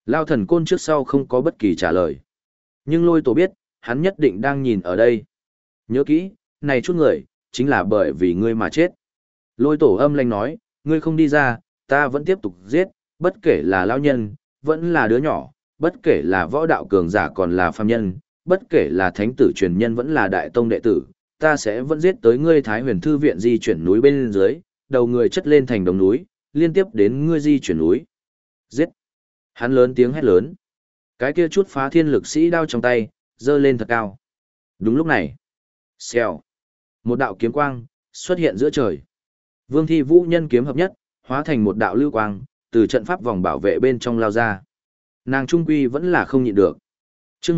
Lao thần côn trước sau không có bất kỳ trả lời. Nhưng lôi tổ biết, hắn nhất định đang nhìn ở đây. Nhớ kỹ, này chút người, chính là bởi vì ngươi mà chết. Lôi tổ âm lanh nói, ngươi không đi ra, ta vẫn tiếp tục giết, bất kể là lão nhân, vẫn là đứa nhỏ, bất kể là võ đạo cường giả còn là phàm nhân, bất kể là thánh tử truyền nhân vẫn là đại tông đệ tử, ta sẽ vẫn giết tới ngươi Thái Huyền Thư viện di chuyển núi bên dưới, đầu người chất lên thành đồng núi, liên tiếp đến ngươi di chuyển núi. Giết! Hắn lớn tiếng hét lớn. Cái kia chút phá thiên lực sĩ đao trong tay, giơ lên thật cao. Đúng lúc này, xèo, một đạo kiếm quang xuất hiện giữa trời. Vương Thi Vũ nhân kiếm hợp nhất, hóa thành một đạo lưu quang, từ trận pháp vòng bảo vệ bên trong lao ra. Nàng trung quy vẫn là không nhịn được. Chương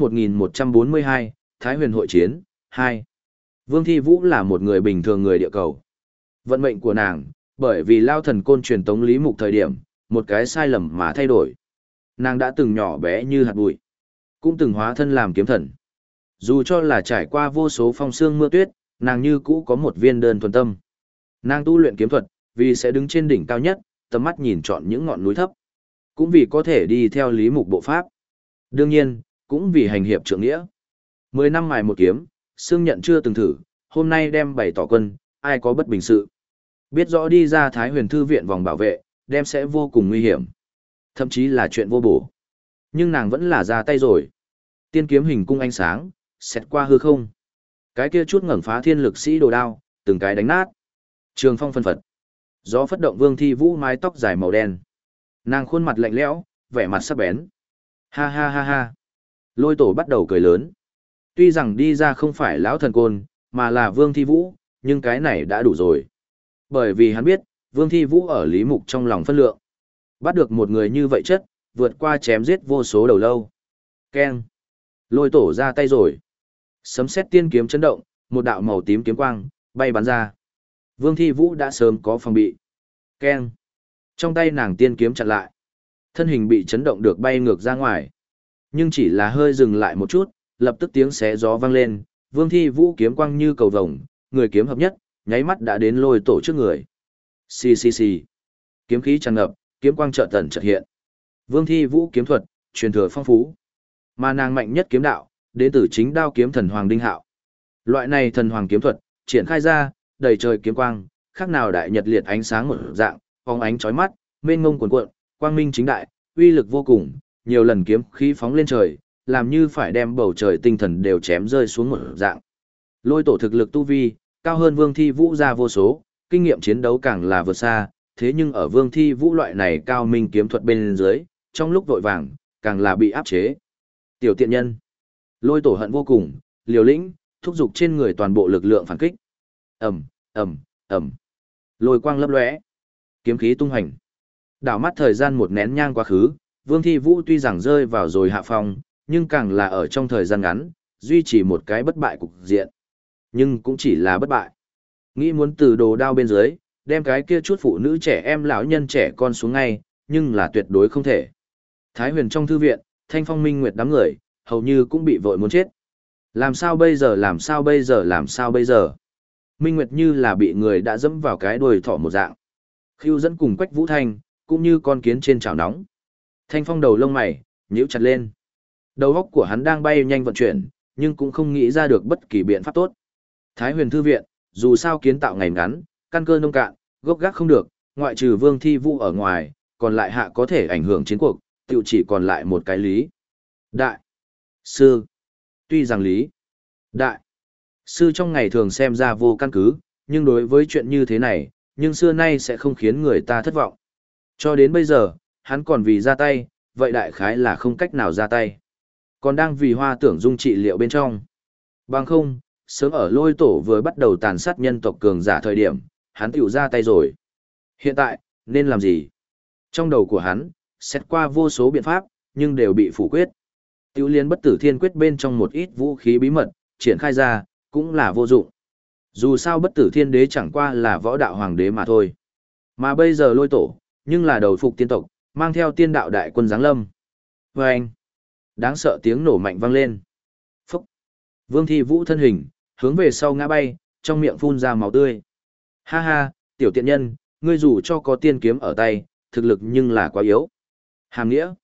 1142, Thái Huyền hội chiến 2. Vương Thi Vũ là một người bình thường người địa cầu. Vận mệnh của nàng, bởi vì Lao thần côn truyền tống Lý Mục thời điểm, một cái sai lầm mà thay đổi. Nàng đã từng nhỏ bé như hạt bụi, cũng từng hóa thân làm kiếm thần. Dù cho là trải qua vô số phong sương mưa tuyết, nàng như cũ có một viên đơn thuần tâm. Nàng tu luyện kiếm thuật, vì sẽ đứng trên đỉnh cao nhất, tầm mắt nhìn trọn những ngọn núi thấp. Cũng vì có thể đi theo Lý Mục bộ pháp. Đương nhiên, cũng vì hành hiệp trượng nghĩa. 10 năm mài một kiếm, xương nhận chưa từng thử, hôm nay đem bày tỏ quân, ai có bất bình sự. Biết rõ đi ra Thái Huyền Thư viện vòng bảo vệ, đem sẽ vô cùng nguy hiểm. Thậm chí là chuyện vô bổ. Nhưng nàng vẫn là ra tay rồi. Tiên kiếm hình cung ánh sáng, xẹt qua hư không. Cái kia chút ngẩng phá thiên lực sĩ đồ đao, từng cái đánh nát. Trường phong phân phật. Gió phất động Vương Thi Vũ mái tóc dài màu đen. Nàng khuôn mặt lạnh lẽo, vẻ mặt sắc bén. Ha ha ha ha. Lôi tổ bắt đầu cười lớn. Tuy rằng đi ra không phải lão thần côn, mà là Vương Thi Vũ, nhưng cái này đã đủ rồi. Bởi vì hắn biết, Vương Thi Vũ ở Lý Mục trong lòng phân lượng. Bắt được một người như vậy chất, vượt qua chém giết vô số đầu lâu. Keng. Lôi tổ ra tay rồi. Sấm sét tiên kiếm chấn động, một đạo màu tím kiếm quang, bay bắn ra. Vương Thi Vũ đã sớm có phòng bị. Keng. Trong tay nàng tiên kiếm chặn lại. Thân hình bị chấn động được bay ngược ra ngoài. Nhưng chỉ là hơi dừng lại một chút, lập tức tiếng xé gió vang lên, Vương Thi Vũ kiếm quang như cầu vồng, người kiếm hợp nhất, nháy mắt đã đến lôi tổ trước người. Xì xì xì. Kiếm khí tràn ngập, kiếm quang chợt tẩn chợt hiện. Vương Thi Vũ kiếm thuật, truyền thừa phong phú. Mà nàng mạnh nhất kiếm đạo, đến từ chính đao kiếm thần hoàng Đinh Hạo. Loại này thần hoàng kiếm thuật, triển khai ra, đầy trời kiếm quang, khác nào đại nhật liệt ánh sáng một dạng, phóng ánh chói mắt, mênh mông cuồn cuộn, quang minh chính đại, uy lực vô cùng, nhiều lần kiếm khí phóng lên trời, làm như phải đem bầu trời tinh thần đều chém rơi xuống một dạng. Lôi tổ thực lực tu vi, cao hơn Vương Thi Vũ ra vô số, kinh nghiệm chiến đấu càng là vượt xa, thế nhưng ở Vương Thi Vũ loại này cao minh kiếm thuật bên dưới, trong lúc vội vàng, càng là bị áp chế. Tiểu tiện nhân. Lôi tổ hận vô cùng, liều lĩnh, thúc giục trên người toàn bộ lực lượng phản kích. Ầm, ầm, ầm. Lôi quang lấp lóe, kiếm khí tung hành. Đảo mắt thời gian một nén nhang quá khứ, Vương Thi Vũ tuy rằng rơi vào rồi hạ phong, nhưng càng là ở trong thời gian ngắn, duy trì một cái bất bại cục diện. Nhưng cũng chỉ là bất bại. Nghĩ muốn từ đồ đao bên dưới, đem cái kia chút phụ nữ trẻ em lão nhân trẻ con xuống ngay, nhưng là tuyệt đối không thể. Thái Huyền trong thư viện, Thanh Phong Minh Nguyệt đám người, hầu như cũng bị vội muốn chết. Làm sao bây giờ, làm sao bây giờ, làm sao bây giờ? Minh Nguyệt như là bị người đã dẫm vào cái đuôi thỏ một dạng. Khưu dẫn cùng Quách Vũ Thanh, cũng như con kiến trên chảo nóng. Thanh Phong đầu lông mày, nhíu chặt lên. Đầu óc của hắn đang bay nhanh vận chuyển, nhưng cũng không nghĩ ra được bất kỳ biện pháp tốt. Thái Huyền thư viện, dù sao kiến tạo ngày ngắn, căn cơ nông cạn, gốc gác không được, ngoại trừ Vương Thi Vũ ở ngoài, còn lại hạ có thể ảnh hưởng chiến cuộc, tự chỉ còn lại một cái Lý Đại Sư. Tuy rằng Lý Đại Sư trong ngày thường xem ra vô căn cứ, nhưng đối với chuyện như thế này, nhưng xưa nay sẽ không khiến người ta thất vọng. Cho đến bây giờ, hắn còn vì ra tay, vậy đại khái là không cách nào ra tay. Còn đang vì Hoa Tưởng Dung trị liệu bên trong. Bằng không, sớm ở Lôi tổ vừa bắt đầu tàn sát nhân tộc cường giả thời điểm, hắn tiểu ra tay rồi. Hiện tại, nên làm gì? Trong đầu của hắn, xét qua vô số biện pháp, nhưng đều bị phủ quyết. Tiểu liên bất tử thiên quyết bên trong một ít vũ khí bí mật, triển khai ra, cũng là vô dụng. Dù sao bất tử thiên đế chẳng qua là võ đạo hoàng đế mà thôi. Mà bây giờ Lôi tổ, nhưng là đầu phục tiên tộc, mang theo tiên đạo đại quân giáng lâm. Và anh, đáng sợ tiếng nổ mạnh vang lên. Phúc! Vương Thi Vũ thân hình, hướng về sau ngã bay, trong miệng phun ra máu tươi. Ha ha, tiểu tiện nhân, ngươi dù cho có tiên kiếm ở tay, thực lực nhưng là quá yếu. Hàm nghĩa.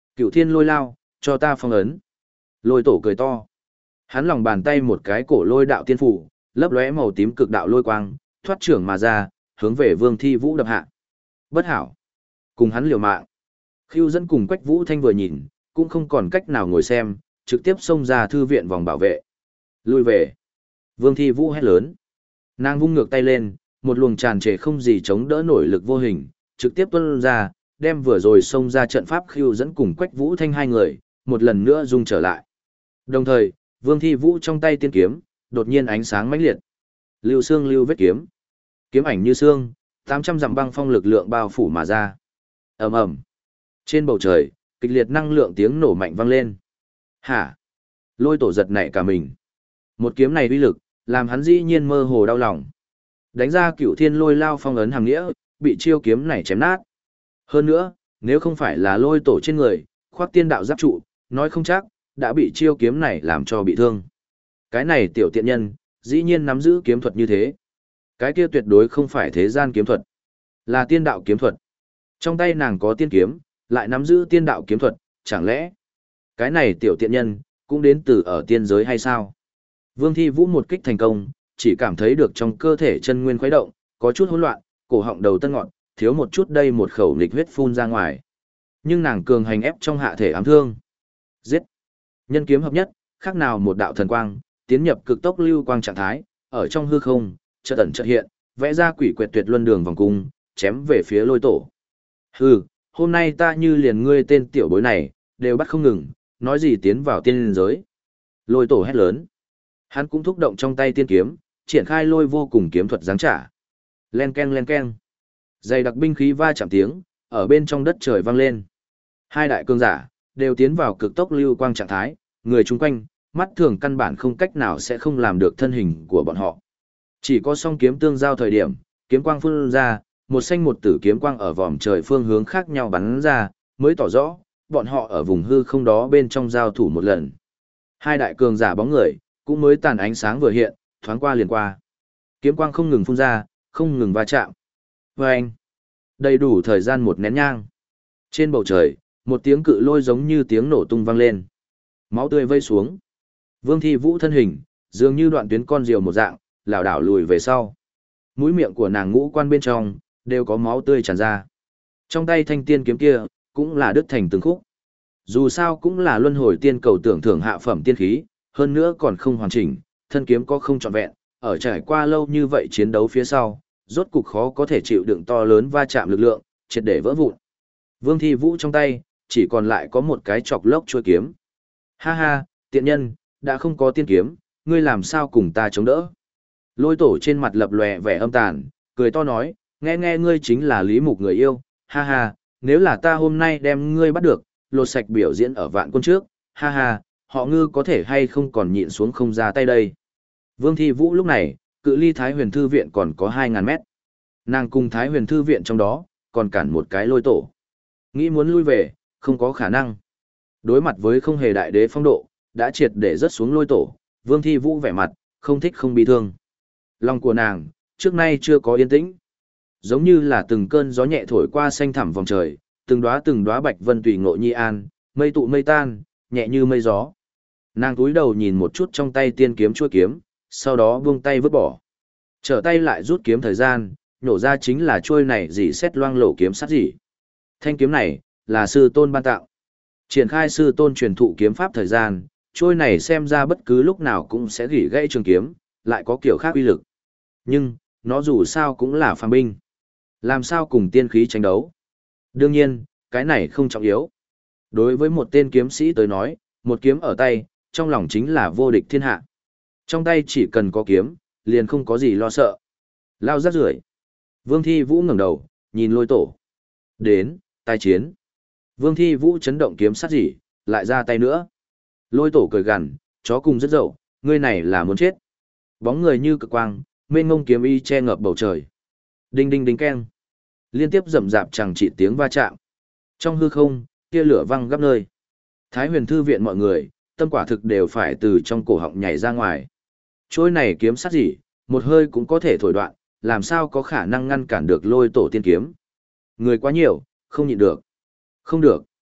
Cựu thiên lôi lao, cho ta phong ấn. Lôi tổ cười to. Hắn lòng bàn tay một cái cổ lôi đạo tiên phủ, lấp lóe màu tím cực đạo lôi quang, thoát trưởng mà ra, hướng về Vương Thi Vũ đập hạ. Bất hảo. Cùng hắn liều mạng. Khưu Dẫn cùng Quách Vũ Thanh vừa nhìn, cũng không còn cách nào ngồi xem, trực tiếp xông ra thư viện vòng bảo vệ. Lui về. Vương Thi Vũ hét lớn. Nàng vung ngược tay lên, một luồng tràn trề không gì chống đỡ nổi lực vô hình, trực tiếp tuôn ra, đem vừa rồi xông ra trận pháp Khưu Dẫn cùng Quách Vũ Thanh hai người, một lần nữa dung trở lại. Đồng thời, Vương Thi Vũ trong tay tiên kiếm, đột nhiên ánh sáng mãnh liệt. Lưu xương lưu vết kiếm. Kiếm ảnh như xương, 800 dặm băng phong lực lượng bao phủ mà ra. Ầm ầm. Trên bầu trời, kịch liệt năng lượng tiếng nổ mạnh vang lên. Hả? Lôi tổ giật nảy cả mình. Một kiếm này uy lực, làm hắn dĩ nhiên mơ hồ đau lòng. Đánh ra Cửu Thiên Lôi Lao phong ấn hàm nghĩa, bị chiêu kiếm này chém nát. Hơn nữa, nếu không phải là lôi tổ trên người, khoác tiên đạo giáp trụ, nói không chắc, đã bị chiêu kiếm này làm cho bị thương. Cái này tiểu tiện nhân, dĩ nhiên nắm giữ kiếm thuật như thế. Cái kia tuyệt đối không phải thế gian kiếm thuật, là tiên đạo kiếm thuật. Trong tay nàng có tiên kiếm, lại nắm giữ tiên đạo kiếm thuật, chẳng lẽ cái này tiểu tiện nhân cũng đến từ ở tiên giới hay sao? Vương Thi Vũ một kích thành công, chỉ cảm thấy được trong cơ thể chân nguyên khuấy động, có chút hỗn loạn, cổ họng đầu tân ngọn, thiếu một chút đây một khẩu nghịch huyết phun ra ngoài. Nhưng nàng cường hành ép trong hạ thể ám thương. Giết! Nhân kiếm hợp nhất, khác nào một đạo thần quang, tiến nhập cực tốc lưu quang trạng thái, ở trong hư không, chợt ẩn chợt hiện, vẽ ra quỷ quyệt tuyệt luân đường vòng cung, chém về phía lôi tổ. Hừ, hôm nay ta như liền ngươi tên tiểu bối này, đều bắt không ngừng, nói gì tiến vào tiên giới. Lôi tổ hét lớn. Hắn cũng thúc động trong tay tiên kiếm, triển khai lôi vô cùng kiếm thuật giáng trả. Len ken len ken. Dày đặc binh khí va chạm tiếng, ở bên trong đất trời vang lên. Hai đại cường giả, đều tiến vào cực tốc lưu quang trạng thái, người chung quanh, mắt thường căn bản không cách nào sẽ không làm được thân hình của bọn họ. Chỉ có song kiếm tương giao thời điểm, kiếm quang phun ra, một xanh một tử kiếm quang ở vòm trời phương hướng khác nhau bắn ra, mới tỏ rõ, bọn họ ở vùng hư không đó bên trong giao thủ một lần. Hai đại cường giả bóng người, cũng mới tàn ánh sáng vừa hiện, thoáng qua liền qua. Kiếm quang không ngừng phun ra, không ngừng va chạm. Vâng! Đầy đủ thời gian một nén nhang. Trên bầu trời, một tiếng cự lôi giống như tiếng nổ tung vang lên. Máu tươi vây xuống. Vương Thi Vũ thân hình, dường như đoạn tuyến con diều một dạng, lảo đảo lùi về sau. Mũi miệng của nàng ngũ quan bên trong, đều có máu tươi tràn ra. Trong tay thanh tiên kiếm kia, cũng là đứt thành từng khúc. Dù sao cũng là luân hồi tiên cầu tưởng thưởng hạ phẩm tiên khí, hơn nữa còn không hoàn chỉnh, thân kiếm có không trọn vẹn, ở trải qua lâu như vậy chiến đấu phía sau, rốt cục khó có thể chịu đựng to lớn va chạm lực lượng, triệt để vỡ vụn. Vương Thi Vũ trong tay, chỉ còn lại có một cái chọc lốc chuôi kiếm. Ha ha, tiện nhân, đã không có tiên kiếm, ngươi làm sao cùng ta chống đỡ? Lôi tổ trên mặt lập lòe vẻ âm tàn, cười to nói, nghe nghe ngươi chính là Lý Mục người yêu, ha ha, nếu là ta hôm nay đem ngươi bắt được, lột sạch biểu diễn ở vạn quân trước, ha ha, họ Ngư có thể hay không còn nhịn xuống không ra tay đây. Vương Thi Vũ lúc này, cự ly Thái Huyền Thư Viện còn có 2.000 mét. Nàng cùng Thái Huyền Thư Viện trong đó, còn cản một cái lôi tổ. Nghĩ muốn lui về, không có khả năng. Đối mặt với không hề đại đế phong độ, đã triệt để rớt xuống lôi tổ, Vương Thi Vũ vẻ mặt, không thích không bị thương. Lòng của nàng, trước nay chưa có yên tĩnh. Giống như là từng cơn gió nhẹ thổi qua xanh thẳm vòng trời, từng đóa bạch vân tùy ngộ nhi an, mây tụ mây tan, nhẹ như mây gió. Nàng cúi đầu nhìn một chút trong tay tiên kiếm chuôi kiếm, sau đó buông tay vứt bỏ. Trở tay lại rút kiếm thời gian, nhổ ra chính là chuôi này dỉ xét loang lổ kiếm sắt dỉ. Thanh kiếm này, là sư tôn ban tạo. Triển khai sư tôn truyền thụ kiếm pháp thời gian, chuôi này xem ra bất cứ lúc nào cũng sẽ gỉ gãy trường kiếm, lại có kiểu khác uy lực. Nhưng, nó dù sao cũng là phàm binh. Làm sao cùng tiên khí tranh đấu? Đương nhiên, cái này không trọng yếu. Đối với một tên kiếm sĩ tới nói, một kiếm ở tay, trong lòng chính là vô địch thiên hạ. Trong tay chỉ cần có kiếm, liền không có gì lo sợ. Lao rác rưởi. Vương Thi Vũ ngẩng đầu, nhìn lôi tổ. Đến, tai chiến. Vương Thi Vũ chấn động kiếm sát dỉ, lại ra tay nữa. Lôi tổ cười gằn, chó cùng rất dậu, ngươi này là muốn chết. Bóng người như cực quang, mênh ngông kiếm y che ngập bầu trời. Đinh đinh đinh keng. Liên tiếp rầm rạp chẳng chỉ tiếng va chạm. Trong hư không, tia lửa văng gấp nơi. Thái Huyền Thư Viện mọi người, tâm quả thực đều phải từ trong cổ họng nhảy ra ngoài. Trôi này kiếm sát gì, một hơi cũng có thể thổi đoạn, làm sao có khả năng ngăn cản được lôi tổ tiên kiếm. Người quá nhiều, không nhịn được. Không được.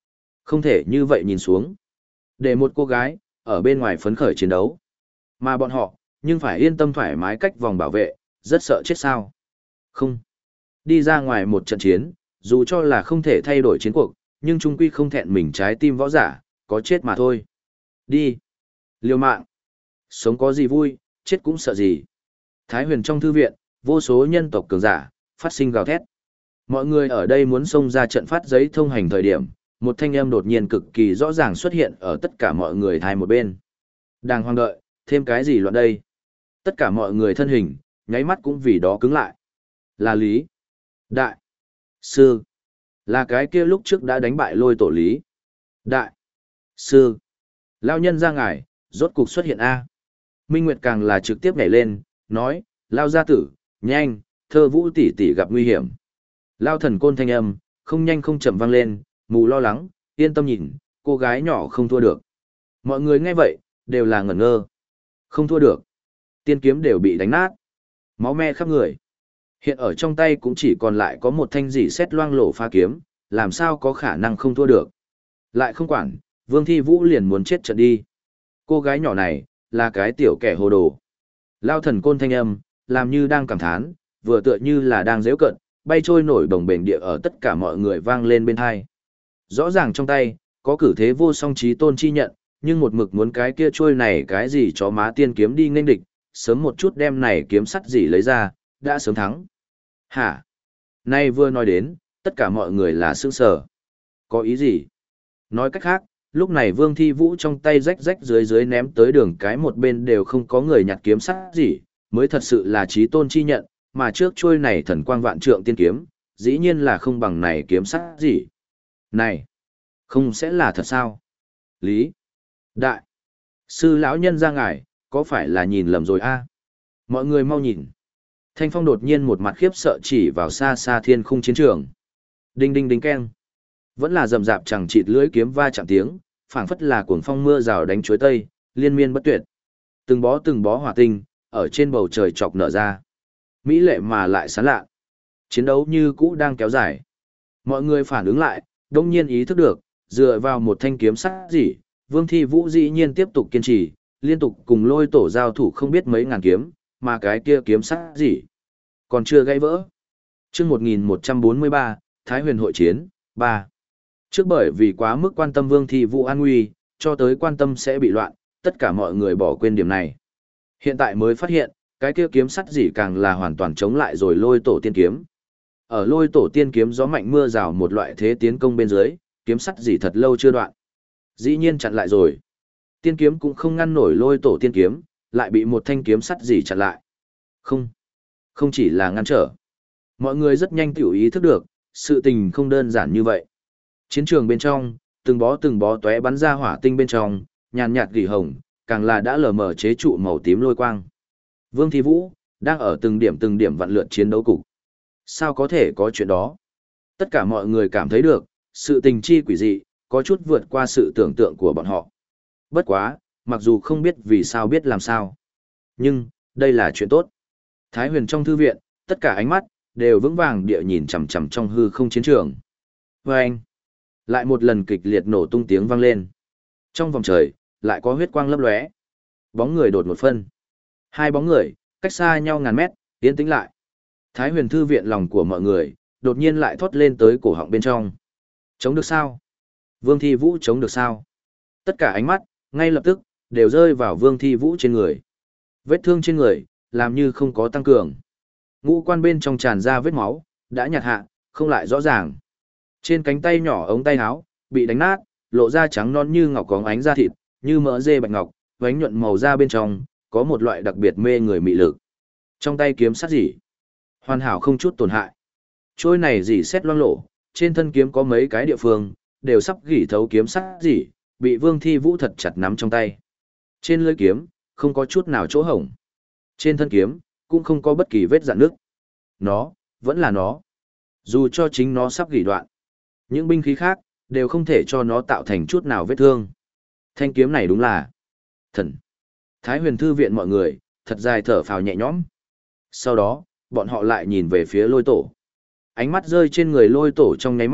Không thể như vậy nhìn xuống. Để một cô gái, ở bên ngoài phấn khởi chiến đấu. Mà bọn họ, nhưng phải yên tâm thoải mái cách vòng bảo vệ, rất sợ chết sao. Không. Đi ra ngoài một trận chiến, dù cho là không thể thay đổi chiến cuộc, nhưng trung quy không thẹn mình trái tim võ giả, có chết mà thôi. Đi. Liều mạng. Sống có gì vui, chết cũng sợ gì. Thái Huyền trong thư viện, vô số nhân tộc cường giả, phát sinh gào thét. Mọi người ở đây muốn xông ra trận phát giấy thông hành thời điểm, một thanh âm đột nhiên cực kỳ rõ ràng xuất hiện ở tất cả mọi người thai một bên. Đang hoang đợi, thêm cái gì loạn đây? Tất cả mọi người thân hình, nháy mắt cũng vì đó cứng lại. Là Lý. Đại. Sư. Là cái kia lúc trước đã đánh bại Lôi Tổ Lý. Đại. Sư. Lao nhân ra ngài, rốt cục xuất hiện A. Minh Nguyệt càng là trực tiếp nhảy lên, nói, Lao gia tử, nhanh, Thơ Vũ tỷ tỷ gặp nguy hiểm. Lao thần côn thanh âm, không nhanh không chậm vang lên, mù lo lắng, yên tâm nhìn, cô gái nhỏ không thua được. Mọi người nghe vậy, đều là ngẩn ngơ. Không thua được. Tiên kiếm đều bị đánh nát. Máu me khắp người. Hiện ở trong tay cũng chỉ còn lại có một thanh dỉ xét loang lổ pha kiếm, làm sao có khả năng không thua được. Lại không quản, Vương Thi Vũ liền muốn chết trận đi. Cô gái nhỏ này, là cái tiểu kẻ hồ đồ. Lao thần côn thanh âm, làm như đang cảm thán, vừa tựa như là đang giễu cận, bay trôi nổi đồng bền địa ở tất cả mọi người vang lên bên hai. Rõ ràng trong tay, có cử thế vô song trí tôn chi nhận, nhưng một mực muốn cái kia trôi này cái gì chó má tiên kiếm đi nghênh địch, sớm một chút đem này kiếm sắt gì lấy ra, đã sớm thắng. Hả? Nay vừa nói đến, tất cả mọi người là sững sờ. Có ý gì? Nói cách khác, lúc này Vương Thi Vũ trong tay rách rách dưới dưới ném tới đường cái một bên đều không có người nhặt kiếm sắt gì, mới thật sự là trí tôn chi nhận, mà trước trôi này thần quang vạn trượng tiên kiếm, dĩ nhiên là không bằng này kiếm sắt gì. Này, không sẽ là thật sao? Lý, đại, sư lão nhân ra ngài, có phải là nhìn lầm rồi a? Mọi người mau nhìn. Thanh Phong đột nhiên một mặt khiếp sợ chỉ vào xa xa thiên khung chiến trường. Đinh đinh đinh keng. Vẫn là rầm rạp chẳng chịt lưỡi kiếm va chạm tiếng, phảng phất là cuồng phong mưa rào đánh chuối tây, liên miên bất tuyệt. Từng bó hỏa tinh, ở trên bầu trời chọc nở ra. Mỹ lệ mà lại sán lạ. Chiến đấu như cũ đang kéo dài. Mọi người phản ứng lại, đông nhiên ý thức được, dựa vào một thanh kiếm sắt gì, Vương Thi Vũ dĩ nhiên tiếp tục kiên trì, liên tục cùng Lôi Tổ giao thủ không biết mấy ngàn kiếm, mà cái kia kiếm sắt gì còn chưa gãy vỡ. Chương 1143, Thái Huyền hội chiến 3. Trước bởi vì quá mức quan tâm Vương Thi Vũ an nguy, cho tới quan tâm sẽ bị loạn, tất cả mọi người bỏ quên điểm này. Hiện tại mới phát hiện, cái kia kiếm sắt gì càng là hoàn toàn chống lại rồi Lôi Tổ tiên kiếm. Ở Lôi Tổ tiên kiếm gió mạnh mưa rào một loại thế tiến công bên dưới, kiếm sắt gì thật lâu chưa đoạn. Dĩ nhiên chặn lại rồi. Tiên kiếm cũng không ngăn nổi Lôi Tổ tiên kiếm, lại bị một thanh kiếm sắt gì chặn lại. Không chỉ là ngăn trở. Mọi người rất nhanh tiểu ý thức được, sự tình không đơn giản như vậy. Chiến trường bên trong, từng bó tóe bắn ra hỏa tinh bên trong, nhàn nhạt gỉ hồng, càng là đã lờ mờ chế trụ màu tím lôi quang. Vương Thi Vũ, đang ở từng điểm vặn lượn chiến đấu cục. Sao có thể có chuyện đó? Tất cả mọi người cảm thấy được, sự tình chi quỷ dị, có chút vượt qua sự tưởng tượng của bọn họ. Bất quá, mặc dù không biết vì sao biết làm sao. Nhưng, đây là chuyện tốt. Thái Huyền trong thư viện, tất cả ánh mắt, đều vững vàng địa nhìn chằm chằm trong hư không chiến trường. Và anh, lại một lần kịch liệt nổ tung tiếng vang lên. Trong vòng trời, lại có huyết quang lấp lóe. Bóng người đột một phân. Hai bóng người, cách xa nhau ngàn mét, yên tĩnh lại. Thái Huyền thư viện lòng của mọi người, đột nhiên lại thoát lên tới cổ họng bên trong. Chống được sao? Vương Thi Vũ chống được sao? Tất cả ánh mắt, ngay lập tức, đều rơi vào Vương Thi Vũ trên người. Vết thương trên người, làm như không có tăng cường. Ngũ quan bên trong tràn ra vết máu, đã nhạt hạ, không lại rõ ràng. Trên cánh tay nhỏ ống tay áo, bị đánh nát, lộ ra trắng non như ngọc có ánh da thịt, như mỡ dê bạch ngọc, vánh nhuận màu da bên trong, có một loại đặc biệt mê người mị lực. Trong tay kiếm sắt dỉ, hoàn hảo không chút tổn hại. Trôi này dỉ xét loang lổ, trên thân kiếm có mấy cái địa phương, đều sắp gỉ thấu kiếm sắt dỉ, bị Vương Thi Vũ thật chặt nắm trong tay. Trên lưỡi kiếm, không có chút nào chỗ hổng. Trên thân kiếm, cũng không có bất kỳ vết rạn nước. Nó, vẫn là nó. Dù cho chính nó sắp gỉ đoạn. Những binh khí khác, đều không thể cho nó tạo thành chút nào vết thương. Thanh kiếm này đúng là thần. Thái Huyền thư viện mọi người, thật dài thở phào nhẹ nhõm. Sau đó, bọn họ lại nhìn về phía Lôi Tổ. Ánh mắt rơi trên người Lôi Tổ trong nháy mắt,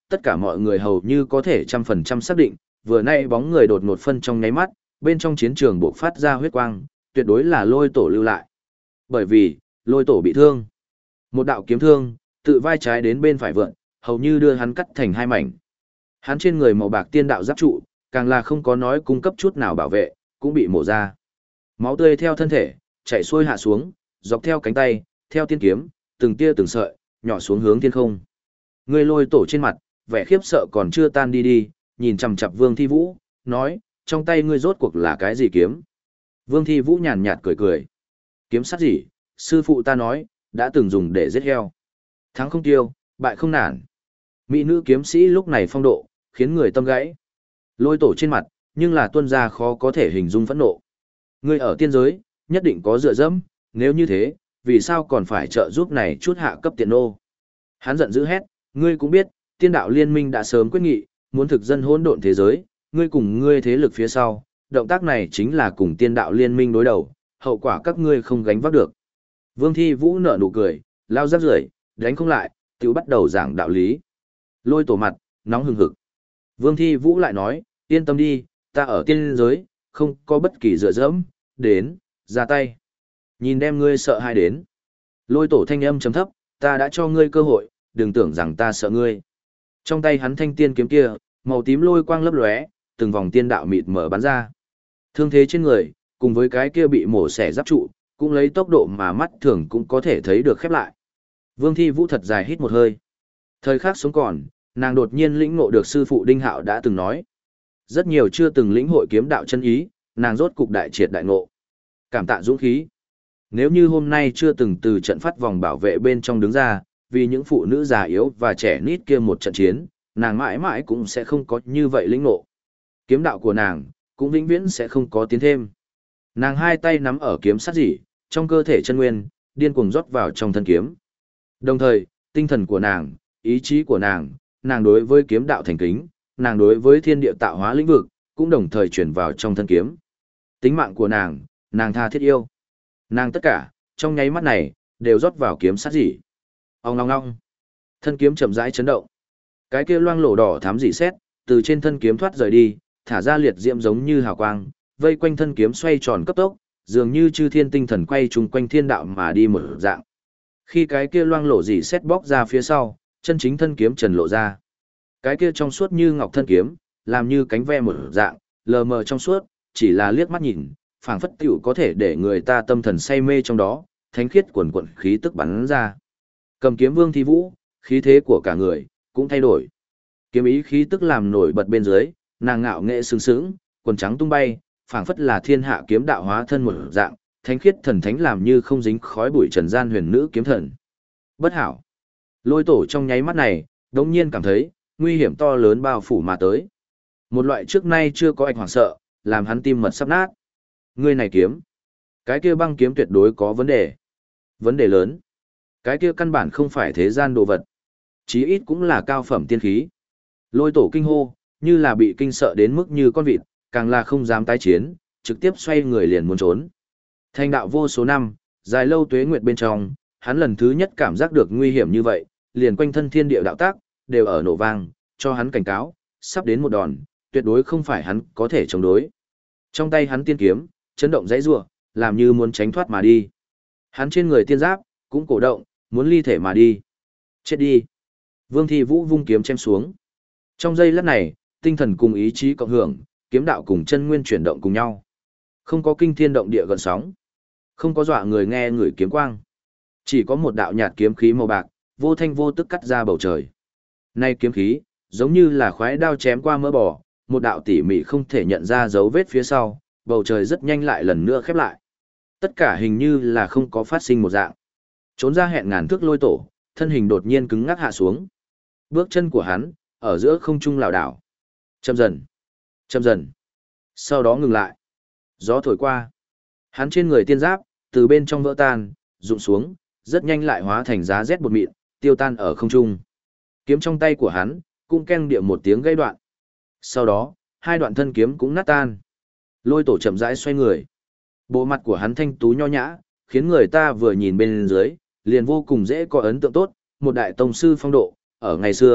tất cả mọi người hầu như có thể 100% xác định, vừa nay bóng người đột ngột phân trong nháy mắt, bên trong chiến trường bộc phát ra huyết quang, tuyệt đối là lôi tổ lưu lại. Bởi vì, lôi tổ bị thương. Một đạo kiếm thương, tự vai trái đến bên phải vượn, hầu như đưa hắn cắt thành hai mảnh. Hắn trên người màu bạc tiên đạo giáp trụ, càng là không có nói cung cấp chút nào bảo vệ, cũng bị mổ ra. Máu tươi theo thân thể, chảy xuôi hạ xuống, dọc theo cánh tay, theo tiên kiếm, từng tia từng sợi, nhỏ xuống hướng thiên không. Người lôi tổ trên mặt, vẻ khiếp sợ còn chưa tan đi, nhìn chằm chằm Vương Thi Vũ, nói, trong tay ngươi rốt cuộc là cái gì kiếm? Vương Thi Vũ nhàn nhạt cười cười. Kiếm sắt gì? Sư phụ ta nói, đã từng dùng để giết heo. Thắng không tiêu, bại không nản. Mỹ nữ kiếm sĩ lúc này phong độ, khiến người tâm gãy. Lôi tổ trên mặt, nhưng là tuôn ra khó có thể hình dung phẫn nộ. Ngươi ở tiên giới, nhất định có dựa dẫm, nếu như thế, vì sao còn phải trợ giúp này chút hạ cấp tiện nô? Hắn giận dữ hét, ngươi cũng biết, tiên đạo liên minh đã sớm quyết nghị, muốn thực dân hỗn độn thế giới, ngươi cùng ngươi thế lực phía sau, động tác này chính là cùng tiên đạo liên minh đối đầu, hậu quả các ngươi không gánh vác được. Vương Thi Vũ nở nụ cười, lao rắc rưởi, đánh không lại, tiểu bắt đầu giảng đạo lý. Lôi tổ mặt, nóng hừng hực. Vương Thi Vũ lại nói, yên tâm đi, ta ở tiên giới, không có bất kỳ dựa dẫm, đến, ra tay. Nhìn đem ngươi sợ hai đến. Lôi tổ thanh âm trầm thấp, ta đã cho ngươi cơ hội, đừng tưởng rằng ta sợ ngươi. Trong tay hắn thanh tiên kiếm kia, màu tím lôi quang lấp lóe, từng vòng tiên đạo mịt mở bắn ra. Thương thế trên người, cùng với cái kia bị mổ xẻ giáp trụ, cũng lấy tốc độ mà mắt thường cũng có thể thấy được khép lại. Vương Thi Vũ thật dài hít một hơi. Thời khắc sống còn, nàng đột nhiên lĩnh ngộ được sư phụ Đinh Hạo đã từng nói. Rất nhiều chưa từng lĩnh hội kiếm đạo chân ý, nàng rốt cục đại triệt đại ngộ. Cảm tạ dũng khí. Nếu như hôm nay chưa từng từ trận phát vòng bảo vệ bên trong đứng ra, vì những phụ nữ già yếu và trẻ nít kia một trận chiến, nàng mãi mãi cũng sẽ không có như vậy lĩnh ngộ. Kiếm đạo của nàng, cũng vĩnh viễn sẽ không có tiến thêm. Nàng hai tay nắm ở kiếm sắt dỉ, trong cơ thể chân nguyên, điên cuồng rót vào trong thân kiếm. Đồng thời, tinh thần của nàng, ý chí của nàng, nàng đối với kiếm đạo thành kính, nàng đối với thiên địa tạo hóa lĩnh vực, cũng đồng thời chuyển vào trong thân kiếm. Tính mạng của nàng, nàng tha thiết yêu. Nàng tất cả, trong nháy mắt này, đều rót vào kiếm sắt dỉ. Ong ong ong. Thân kiếm chậm rãi chấn động. Cái kia loang lổ đỏ thắm dị xét, từ trên thân kiếm thoát rời đi, thả ra liệt diễm giống như hào quang, vây quanh thân kiếm xoay tròn cấp tốc, dường như chư thiên tinh thần quay chung quanh thiên đạo mà đi một dạng. Khi cái kia loang lổ dị xét bóc ra phía sau, chân chính thân kiếm trần lộ ra. Cái kia trong suốt như ngọc thân kiếm, làm như cánh ve một dạng, lờ mờ trong suốt, chỉ là liếc mắt nhìn, phảng phất tiểu có thể để người ta tâm thần say mê trong đó, thánh khiết quần quần khí tức bắn ra. Cầm kiếm Vương Thi Vũ, khí thế của cả người cũng thay đổi. Kiếm ý khí tức làm nổi bật bên dưới, nàng ngạo nghệ sướng sướng, quần trắng tung bay, phảng phất là thiên hạ kiếm đạo hóa thân một dạng, thánh khiết thần thánh làm như không dính khói bụi trần gian huyền nữ kiếm thần. Bất hảo. Lôi tổ trong nháy mắt này, đống nhiên cảm thấy, nguy hiểm to lớn bao phủ mà tới. Một loại trước nay chưa có ảnh hoảng sợ, làm hắn tim mật sắp nát. Ngươi này kiếm. Cái kia băng kiếm tuyệt đối có vấn đề. Vấn đề lớn. Cái kia căn bản không phải thế gian đồ vật. Chí ít cũng là cao phẩm tiên khí. Lôi tổ kinh hô, như là bị kinh sợ đến mức như con vịt, càng là không dám tái chiến, trực tiếp xoay người liền muốn trốn. Thành đạo vô số năm, dài lâu tuế nguyệt bên trong, hắn lần thứ nhất cảm giác được nguy hiểm như vậy, liền quanh thân thiên địa đạo tác, đều ở nổ vang, cho hắn cảnh cáo, sắp đến một đòn, tuyệt đối không phải hắn có thể chống đối. Trong tay hắn tiên kiếm, chấn động dãy rủa, làm như muốn tránh thoát mà đi. Hắn trên người tiên giáp, cũng cổ động, muốn ly thể mà đi. Chết đi. Vương Thi Vũ vung kiếm chém xuống. Trong giây lát này, tinh thần cùng ý chí cộng hưởng, kiếm đạo cùng chân nguyên chuyển động cùng nhau. Không có kinh thiên động địa gợn sóng, không có dọa người nghe người kiếm quang. Chỉ có một đạo nhạt kiếm khí màu bạc, vô thanh vô tức cắt ra bầu trời. Nay kiếm khí, giống như là khoái đao chém qua mỡ bò, một đạo tỉ mỉ không thể nhận ra dấu vết phía sau, bầu trời rất nhanh lại lần nữa khép lại. Tất cả hình như là không có phát sinh một dạng. Trốn ra hẹn ngàn thước lôi tổ, thân hình đột nhiên cứng ngắc hạ xuống. Bước chân của hắn, ở giữa không trung lảo đảo. Chậm dần, chậm dần. Sau đó ngừng lại. Gió thổi qua. Hắn trên người tiên giáp, từ bên trong vỡ tan, rụng xuống, rất nhanh lại hóa thành giá rét bột mịn, tiêu tan ở không trung. Kiếm trong tay của hắn, cũng keng địa một tiếng gây đoạn. Sau đó, hai đoạn thân kiếm cũng nát tan. Lôi tổ chậm rãi xoay người. Bộ mặt của hắn thanh tú nho nhã, khiến người ta vừa nhìn bên dưới, liền vô cùng dễ có ấn tượng tốt, một đại tông sư phong độ. Ở ngày xưa,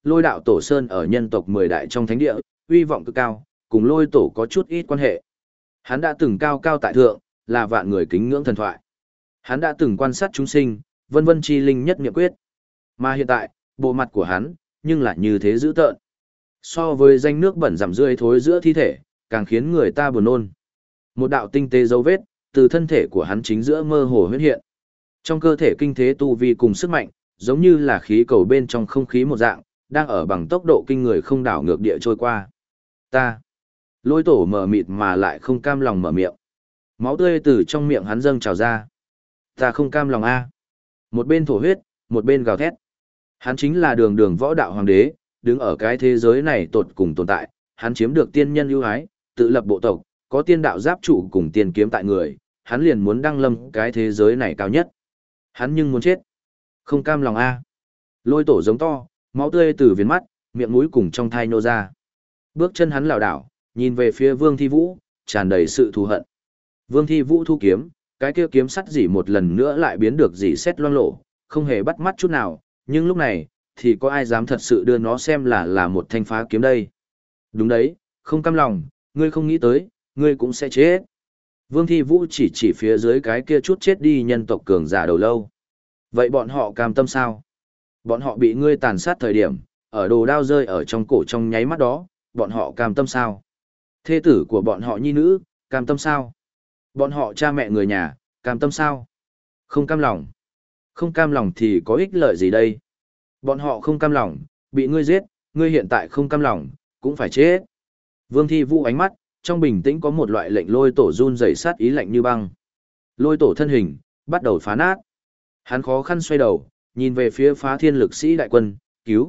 Lôi đạo tổ sơn ở nhân tộc 10 đại trong thánh địa, uy vọng cực cao, cùng lôi tổ có chút ít quan hệ. Hắn đã từng cao cao tại thượng, là vạn người kính ngưỡng thần thoại. Hắn đã từng quan sát chúng sinh, vân vân chi linh nhất niệm quyết. Mà hiện tại, bộ mặt của hắn, nhưng lại như thế dữ tợn. So với danh nước bẩn rằm rươi thối giữa thi thể, càng khiến người ta buồn nôn. Một đạo tinh tế dấu vết, từ thân thể của hắn chính giữa mơ hồ huyết hiện. Trong cơ thể kinh thế tu vi cùng sức mạnh, giống như là khí cầu bên trong không khí một dạng, đang ở bằng tốc độ kinh người không đảo ngược địa trôi qua. Ta. Lôi tổ mở mịt mà lại không cam lòng mở miệng. Máu tươi từ trong miệng hắn dâng trào ra. Ta không cam lòng a. Một bên thổ huyết, một bên gào thét. Hắn chính là đường đường võ đạo hoàng đế, đứng ở cái thế giới này tột cùng tồn tại, hắn chiếm được tiên nhân ưu ái, tự lập bộ tộc, có tiên đạo giáp trụ cùng tiên kiếm tại người, hắn liền muốn đăng lâm cái thế giới này cao nhất. Hắn nhưng muốn chết. Không cam lòng a. Lôi tổ giống to, máu tươi từ viền mắt, miệng mũi cùng trong thai nô ra. Bước chân hắn lảo đảo, nhìn về phía Vương Thi Vũ, tràn đầy sự thù hận. Vương Thi Vũ thu kiếm, cái kia kiếm sắt dỉ một lần nữa lại biến được dỉ xét loang lổ, không hề bắt mắt chút nào, nhưng lúc này, thì có ai dám thật sự đưa nó xem là một thanh phá kiếm đây. Đúng đấy, không cam lòng, ngươi không nghĩ tới, ngươi cũng sẽ chết. Vương Thi Vũ chỉ phía dưới cái kia chút chết đi nhân tộc cường giả đầu lâu. Vậy bọn họ cam tâm sao? Bọn họ bị ngươi tàn sát thời điểm, ở đồ đao rơi ở trong cổ trong nháy mắt đó, bọn họ cam tâm sao? Thê tử của bọn họ nhi nữ, cam tâm sao? Bọn họ cha mẹ người nhà, cam tâm sao? Không cam lòng. Không cam lòng thì có ích lợi gì đây? Bọn họ không cam lòng, bị ngươi giết, ngươi hiện tại không cam lòng, cũng phải chết. Vương Thi Vũ ánh mắt, trong bình tĩnh có một loại lệnh lôi tổ run rẩy sát ý lạnh như băng. Lôi tổ thân hình, bắt đầu phá nát. Hắn khó khăn xoay đầu, nhìn về phía Phá Thiên Lực Sĩ đại quân,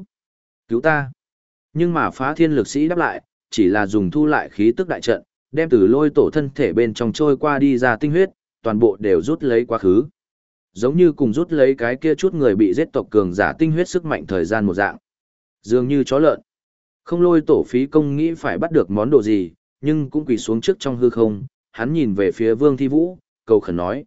cứu ta. Nhưng mà Phá Thiên Lực Sĩ đáp lại, chỉ là dùng thu lại khí tức đại trận, đem từ lôi tổ thân thể bên trong trôi qua đi ra tinh huyết, toàn bộ đều rút lấy quá khứ. Giống như cùng rút lấy cái kia chút người bị giết tộc cường giả tinh huyết sức mạnh thời gian một dạng. Dường như chó lợn. Không lôi tổ phí công nghĩ phải bắt được món đồ gì, nhưng cũng quỳ xuống trước trong hư không, hắn nhìn về phía Vương Thi Vũ, cầu khẩn nói,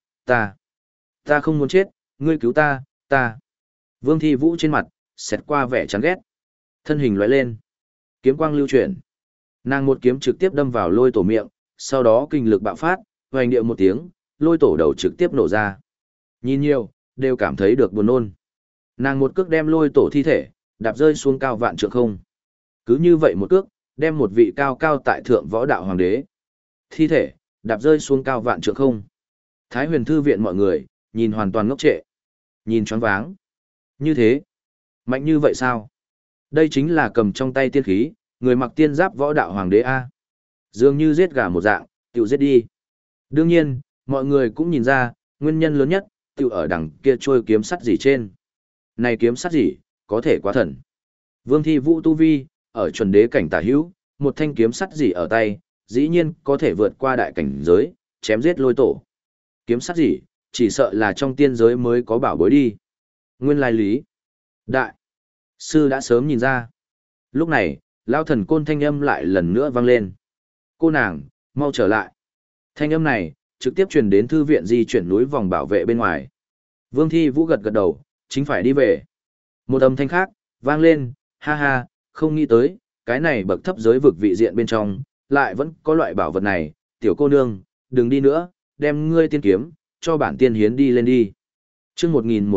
ta không muốn chết, ngươi cứu ta. Vương Thi Vũ trên mặt, xẹt qua vẻ chán ghét. Thân hình lóe lên. Kiếm quang lưu chuyển. Nàng một kiếm trực tiếp đâm vào lôi tổ miệng, sau đó kinh lực bạo phát, hoành điệu một tiếng, lôi tổ đầu trực tiếp nổ ra. Nhìn nhiều, đều cảm thấy được buồn nôn. Nàng một cước đem lôi tổ thi thể, đạp rơi xuống cao vạn trượng không. Cứ như vậy một cước, đem một vị cao cao tại thượng võ đạo hoàng đế. Thi thể, đạp rơi xuống cao vạn trượng không. Thái Huyền Thư viện mọi người, nhìn hoàn toàn ngốc trệ. Nhìn choáng váng. Như thế. Mạnh như vậy sao? Đây chính là cầm trong tay tiên khí, người mặc tiên giáp võ đạo hoàng đế A. Dường như giết gà một dạng, tiểu giết đi. Đương nhiên, mọi người cũng nhìn ra, nguyên nhân lớn nhất, tiểu ở đằng kia trôi kiếm sắt gì trên. Này kiếm sắt gì, có thể quá thần. Vương Thi Vũ tu vi, ở chuẩn đế cảnh tả hữu, một thanh kiếm sắt gì ở tay, dĩ nhiên có thể vượt qua đại cảnh giới, chém giết lôi tổ. Kiếm sắt gì, chỉ sợ là trong tiên giới mới có bảo bối đi. Nguyên lai lý. Đại. Sư đã sớm nhìn ra. Lúc này, lao thần côn thanh âm lại lần nữa vang lên. Cô nàng, mau trở lại. Thanh âm này, trực tiếp truyền đến thư viện di chuyển núi vòng bảo vệ bên ngoài. Vương Thi Vũ gật gật đầu, chính phải đi về. Một âm thanh khác, vang lên, ha ha, không nghĩ tới, cái này bậc thấp giới vực vị diện bên trong, lại vẫn có loại bảo vật này, tiểu cô nương, đừng đi nữa, đem ngươi tiên kiếm, cho bản tiên hiến đi lên đi. Chương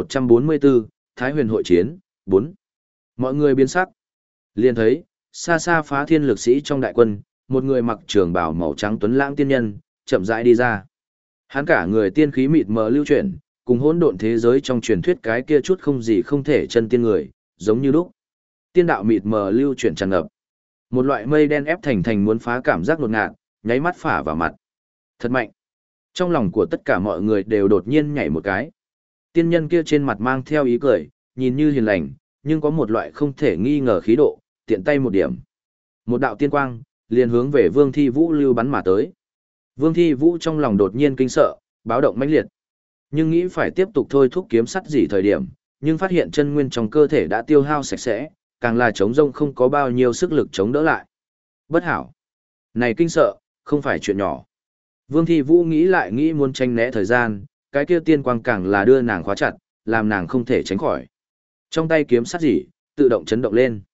1144, Thái Huyền hội chiến, 4. Mọi người biến sắc. Liền thấy, xa xa Phá Thiên Lực Sĩ trong đại quân, một người mặc trường bào màu trắng tuấn lãng tiên nhân, chậm rãi đi ra. Hắn cả người tiên khí mịt mờ lưu chuyển, cùng hỗn độn thế giới trong truyền thuyết cái kia chút không gì không thể chân tiên người, giống như lúc. Tiên đạo mịt mờ lưu chuyển tràn ngập. Một loại mây đen ép thành muốn phá cảm giác đột ngạt, nháy mắt phả vào mặt. Thật mạnh. Trong lòng của tất cả mọi người đều đột nhiên nhảy một cái. Tiên nhân kia trên mặt mang theo ý cười, nhìn như hiền lành, nhưng có một loại không thể nghi ngờ khí độ, tiện tay một điểm. Một đạo tiên quang, liền hướng về Vương Thi Vũ lưu bắn mà tới. Vương Thi Vũ trong lòng đột nhiên kinh sợ, báo động mãnh liệt. Nhưng nghĩ phải tiếp tục thôi thúc kiếm sắt gì thời điểm, nhưng phát hiện chân nguyên trong cơ thể đã tiêu hao sạch sẽ, càng là chống rông không có bao nhiêu sức lực chống đỡ lại. Bất hảo. Này kinh sợ, không phải chuyện nhỏ. Vương Thi Vũ nghĩ lại nghĩ muốn tranh né thời gian, cái kia tiên quang càng là đưa nàng khóa chặt, làm nàng không thể tránh khỏi. Trong tay kiếm sắt gì, tự động chấn động lên.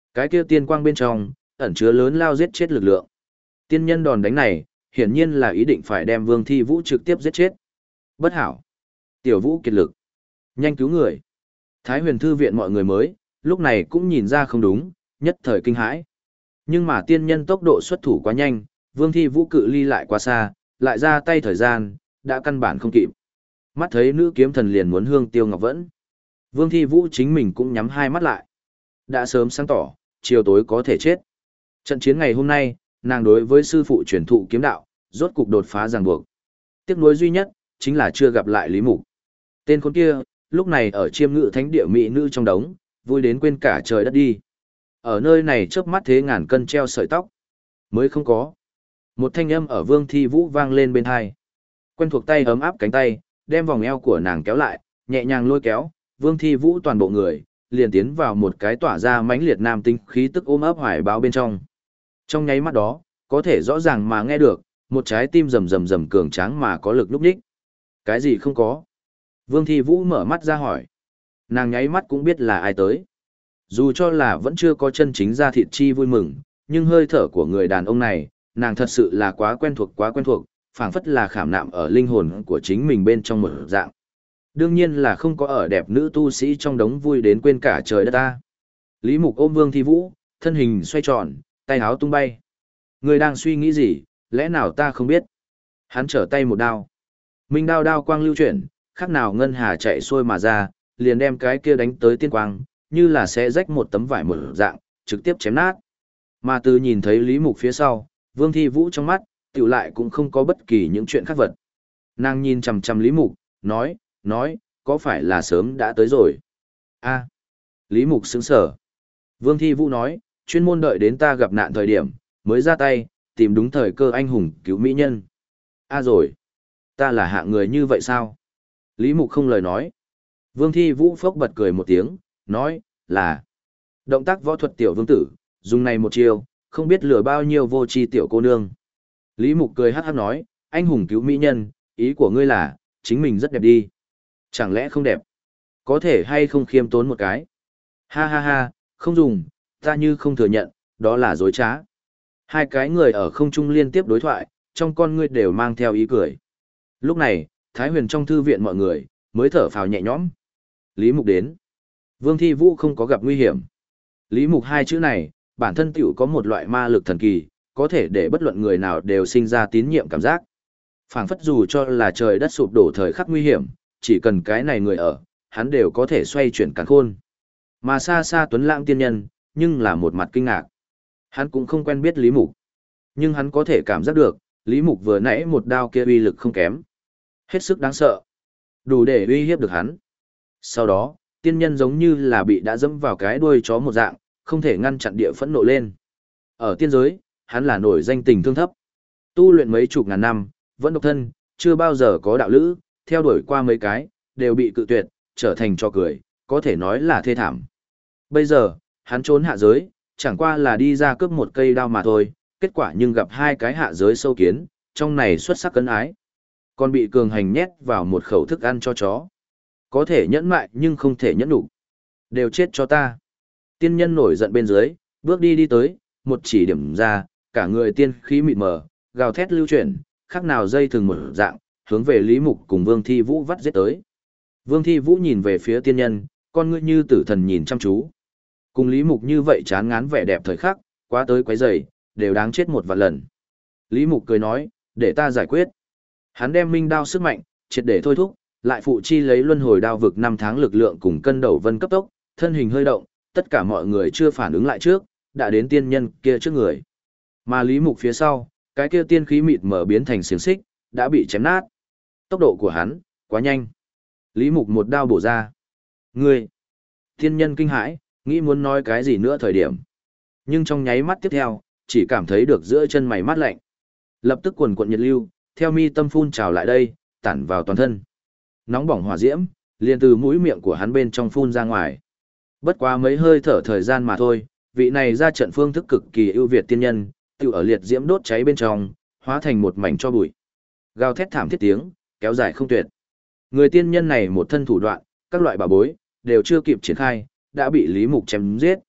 Cái kia tiên quang bên trong, ẩn chứa lớn lao giết chết lực lượng. Tiên nhân đòn đánh này, hiển nhiên là ý định phải đem Vương Thi Vũ trực tiếp giết chết. Bất hảo. Tiểu Vũ kiệt lực. Nhanh cứu người. Thái Huyền Thư viện mọi người mới, lúc này cũng nhìn ra không đúng, nhất thời kinh hãi. Nhưng mà tiên nhân tốc độ xuất thủ quá nhanh, Vương Thi Vũ cự ly lại quá xa, lại ra tay thời gian, đã căn bản không kịp. Mắt thấy nữ kiếm thần liền muốn hương tiêu ngọc vẫn. Vương Thi Vũ chính mình cũng nhắm hai mắt lại. Đã sớm sáng tỏ, chiều tối có thể chết. Trận chiến ngày hôm nay, nàng đối với sư phụ truyền thụ kiếm đạo, rốt cục đột phá ràng buộc. Tiếc nuối duy nhất, chính là chưa gặp lại Lý Mục. Tên con kia, lúc này ở chiêm ngự thánh địa mỹ nữ trong đống, vui đến quên cả trời đất đi. Ở nơi này chớp mắt thế ngàn cân treo sợi tóc. Mới không có. Một thanh âm ở Vương Thi Vũ vang lên bên hai. Quen thuộc tay ấm áp cánh tay, đem vòng eo của nàng kéo lại, nhẹ nhàng lôi kéo, Vương Thi Vũ toàn bộ người, liền tiến vào một cái tỏa ra mãnh liệt nam tinh khí tức ôm ấp hoài báo bên trong. Trong nháy mắt đó, có thể rõ ràng mà nghe được, một trái tim rầm rầm rầm cường tráng mà có lực lúc đích. Cái gì không có? Vương Thi Vũ mở mắt ra hỏi. Nàng nháy mắt cũng biết là ai tới. Dù cho là vẫn chưa có chân chính ra thịt chi vui mừng, nhưng hơi thở của người đàn ông này, nàng thật sự là quá quen thuộc, phảng phất là khảm nạm ở linh hồn của chính mình bên trong một dạng. Đương nhiên là không có ở đẹp nữ tu sĩ trong đống vui đến quên cả trời đất ta. Lý Mục ôm Vương Thi Vũ, thân hình xoay tròn, tay áo tung bay. Người đang suy nghĩ gì, lẽ nào ta không biết? Hắn trở tay một đao. Minh đao đao quang lưu chuyển, khác nào ngân hà chạy xuôi mà ra, liền đem cái kia đánh tới tiên quang, như là sẽ rách một tấm vải một dạng, trực tiếp chém nát. Mà từ nhìn thấy Lý Mục phía sau, Vương Thi Vũ trong mắt, tiểu lại cũng không có bất kỳ những chuyện khác vật. Nàng nhìn chằm chằm Lý Mục, nói, có phải là sớm đã tới rồi? A. Lý Mục sững sờ. Vương Thi Vũ nói, chuyên môn đợi đến ta gặp nạn thời điểm, mới ra tay, tìm đúng thời cơ anh hùng cứu mỹ nhân. A rồi. Ta là hạng người như vậy sao? Lý Mục không lời nói. Vương Thi Vũ phốc bật cười một tiếng, nói, là động tác võ thuật tiểu vương tử, dùng này một chiêu, không biết lừa bao nhiêu vô tri tiểu cô nương. Lý Mục cười hát hát nói, anh hùng cứu mỹ nhân, ý của ngươi là, chính mình rất đẹp đi. Chẳng lẽ không đẹp? Có thể hay không khiêm tốn một cái? Ha ha ha, không dùng, ta như không thừa nhận, đó là dối trá. Hai cái người ở không trung liên tiếp đối thoại, trong con ngươi đều mang theo ý cười. Lúc này, Thái Huyền trong thư viện mọi người, mới thở phào nhẹ nhõm. Lý Mục đến. Vương Thi Vũ không có gặp nguy hiểm. Lý Mục hai chữ này, bản thân tiểu có một loại ma lực thần kỳ, có thể để bất luận người nào đều sinh ra tín nhiệm cảm giác. Phảng phất dù cho là trời đất sụp đổ thời khắc nguy hiểm, chỉ cần cái này người ở, hắn đều có thể xoay chuyển càn khôn. Mà xa xa Tuấn Lãng tiên nhân, nhưng là một mặt kinh ngạc. Hắn cũng không quen biết Lý Mục. Nhưng hắn có thể cảm giác được, Lý Mục vừa nãy một đao kia uy lực không kém. Hết sức đáng sợ. Đủ để uy hiếp được hắn. Sau đó, tiên nhân giống như là bị đã dẫm vào cái đuôi chó một dạng, không thể ngăn chặn địa phẫn nộ lên. Ở tiên giới, hắn là nổi danh tình thương thấp. Tu luyện mấy chục ngàn năm, vẫn độc thân, chưa bao giờ có đạo lữ, theo đuổi qua mấy cái, đều bị cự tuyệt, trở thành trò cười, có thể nói là thê thảm. Bây giờ, hắn trốn hạ giới, chẳng qua là đi ra cướp một cây đao mà thôi, kết quả nhưng gặp hai cái hạ giới sâu kiến, trong này xuất sắc cấn ái. Còn bị cường hành nhét vào một khẩu thức ăn cho chó. Có thể nhẫn mại nhưng không thể nhẫn đủ. Đều chết cho ta. Tiên nhân nổi giận bên dưới, bước đi tới, một chỉ điểm ra, cả người tiên khí mịt mờ, gào thét lưu chuyển, khác nào dây thường một dạng, hướng về Lý Mục cùng Vương Thi Vũ vắt giết tới. Vương Thi Vũ nhìn về phía tiên nhân, con ngươi như tử thần nhìn chăm chú. Cùng Lý Mục như vậy chán ngán vẻ đẹp thời khắc, quá tới quấy rầy, đều đáng chết một vạn lần. Lý Mục cười nói, để ta giải quyết. Hắn đem minh đao sức mạnh, triệt để thôi thúc, lại phụ chi lấy luân hồi đao vực 5 tháng lực lượng cùng cân đầu vân cấp tốc, thân hình hơi động, tất cả mọi người chưa phản ứng lại trước, đã đến tiên nhân kia trước người. Mà Lý Mục phía sau, cái kia tiên khí mịt mở biến thành xiềng xích, đã bị chém nát. Tốc độ của hắn, quá nhanh. Lý Mục một đao bổ ra. Ngươi! Tiên nhân kinh hãi, nghĩ muốn nói cái gì nữa thời điểm. Nhưng trong nháy mắt tiếp theo, chỉ cảm thấy được giữa chân mày mát lạnh. Lập tức quần quần nhiệt lưu, theo mi tâm phun trào lại đây, tản vào toàn thân. Nóng bỏng hỏa diễm, liền từ mũi miệng của hắn bên trong phun ra ngoài. Bất quá mấy hơi thở thời gian mà thôi, vị này ra trận phương thức cực kỳ ưu việt tiên nhân, tự ở liệt diễm đốt cháy bên trong, hóa thành một mảnh cho bụi. Gào thét thảm thiết tiếng, kéo dài không tuyệt. Người tiên nhân này một thân thủ đoạn, các loại bảo bối, đều chưa kịp triển khai, đã bị Lý Mục chém giết.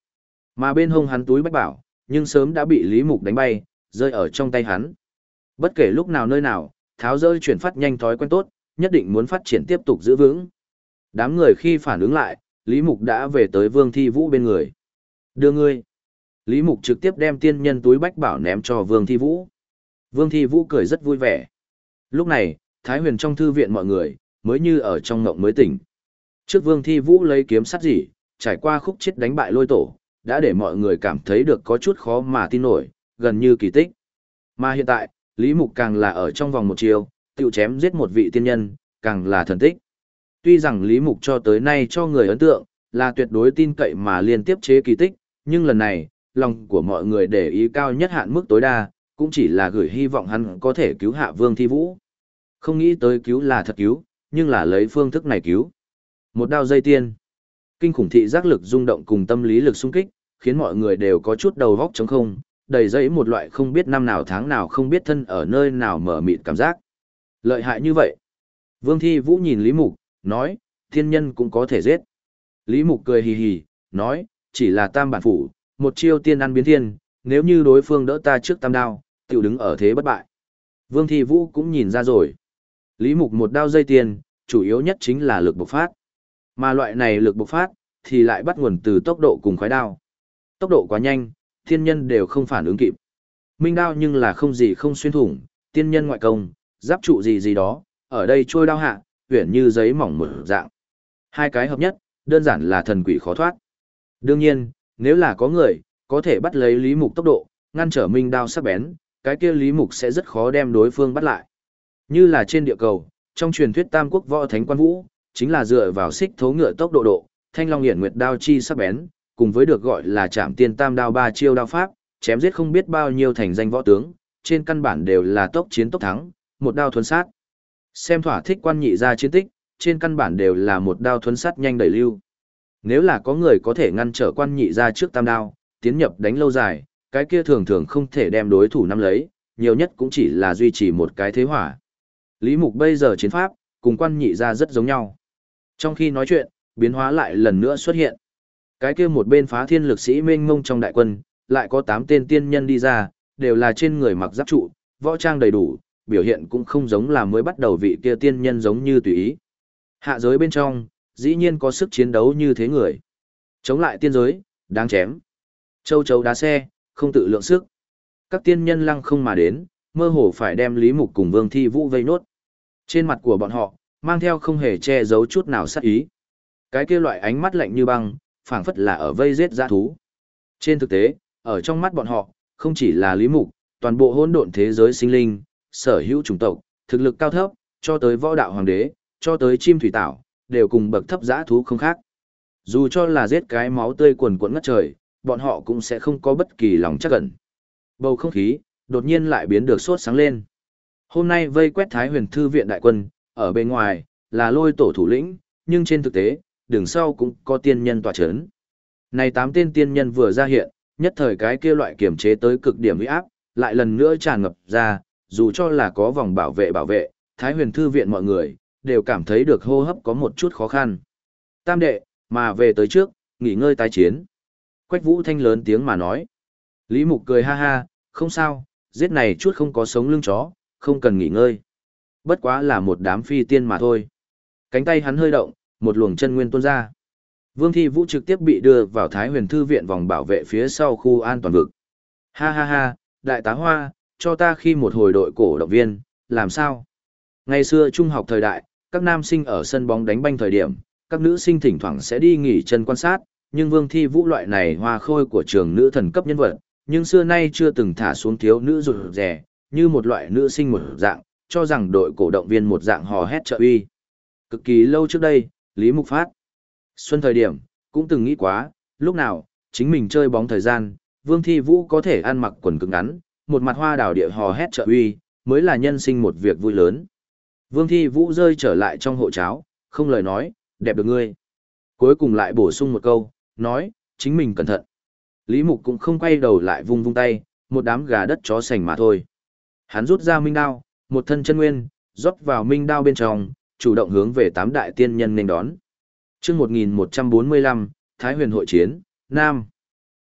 Mà bên hông hắn túi bách bảo, nhưng sớm đã bị Lý Mục đánh bay, rơi ở trong tay hắn. Bất kể lúc nào nơi nào, tháo rơi chuyển phát nhanh thói quen tốt, nhất định muốn phát triển tiếp tục giữ vững. Đám người khi phản ứng lại, Lý Mục đã về tới Vương Thi Vũ bên người. Đưa ngươi. Lý Mục trực tiếp đem tiên nhân túi bách bảo ném cho Vương Thi Vũ. Vương Thi Vũ cười rất vui vẻ. Lúc này, Thái Huyền trong thư viện mọi người, mới như ở trong ngộng mới tỉnh. Trước Vương Thi Vũ lấy kiếm sắt dỉ, trải qua khúc chết đánh bại lôi tổ, đã để mọi người cảm thấy được có chút khó mà tin nổi, gần như kỳ tích. Mà hiện tại, Lý Mục càng là ở trong vòng một chiều, tiêu chém giết một vị tiên nhân, càng là thần tích. Tuy rằng Lý Mục cho tới nay cho người ấn tượng, là tuyệt đối tin cậy mà liên tiếp chế kỳ tích, nhưng lần này, lòng của mọi người để ý cao nhất hạn mức tối đa, cũng chỉ là gửi hy vọng hắn có thể cứu hạ Vương Thi Vũ. Không nghĩ tới cứu là thật cứu, nhưng là lấy phương thức này cứu. Một đao dây tiên. Kinh khủng thị giác lực rung động cùng tâm lý lực xung kích, khiến mọi người đều có chút đầu vóc trống không, đầy dẫy một loại không biết năm nào tháng nào không biết thân ở nơi nào mở mịt cảm giác. Lợi hại như vậy. Vương Thi Vũ nhìn Lý Mục, nói, thiên nhân cũng có thể giết. Lý Mục cười hì hì, nói, chỉ là tam bản phủ, một chiêu tiên ăn biến thiên, nếu như đối phương đỡ ta trước tam đao, tiểu đứng ở thế bất bại. Vương Thi Vũ cũng nhìn ra rồi. Lý Mục một đao dây tiền, chủ yếu nhất chính là lực bộc phát. Mà loại này lực bộc phát, thì lại bắt nguồn từ tốc độ cùng khoái đao. Tốc độ quá nhanh, thiên nhân đều không phản ứng kịp. Minh đao nhưng là không gì không xuyên thủng, tiên nhân ngoại công, giáp trụ gì gì đó, ở đây trôi đao hạ, uyển như giấy mỏng mở dạng. Hai cái hợp nhất, đơn giản là thần quỷ khó thoát. Đương nhiên, nếu là có người, có thể bắt lấy Lý Mục tốc độ, ngăn trở minh đao sắc bén, cái kia Lý Mục sẽ rất khó đem đối phương bắt lại. Như là trên địa cầu, trong truyền thuyết Tam Quốc Võ Thánh Quan Vũ, chính là dựa vào xích thố ngựa tốc độ, Thanh Long Hiển Nguyệt đao chi sắc bén, cùng với được gọi là Trảm Tiên Tam đao ba chiêu đao pháp, chém giết không biết bao nhiêu thành danh võ tướng, trên căn bản đều là tốc chiến tốc thắng, một đao thuần sát. Xem thỏa thích quan nhị ra chiến tích, trên căn bản đều là một đao thuần sát nhanh đẩy lưu. Nếu là có người có thể ngăn trở quan nhị ra trước tam đao, tiến nhập đánh lâu dài, cái kia thường thường không thể đem đối thủ nắm lấy, nhiều nhất cũng chỉ là duy trì một cái thế hỏa. Lý Mục bây giờ chiến pháp, cùng quan nhị ra rất giống nhau. Trong khi nói chuyện, biến hóa lại lần nữa xuất hiện. Cái kia một bên phá thiên lực sĩ mênh mông trong đại quân, lại có 8 tên tiên nhân đi ra, đều là trên người mặc giáp trụ, võ trang đầy đủ, biểu hiện cũng không giống là mới bắt đầu vị kia tiên nhân giống như tùy ý. Hạ giới bên trong, dĩ nhiên có sức chiến đấu như thế người. Chống lại tiên giới, đáng chém. Châu chấu đá xe, không tự lượng sức. Các tiên nhân lăng không mà đến, mơ hồ phải đem Lý Mục cùng Vương Thi Vũ vây nốt. Trên mặt của bọn họ, mang theo không hề che giấu chút nào sát ý. Cái kia loại ánh mắt lạnh như băng, phảng phất là ở vây giết dã thú. Trên thực tế, ở trong mắt bọn họ, không chỉ là Lý Mục, toàn bộ hỗn độn thế giới sinh linh, sở hữu chủng tộc, thực lực cao thấp, cho tới võ đạo hoàng đế, cho tới chim thủy tảo, đều cùng bậc thấp dã thú không khác. Dù cho là giết cái máu tươi quần quẫn ngất trời, bọn họ cũng sẽ không có bất kỳ lòng chắc ẩn. Bầu không khí, đột nhiên lại biến được sốt sáng lên. Hôm nay vây quét Thái Huyền Thư viện đại quân, ở bên ngoài, là lôi tổ thủ lĩnh, nhưng trên thực tế, đường sau cũng có tiên nhân tọa chấn. Này 8 tên tiên nhân vừa ra hiện, nhất thời cái kia loại kiểm chế tới cực điểm uy áp, lại lần nữa tràn ngập ra, dù cho là có vòng bảo vệ, Thái Huyền Thư viện mọi người, đều cảm thấy được hô hấp có một chút khó khăn. Tam đệ, mà về tới trước, nghỉ ngơi tái chiến. Quách Vũ Thanh lớn tiếng mà nói. Lý Mục cười ha ha, không sao, giết này chút không có sống lưng chó, không cần nghỉ ngơi. Bất quá là một đám phi tiên mà thôi. Cánh tay hắn hơi động, một luồng chân nguyên tuôn ra. Vương Thi Vũ trực tiếp bị đưa vào Thái Huyền Thư viện vòng bảo vệ phía sau khu an toàn vực. Ha ha ha, đại tá Hoa, cho ta khi một hồi đội cổ động viên, làm sao? Ngày xưa trung học thời đại, các nam sinh ở sân bóng đánh banh thời điểm, các nữ sinh thỉnh thoảng sẽ đi nghỉ chân quan sát, nhưng Vương Thi Vũ loại này hoa khôi của trường nữ thần cấp nhân vật, nhưng xưa nay chưa từng thả xuống thiếu nữ rụt rè, như một loại nữ sinh một dạng, cho rằng đội cổ động viên một dạng hò hét trợ uy. Cực kỳ lâu trước đây, Lý Mục Phát xuân thời điểm, cũng từng nghĩ quá, lúc nào, chính mình chơi bóng thời gian, Vương Thi Vũ có thể ăn mặc quần cực ngắn, một mặt hoa đào địa hò hét trợ uy, mới là nhân sinh một việc vui lớn. Vương Thi Vũ rơi trở lại trong hộ cháo, không lời nói, đẹp được ngươi. Cuối cùng lại bổ sung một câu, nói, chính mình cẩn thận. Lý Mục cũng không quay đầu lại vung vung tay, một đám gà đất chó sành mà thôi. Hắn rút ra minh đao, một thân chân nguyên, rót vào minh đao bên trong, chủ động hướng về 8 đại tiên nhân nên đón. Chương 1145, Thái Huyền hội chiến, Nam.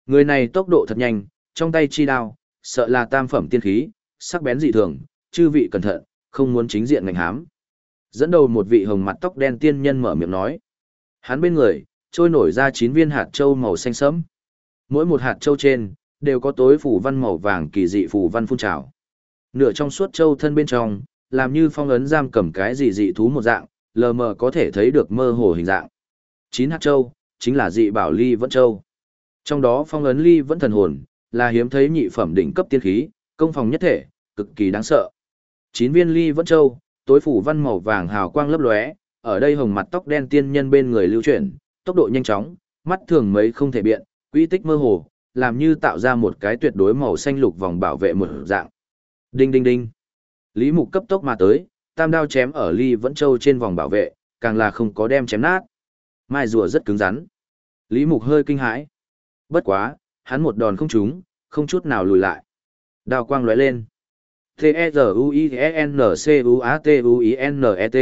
Người này tốc độ thật nhanh, trong tay chi đao, sợ là tam phẩm tiên khí, sắc bén dị thường, chư vị cẩn thận, không muốn chính diện ngành hám. Dẫn đầu một vị hồng mặt tóc đen tiên nhân mở miệng nói. Hắn bên người, trôi nổi ra 9 viên hạt châu màu xanh sẫm. Mỗi một hạt châu trên, đều có tối phủ văn màu vàng kỳ dị phủ văn phun trào. Nửa trong suốt châu thân bên trong, làm như phong ấn giam cầm cái gì dị thú một dạng, lờ mờ có thể thấy được mơ hồ hình dạng. 9 hạt châu, chính là dị bảo ly vẫn châu. Trong đó phong ấn ly vẫn thần hồn, là hiếm thấy nhị phẩm đỉnh cấp tiên khí, công phòng nhất thể, cực kỳ đáng sợ. 9 viên ly vẫn châu, tối phủ văn màu vàng hào quang lấp lóe, ở đây hồng mặt tóc đen tiên nhân bên người lưu chuyển, tốc độ nhanh chóng, mắt thường mấy không thể biện, quỹ tích mơ hồ, làm như tạo ra một cái tuyệt đối màu xanh lục vòng bảo vệ một dạng. Đinh đinh đinh. Lý Mục cấp tốc mà tới, tam đao chém ở ly vẫn châu trên vòng bảo vệ, càng là không có đem chém nát. Mai rùa rất cứng rắn. Lý Mục hơi kinh hãi. Bất quá, hắn một đòn không trúng, không chút nào lùi lại. Đao quang lóe lên. T-E-Z-U-I-N-C-U-A-T-U-I-N-E-T.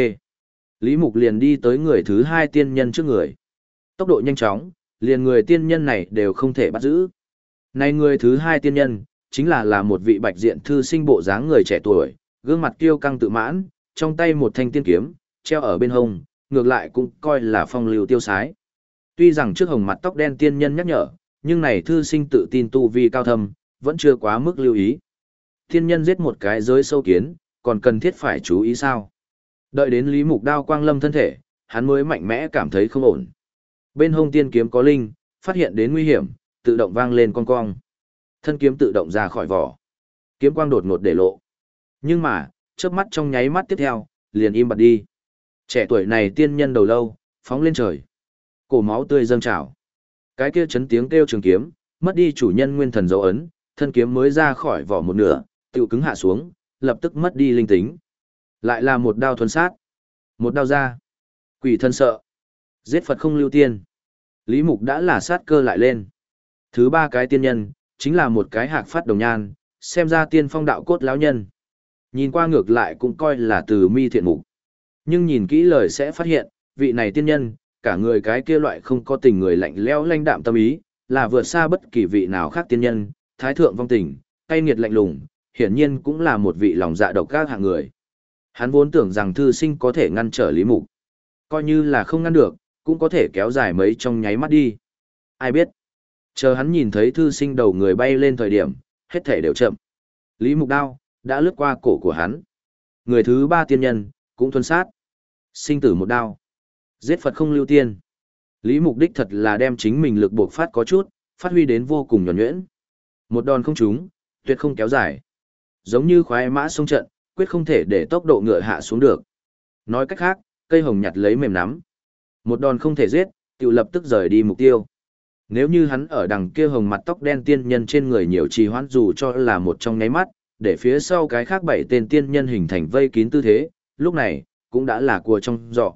Lý Mục liền đi tới người thứ 2 tiên nhân trước người. Tốc độ nhanh chóng, liền người tiên nhân này đều không thể bắt giữ. Này người thứ 2 tiên nhân, chính là một vị bạch diện thư sinh bộ dáng người trẻ tuổi, gương mặt kiêu căng tự mãn, trong tay một thanh tiên kiếm, treo ở bên hông, ngược lại cũng coi là phong lưu tiêu sái. Tuy rằng trước hồng mặt tóc đen tiên nhân nhắc nhở, nhưng này thư sinh tự tin tu vi cao thâm, vẫn chưa quá mức lưu ý. Tiên nhân giết một cái giới sâu kiến, còn cần thiết phải chú ý sao? Đợi đến Lý Mục đao quang lâm thân thể, hắn mới mạnh mẽ cảm thấy không ổn. Bên hông tiên kiếm có linh, phát hiện đến nguy hiểm, tự động vang lên con cong. Thân kiếm tự động ra khỏi vỏ. Kiếm quang đột ngột để lộ. Nhưng mà, chớp mắt trong nháy mắt tiếp theo, liền im bặt đi. Trẻ tuổi này tiên nhân đầu lâu, phóng lên trời. Cổ máu tươi dâng trào. Cái kia chấn tiếng kêu trường kiếm, mất đi chủ nhân nguyên thần dấu ấn, thân kiếm mới ra khỏi vỏ một nửa, tự cứng hạ xuống, lập tức mất đi linh tính. Lại là một đao thuần sát. Một đao ra. Quỷ thân sợ. Giết Phật không lưu tiên. Lý Mục đã là sát cơ lại lên. Thứ 3 cái tiên nhân, chính là một cái hạc phát đồng nhan, xem ra tiên phong đạo cốt lão nhân. Nhìn qua ngược lại cũng coi là từ mi thiện mục. Nhưng nhìn kỹ lời sẽ phát hiện, vị này tiên nhân, cả người cái kia loại không có tình người lạnh lẽo lanh đạm tâm ý, là vượt xa bất kỳ vị nào khác tiên nhân, thái thượng vong tình, cay nghiệt lạnh lùng, hiển nhiên cũng là một vị lòng dạ độc ác hạng người. Hắn vốn tưởng rằng thư sinh có thể ngăn trở Lý Mục. Coi như là không ngăn được, cũng có thể kéo dài mấy trong nháy mắt đi. Ai biết. Chờ hắn nhìn thấy thư sinh đầu người bay lên thời điểm, hết thể đều chậm. Lý Mục đao, đã lướt qua cổ của hắn. Người thứ 3 tiên nhân, cũng thuần sát. Sinh tử một đao. Giết Phật không lưu tiên. Lý Mục đích thật là đem chính mình lực buộc phát có chút, phát huy đến vô cùng nhuần nhuyễn. Một đòn không trúng, tuyệt không kéo dài. Giống như khoái mã xông trận, quyết không thể để tốc độ ngựa hạ xuống được. Nói cách khác, cây hồng nhặt lấy mềm nắm. Một đòn không thể giết, tự lập tức rời đi mục tiêu. Nếu như hắn ở đằng kia hồng mặt tóc đen tiên nhân trên người nhiều trì hoãn dù cho là một trong nháy mắt, để phía sau cái khác 7 tên tiên nhân hình thành vây kín tư thế, lúc này, cũng đã là cua trong giỏ.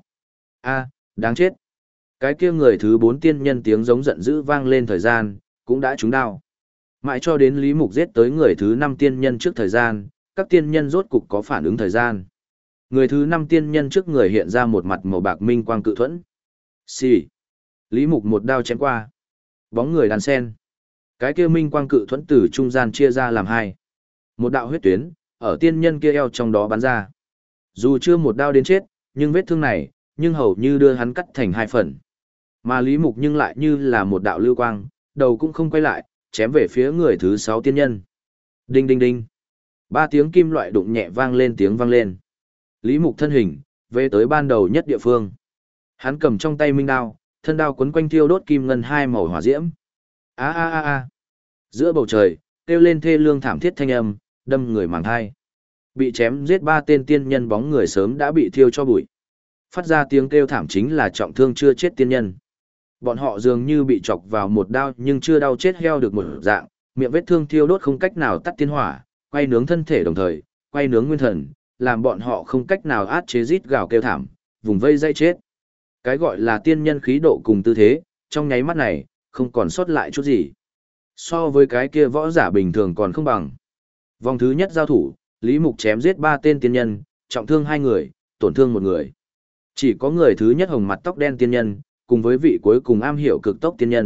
A, đáng chết. Cái kia người thứ 4 tiên nhân tiếng giống giận dữ vang lên thời gian, cũng đã trúng đao. Mãi cho đến Lý Mục giết tới người thứ 5 tiên nhân trước thời gian, các tiên nhân rốt cục có phản ứng thời gian. Người thứ 5 tiên nhân trước người hiện ra một mặt màu bạc minh quang cự thuẫn. Xì. Lý Mục một đao chém qua. Bóng người đàn sen. Cái kia minh quang cự thuẫn từ trung gian chia ra làm 2. Một đạo huyết tuyến, ở tiên nhân kia eo trong đó bắn ra. Dù chưa một đao đến chết, nhưng vết thương này, nhưng hầu như đưa hắn cắt thành 2 phần. Mà Lý Mục nhưng lại như là một đạo lưu quang, đầu cũng không quay lại, chém về phía người thứ 6 tiên nhân. Đinh đinh đinh. 3 tiếng kim loại đụng nhẹ vang lên tiếng vang lên. Lý Mục thân hình, về tới ban đầu nhất địa phương. Hắn cầm trong tay minh đao, thân đao quấn quanh thiêu đốt kim ngân 2 màu hỏa diễm. A a a a. Giữa bầu trời, kêu lên thê lương thảm thiết thanh âm, đâm người màng thai. Bị chém giết 3 tên tiên nhân bóng người sớm đã bị thiêu cho bụi. Phát ra tiếng kêu thảm chính là trọng thương chưa chết tiên nhân. Bọn họ dường như bị chọc vào một đao nhưng chưa đau chết heo được một dạng, miệng vết thương thiêu đốt không cách nào tắt tiên hỏa, quay nướng thân thể đồng thời, quay nướng nguyên thần, làm bọn họ không cách nào át chế rít gào kêu thảm, vùng vây dây chết. Cái gọi là tiên nhân khí độ cùng tư thế, trong nháy mắt này, không còn sót lại chút gì. So với cái kia võ giả bình thường còn không bằng. Vòng thứ nhất giao thủ, Lý Mục chém giết 3 tên tiên nhân, trọng thương 2 người, tổn thương 1 người. Chỉ có người thứ nhất hồng mặt tóc đen tiên nhân, cùng với vị cuối cùng am hiểu cực tốc tiên nhân,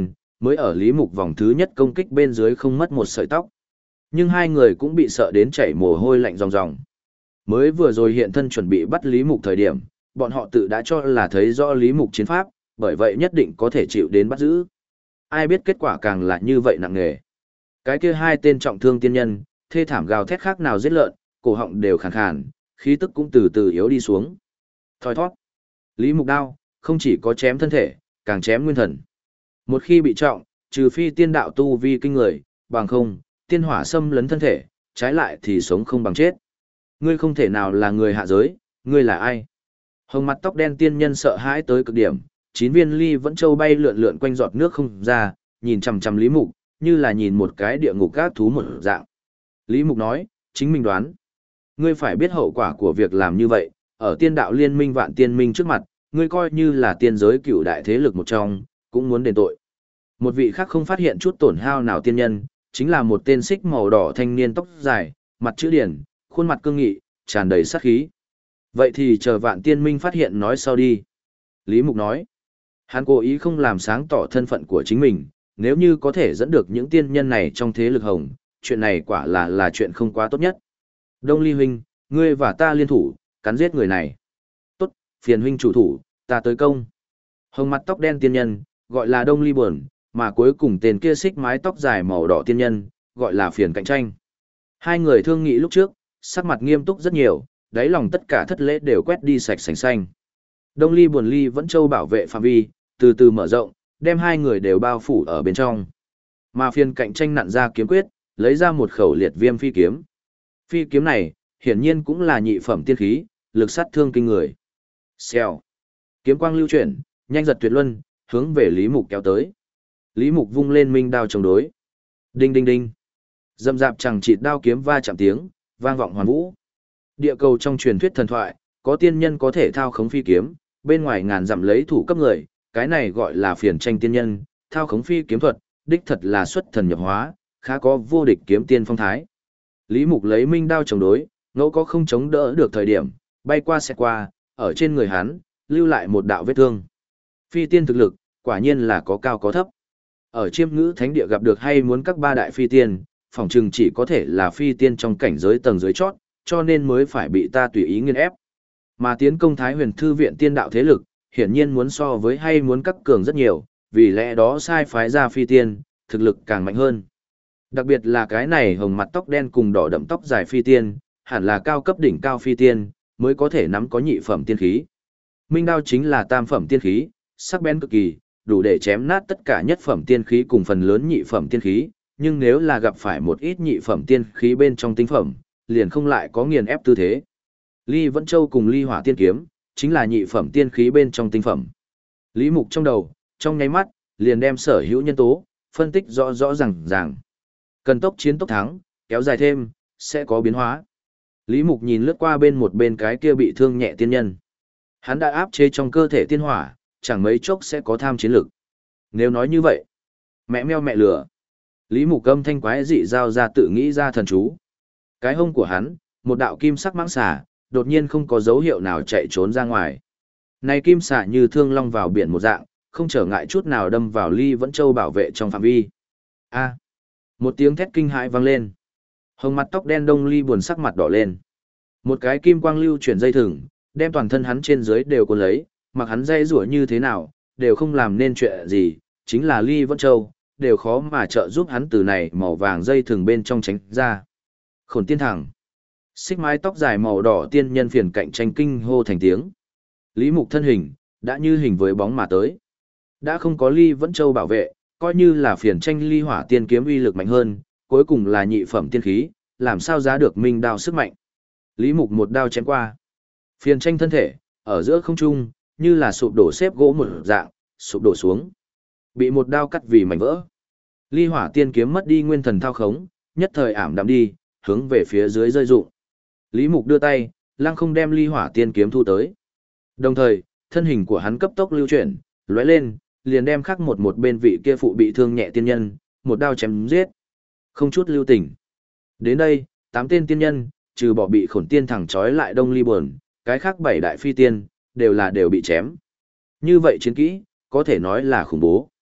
mới ở Lý Mục vòng thứ nhất công kích bên dưới không mất một sợi tóc. Nhưng hai người cũng bị sợ đến chảy mồ hôi lạnh ròng ròng. Mới vừa rồi hiện thân chuẩn bị bắt Lý Mục thời điểm, bọn họ tự đã cho là thấy rõ Lý Mục chiến pháp, bởi vậy nhất định có thể chịu đến bắt giữ. Ai biết kết quả càng là như vậy nặng nề. Cái kia hai tên trọng thương tiên nhân, thê thảm gào thét khác nào giết lợn, cổ họng đều khàn khàn, khí tức cũng từ từ yếu đi xuống. Thoi thoát. Lý Mục đao, không chỉ có chém thân thể, càng chém nguyên thần. Một khi bị trọng, trừ phi tiên đạo tu vi kinh người, bằng không, tiên hỏa xâm lấn thân thể, trái lại thì sống không bằng chết. Ngươi không thể nào là người hạ giới, ngươi là ai? Hồng mặt tóc đen tiên nhân sợ hãi tới cực điểm, 9 viên ly vẫn châu bay lượn lượn quanh giọt nước không ra, nhìn chằm chằm Lý Mục, như là nhìn một cái địa ngục các thú một dạng. Lý Mục nói, chính mình đoán. Ngươi phải biết hậu quả của việc làm như vậy, ở tiên đạo liên minh vạn tiên minh trước mặt, ngươi coi như là tiên giới cựu đại thế lực một trong, cũng muốn đền tội. Một vị khác không phát hiện chút tổn hao nào tiên nhân, chính là một tên xích màu đỏ thanh niên tóc dài, mặt chữ điển, khuôn mặt cương nghị, tràn đầy sát khí. Vậy thì chờ vạn tiên minh phát hiện nói sau đi. Lý Mục nói, hắn cố ý không làm sáng tỏ thân phận của chính mình, nếu như có thể dẫn được những tiên nhân này trong thế lực hồng, chuyện này quả là chuyện không quá tốt nhất. Đông Ly huynh, ngươi và ta liên thủ, cắn giết người này. Tốt, phiền huynh chủ thủ, ta tới công. Hồng mặt tóc đen tiên nhân, gọi là Đông Ly buồn, mà cuối cùng tên kia xích mái tóc dài màu đỏ tiên nhân, gọi là phiền cạnh tranh. Hai người thương nghị lúc trước, sắc mặt nghiêm túc rất nhiều, đáy lòng tất cả thất lễ đều quét đi sạch sành xanh. Đông Ly buồn ly vẫn châu bảo vệ phạm vi, từ từ mở rộng, đem hai người đều bao phủ ở bên trong. Mà phiền cạnh tranh nặn ra kiếm quyết, lấy ra một khẩu liệt viêm phi kiếm. Phi kiếm này, hiển nhiên cũng là nhị phẩm tiên khí, lực sát thương kinh người. Xèo. Kiếm quang lưu chuyển, nhanh giật tuyệt luân, hướng về Lý Mục kéo tới. Lý Mục vung lên minh đao chống đối. Đinh đinh đinh. Dầm dạp chẳng chịt đao kiếm va chạm tiếng, vang vọng hoàn vũ. Địa cầu trong truyền thuyết thần thoại, có tiên nhân có thể thao khống phi kiếm, bên ngoài ngàn dặm lấy thủ cấp người, cái này gọi là phiền tranh tiên nhân, thao khống phi kiếm thuật, đích thật là xuất thần nhập hóa, khá có vô địch kiếm tiên phong thái. Lý Mục lấy minh đao chống đối, ngẫu có không chống đỡ được thời điểm, bay qua xe qua, ở trên người hắn, lưu lại một đạo vết thương. Phi tiên thực lực, quả nhiên là có cao có thấp. Ở chiêm ngữ thánh địa gặp được hay muốn các ba đại phi tiên, phỏng chừng chỉ có thể là phi tiên trong cảnh giới tầng dưới chót, cho nên mới phải bị ta tùy ý nghiên ép. Mà tiến công Thái Huyền Thư viện tiên đạo thế lực, hiển nhiên muốn so với hay muốn các cường rất nhiều, vì lẽ đó sai phái ra phi tiên, thực lực càng mạnh hơn. Đặc biệt là cái này hồng mặt tóc đen cùng đỏ đậm tóc dài phi tiên, hẳn là cao cấp đỉnh cao phi tiên, mới có thể nắm có nhị phẩm tiên khí. Minh đao chính là tam phẩm tiên khí, sắc bén cực kỳ, đủ để chém nát tất cả nhất phẩm tiên khí cùng phần lớn nhị phẩm tiên khí, nhưng nếu là gặp phải một ít nhị phẩm tiên khí bên trong tinh phẩm, liền không lại có nghiền ép tư thế. Ly Vẫn Châu cùng Ly Hỏa Tiên Kiếm, chính là nhị phẩm tiên khí bên trong tinh phẩm. Lý Mục trong đầu, trong nháy mắt, liền đem sở hữu nhân tố, phân tích rõ rõ ràng. Cần tốc chiến tốc thắng, kéo dài thêm, sẽ có biến hóa. Lý Mục nhìn lướt qua một bên cái kia bị thương nhẹ tiên nhân. Hắn đã áp chế trong cơ thể tiên hỏa, chẳng mấy chốc sẽ có tham chiến lực. Nếu nói như vậy, mẹ meo mẹ lửa. Lý Mục âm thanh quái dị giao ra tự nghĩ ra thần chú. Cái hông của hắn, một đạo kim sắc mãng xà, đột nhiên không có dấu hiệu nào chạy trốn ra ngoài. Này kim xà như thương long vào biển một dạng, không trở ngại chút nào đâm vào Ly Vẫn Châu bảo vệ trong phạm vi. A! Một tiếng thét kinh hãi vang lên. Hồng mặt tóc đen Đông Ly buồn sắc mặt đỏ lên. Một cái kim quang lưu chuyển dây thừng, đem toàn thân hắn trên dưới đều cuốn lấy, mặc hắn dây rủa như thế nào, đều không làm nên chuyện gì, chính là Ly Vẫn Châu, đều khó mà trợ giúp hắn từ này màu vàng dây thừng bên trong tránh ra. Khổn tiên thẳng. Xích mái tóc dài màu đỏ tiên nhân phiền cạnh tranh kinh hô thành tiếng. Lý Mục thân hình, đã như hình với bóng mà tới. Đã không có Ly Vẫn Châu bảo vệ, coi như là phiền tranh ly hỏa tiên kiếm uy lực mạnh hơn, cuối cùng là nhị phẩm tiên khí, làm sao giá được minh đao sức mạnh. Lý Mục một đao chém qua. Phiền tranh thân thể, ở giữa không trung, như là sụp đổ xếp gỗ một dạng, sụp đổ xuống. Bị một đao cắt vì mảnh vỡ. Ly hỏa tiên kiếm mất đi nguyên thần thao khống, nhất thời ảm đạm đi, hướng về phía dưới rơi rụng. Lý Mục đưa tay, lăng không đem ly hỏa tiên kiếm thu tới. Đồng thời, thân hình của hắn cấp tốc lưu chuyển, lóe lên, liền đem khắc một bên vị kia phụ bị thương nhẹ tiên nhân, một đao chém giết. Không chút lưu tình. Đến đây, 8 tên tiên nhân, trừ bỏ bị khổn tiên thẳng trói lại Đông Ly buồn, cái khác 7 đại phi tiên, đều bị chém. Như vậy chiến kỹ, có thể nói là khủng bố.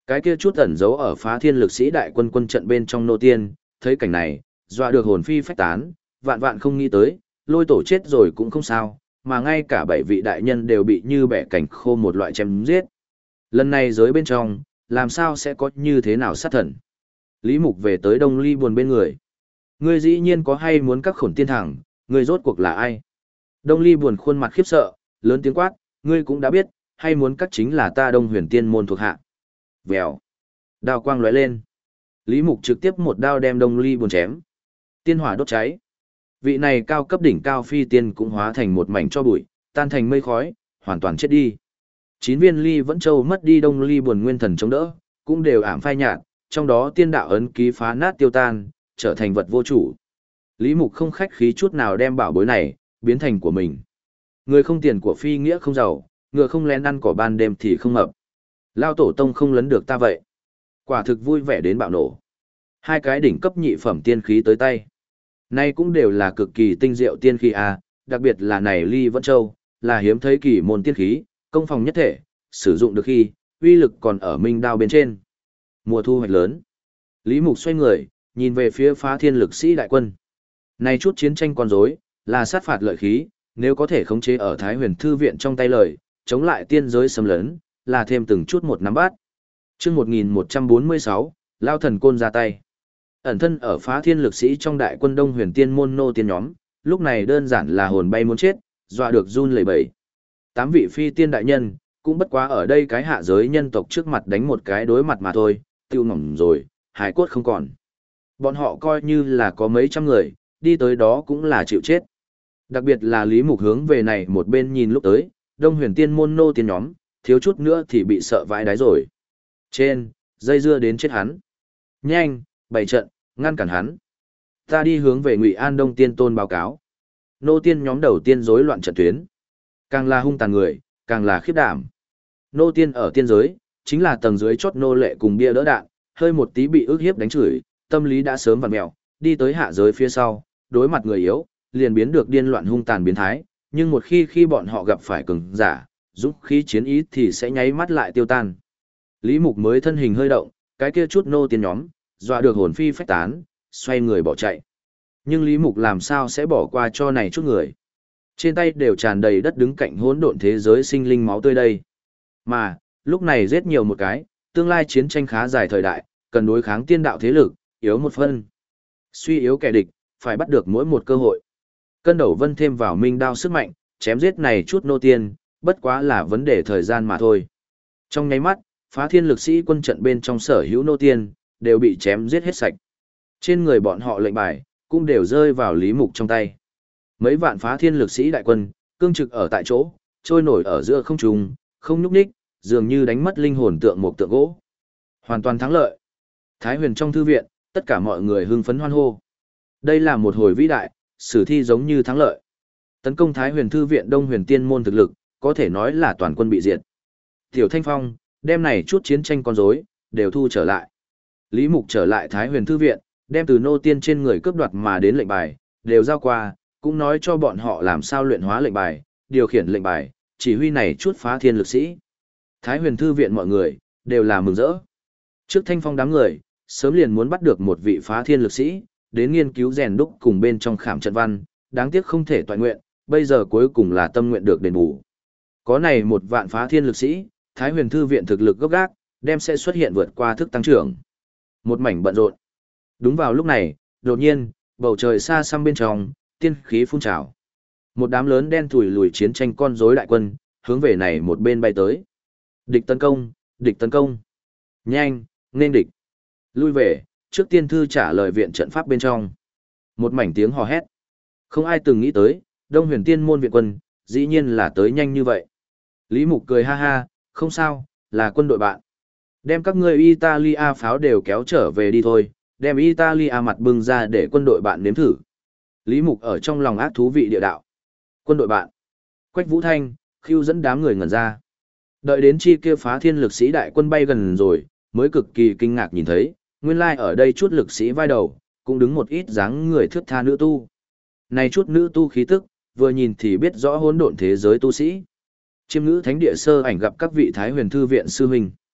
Cái kia chút ẩn giấu ở Phá Thiên lực sĩ đại quân quân trận bên trong nô tiên, thấy cảnh này, dọa được hồn phi phách tán, vạn vạn không nghĩ tới, Lôi Tổ chết rồi cũng không sao, mà ngay cả 7 vị đại nhân đều bị như bẻ cảnh khô một loại chém giết. Lần này giới bên trong, làm sao sẽ có như thế nào sát thần? Lý Mục về tới Đông Ly buồn bên người. Ngươi dĩ nhiên có hay muốn các khổn tiên thẳng, ngươi rốt cuộc là ai? Đông Ly buồn khuôn mặt khiếp sợ, lớn tiếng quát, ngươi cũng đã biết, hay muốn các chính là ta Đông Huyền Tiên môn thuộc hạ. Vèo. Đao quang lóe lên. Lý Mục trực tiếp một đao đem Đông Ly buồn chém. Tiên hỏa đốt cháy. Vị này cao cấp đỉnh cao phi tiên cũng hóa thành một mảnh cho bụi, tan thành mây khói, hoàn toàn chết đi. 9 viên ly vẫn châu mất đi Đông Ly buồn nguyên thần chống đỡ, cũng đều ảm phai nhạt, trong đó tiên đạo ấn ký phá nát tiêu tan, trở thành vật vô chủ. Lý Mục không khách khí chút nào đem bảo bối này biến thành của mình. Người không tiền của phi nghĩa không giàu, ngựa không lén ăn cỏ ban đêm thì không mập. Lao tổ tông không lấn được ta vậy. Quả thực vui vẻ đến bạo nổ. 2 cái đỉnh cấp nhị phẩm tiên khí tới tay. Nay cũng đều là cực kỳ tinh diệu tiên khí a, đặc biệt là này ly vẫn châu, là hiếm thấy kỳ môn tiên khí, công phòng nhất thể, sử dụng được khi, uy lực còn ở minh đao bên trên. Mùa thu hoạch lớn. Lý Mục xoay người, nhìn về phía Phá Thiên lực sĩ đại quân. Này chút chiến tranh con rối, là sát phạt lợi khí, nếu có thể khống chế ở Thái Huyền Thư viện trong tay lời, chống lại tiên giới xâm lấn, là thêm từng chút một nắm bát. Chương 1146, Lao Thần Côn ra tay. Ẩn thân ở Phá Thiên lực sĩ trong đại quân Đông Huyền Tiên môn nô tiên nhóm, lúc này đơn giản là hồn bay muốn chết, dọa được run lẩy bẩy. 8 vị phi tiên đại nhân, cũng bất quá ở đây cái hạ giới nhân tộc trước mặt đánh một cái đối mặt mà thôi, tiêu ngỏng rồi, hài cốt không còn. Bọn họ coi như là có mấy trăm người, đi tới đó cũng là chịu chết. Đặc biệt là Lý Mục hướng về này một bên nhìn lúc tới, Đông Huyền Tiên môn nô tiên nhóm, thiếu chút nữa thì bị sợ vãi đáy rồi. Trên, dây dưa đến chết hắn. Nhanh, bày trận, ngăn cản hắn. Ta đi hướng về Ngụy An Đông Tiên Tôn báo cáo. Nô tiên nhóm đầu tiên rối loạn trận tuyến. Càng là hung tàn người, càng là khiếp đảm. Nô tiên ở tiên giới, chính là tầng dưới chót nô lệ cùng bia đỡ đạn, hơi một tí bị ức hiếp đánh chửi, tâm lý đã sớm vặn mèo, đi tới hạ giới phía sau, đối mặt người yếu, liền biến được điên loạn hung tàn biến thái, nhưng một khi bọn họ gặp phải cường giả, dũng khí chiến ý thì sẽ nháy mắt lại tiêu tan. Lý Mục mới thân hình hơi động, cái kia chút nô tiên nhóm, dọa được hồn phi phách tán, xoay người bỏ chạy. Nhưng Lý Mục làm sao sẽ bỏ qua cho này chút người? Trên tay đều tràn đầy đất đứng cạnh hỗn độn thế giới sinh linh máu tươi đây. Mà, lúc này giết nhiều một cái, tương lai chiến tranh khá dài thời đại, cần đối kháng tiên đạo thế lực, yếu một phân. Suy yếu kẻ địch, phải bắt được mỗi một cơ hội. Cân đầu vân thêm vào minh đao sức mạnh, chém giết này chút nô tiên, bất quá là vấn đề thời gian mà thôi. Trong nháy mắt, Phá Thiên lực sĩ quân trận bên trong sở hữu nô tiên, đều bị chém giết hết sạch. Trên người bọn họ lệnh bài, cũng đều rơi vào Lý Mục trong tay. Mấy vạn Phá Thiên lực sĩ đại quân, cương trực ở tại chỗ, trôi nổi ở giữa không trung, không nhúc nhích, dường như đánh mất linh hồn tượng một tượng gỗ. Hoàn toàn thắng lợi. Thái Huyền trong thư viện, tất cả mọi người hưng phấn hoan hô. Đây là một hồi vĩ đại, sử thi giống như thắng lợi. Tấn công Thái Huyền thư viện Đông Huyền Tiên môn thực lực, có thể nói là toàn quân bị diệt. Tiểu Thanh Phong, đem này chút chiến tranh con rối đều thu trở lại. Lý Mục trở lại Thái Huyền thư viện, đem từ nô tiên trên người cướp đoạt mà đến lệnh bài, đều giao qua, cũng nói cho bọn họ làm sao luyện hóa lệnh bài, điều khiển lệnh bài, chỉ huy này chút Phá Thiên lực sĩ. Thái Huyền thư viện mọi người đều là mừng rỡ. Trước Thanh Phong đám người, sớm liền muốn bắt được một vị Phá Thiên lực sĩ, đến nghiên cứu rèn đúc cùng bên trong khảm trận văn, đáng tiếc không thể toại nguyện, bây giờ cuối cùng là tâm nguyện được đền bù. Có này một vạn Phá Thiên lực sĩ, Thái Huyền thư viện thực lực gấp gác, đem sẽ xuất hiện vượt qua thức tăng trưởng. Một mảnh bận rộn. Đúng vào lúc này, đột nhiên, bầu trời xa xăm bên trong, tiên khí phun trào. Một đám lớn đen thủi lùi chiến tranh con rối đại quân, hướng về này một bên bay tới. Địch tấn công, địch tấn công. Nhanh, nên địch. Lui về, trước tiên thư trả lời viện trận pháp bên trong. Một mảnh tiếng hò hét. Không ai từng nghĩ tới, Đông Huyền Tiên môn viện quân, dĩ nhiên là tới nhanh như vậy. Lý Mục cười ha ha, không sao, là quân đội bạn. Đem các ngươi Italia pháo đều kéo trở về đi thôi, đem Italia mặt bưng ra để quân đội bạn nếm thử. Lý Mục ở trong lòng ác thú vị địa đạo. Quân đội bạn. Quách Vũ Thanh, khiêu dẫn đám người ngẩn ra. Đợi đến chi kia Phá Thiên lực sĩ đại quân bay gần rồi, mới cực kỳ kinh ngạc nhìn thấy, nguyên lai ở đây chút lực sĩ vai đầu, cũng đứng một ít dáng người thướt tha nữ tu. Này chút nữ tu khí tức, vừa nhìn thì biết rõ hỗn độn thế giới tu sĩ. Chiêm ngữ thánh địa sơ ảnh gặp các vị Thái Huyền thư viện sư huynh.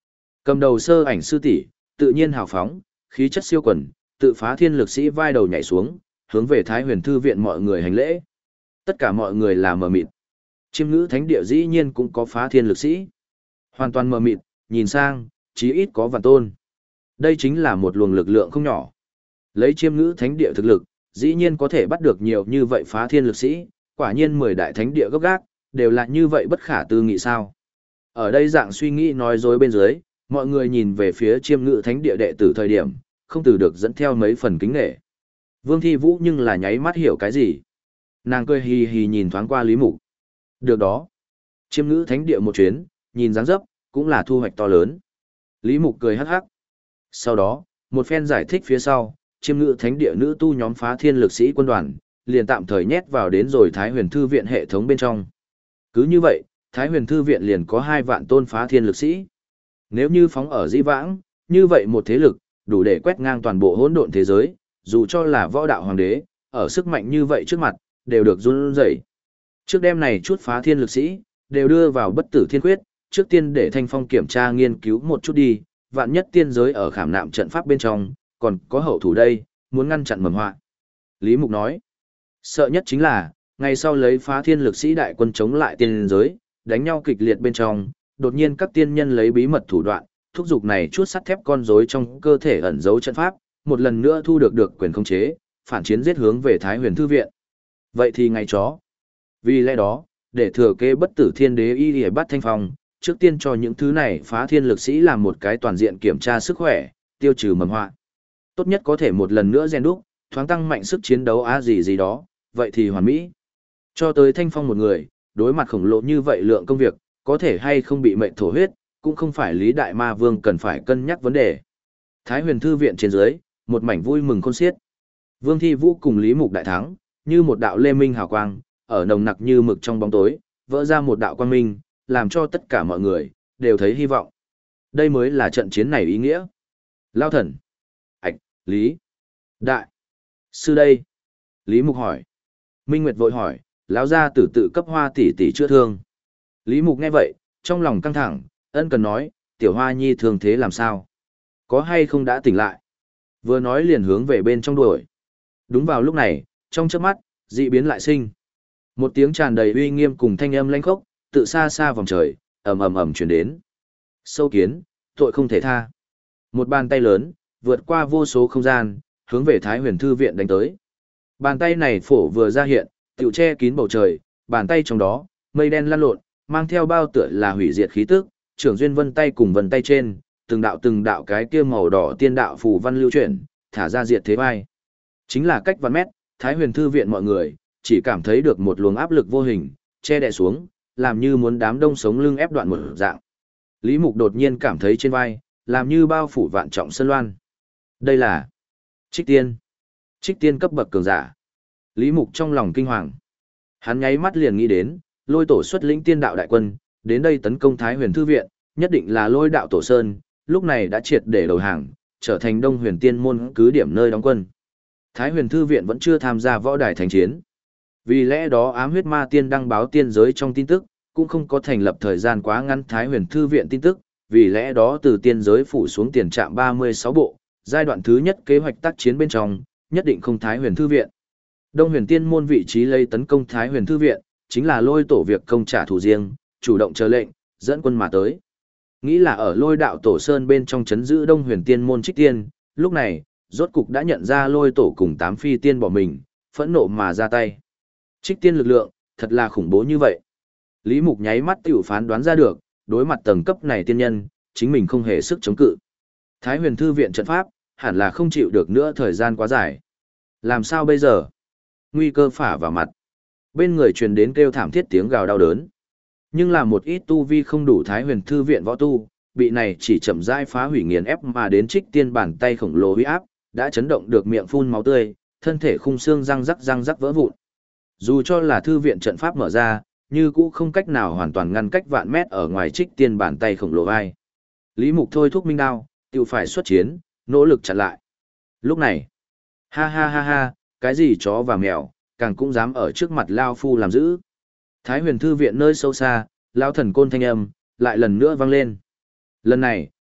Cầm đầu Sơ Ảnh sư tỷ, tự nhiên hào phóng, khí chất siêu quần, tự phá thiên lực sĩ vai đầu nhảy xuống, hướng về Thái Huyền thư viện mọi người hành lễ. Tất cả mọi người là mờ mịt. Chiêm ngữ thánh địa dĩ nhiên cũng có phá thiên lực sĩ. Hoàn toàn mờ mịt, nhìn sang, chí ít có vạn tôn. Đây chính là một luồng lực lượng không nhỏ. Lấy chiêm ngữ thánh địa thực lực, dĩ nhiên có thể bắt được nhiều như vậy phá thiên lực sĩ, quả nhiên 10 đại thánh địa gốc gác, đều là như vậy bất khả tư nghị sao. Ở đây dạng suy nghĩ nói dối bên dưới, mọi người nhìn về phía chiêm ngữ thánh địa đệ tử thời điểm, không từ được dẫn theo mấy phần kính nghệ. Vương Thi Vũ nhưng là nháy mắt hiểu cái gì. Nàng cười hì hì nhìn thoáng qua Lý Mục. Được đó. Chiêm ngữ thánh địa một chuyến, nhìn dáng dấp, cũng là thu hoạch to lớn. Lý Mục cười hắc hắc. Sau đó, một phen giải thích phía sau, chiêm ngữ thánh địa nữ tu nhóm phá thiên lực sĩ quân đoàn, liền tạm thời nhét vào đến rồi Thái Huyền Thư viện hệ thống bên trong. Cứ như vậy, Thái Huyền Thư viện liền có 2 vạn tôn phá thiên lực sĩ. Nếu như phóng ở dĩ vãng, như vậy một thế lực, đủ để quét ngang toàn bộ hỗn độn thế giới, dù cho là võ đạo hoàng đế, ở sức mạnh như vậy trước mặt, đều được run rẩy. Trước đêm này chút phá thiên lực sĩ, đều đưa vào bất tử thiên quyết, trước tiên để Thanh Phong kiểm tra nghiên cứu một chút đi, vạn nhất tiên giới ở khảm nạm trận pháp bên trong, còn có hậu thủ đây, muốn ngăn chặn mầm họa. Lý Mục nói, sợ nhất chính là, ngày sau lấy phá thiên lực sĩ đại quân chống lại tiên giới, đánh nhau kịch liệt bên trong, đột nhiên các tiên nhân lấy bí mật thủ đoạn, thúc giục này chút sắt thép con rối trong cơ thể ẩn giấu trận pháp, một lần nữa thu được quyền khống chế, phản chiến giết hướng về Thái Huyền Thư viện. Vậy thì ngày chó. Vì lẽ đó, để thừa kế bất tử thiên đế y để bắt Thanh Phong, trước tiên cho những thứ này phá thiên lực sĩ làm một cái toàn diện kiểm tra sức khỏe, tiêu trừ mầm họa. Tốt nhất có thể một lần nữa rèn đúc, thoáng tăng mạnh sức chiến đấu gì đó, vậy thì hoàn mỹ. Cho tới Thanh Phong một người, đối mặt khổng lồ như vậy lượng công việc, có thể hay không bị mệnh thổ huyết, cũng không phải Lý Đại Ma Vương cần phải cân nhắc vấn đề. Thái Huyền Thư viện trên dưới, một mảnh vui mừng khôn xiết. Vương Thi Vũ cùng Lý Mục đại thắng, như một đạo lê minh hào quang, ở nồng nặc như mực trong bóng tối, vỡ ra một đạo quang minh, làm cho tất cả mọi người đều thấy hy vọng. Đây mới là trận chiến này ý nghĩa. Lao thần, ạch, Lý, đại, sư đây. Lý Mục hỏi. Minh Nguyệt vội hỏi, lão gia tử tự cấp Hoa tỷ tỷ chữa thương. Lý Mục nghe vậy, trong lòng căng thẳng, ân cần nói, tiểu Hoa nhi thương thế làm sao? Có hay không đã tỉnh lại? Vừa nói liền hướng về bên trong đuổi. Đúng vào lúc này, trong chớp mắt, dị biến lại sinh. Một tiếng tràn đầy uy nghiêm cùng thanh âm lãnh khốc, tự xa xa vòng trời, ầm ầm ầm truyền đến. Sâu kiến, tội không thể tha. Một bàn tay lớn, vượt qua vô số không gian, hướng về Thái Huyền Thư viện đánh tới. Bàn tay này phổ vừa ra hiện, tựu che kín bầu trời, bàn tay trong đó, mây đen lăn lộn, mang theo bao tựa là hủy diệt khí tức, trưởng duyên vân tay cùng vân tay trên, từng đạo cái kia màu đỏ tiên đạo phù văn lưu chuyển, thả ra diệt thế vai. Chính là cách vạn mét, Thái Huyền Thư viện mọi người, chỉ cảm thấy được một luồng áp lực vô hình, che đè xuống, làm như muốn đám đông sống lưng ép đoạn một dạng. Lý Mục đột nhiên cảm thấy trên vai, làm như bao phủ vạn trọng sơn loan. Đây là Trích Tiên. Trích Tiên cấp bậc cường giả. Lý Mục trong lòng kinh hoàng. Hắn nháy mắt liền nghĩ đến, Lôi tổ xuất lĩnh tiên đạo đại quân, đến đây tấn công Thái Huyền Thư viện, nhất định là Lôi đạo tổ sơn, lúc này đã triệt để đầu hàng, trở thành Đông Huyền Tiên môn cứ điểm nơi đóng quân. Thái Huyền Thư viện vẫn chưa tham gia võ đài thánh chiến. Vì lẽ đó ám huyết ma tiên đăng báo tiên giới trong tin tức, cũng không có thành lập thời gian quá ngắn Thái Huyền Thư viện tin tức, vì lẽ đó từ tiên giới phủ xuống tiền trạm 36 bộ, giai đoạn thứ nhất kế hoạch tác chiến bên trong, nhất định không Thái Huyền Thư viện. Đông Huyền Tiên môn vị trí lấy tấn công Thái Huyền Thư viện, chính là Lôi tổ việc công trả thù riêng, chủ động chờ lệnh, dẫn quân mà tới. Nghĩ là ở Lôi đạo tổ sơn bên trong chấn giữ Đông Huyền Tiên môn Trích Tiên, lúc này, rốt cục đã nhận ra Lôi tổ cùng 8 phi tiên bỏ mình, phẫn nộ mà ra tay. Trích Tiên lực lượng, thật là khủng bố như vậy. Lý Mục nháy mắt tiểu phán đoán ra được, đối mặt tầng cấp này tiên nhân, chính mình không hề sức chống cự. Thái Huyền Thư viện trận pháp, hẳn là không chịu được nữa thời gian quá dài. Làm sao bây giờ? Nguy cơ phả vào mặt. Bên người truyền đến kêu thảm thiết tiếng gào đau đớn. Nhưng là một ít tu vi không đủ Thái Huyền Thư viện võ tu, bị này chỉ chậm rãi phá hủy nghiền ép mà đến Trích Tiên bàn tay khổng lồ uy áp, đã chấn động được miệng phun máu tươi, thân thể khung xương răng rắc vỡ vụn. Dù cho là thư viện trận pháp mở ra, như cũ không cách nào hoàn toàn ngăn cách vạn mét ở ngoài Trích Tiên bàn tay khổng lồ vai. Lý Mục thôi thúc minh đao, tiêu phải xuất chiến, nỗ lực chặn lại. Lúc này, ha ha ha ha, cái gì chó và mèo, càng cũng dám ở trước mặt Lao Phu làm dữ. Thái Huyền Thư viện nơi sâu xa, Lao thần côn thanh âm, lại lần nữa vang lên. Lần này,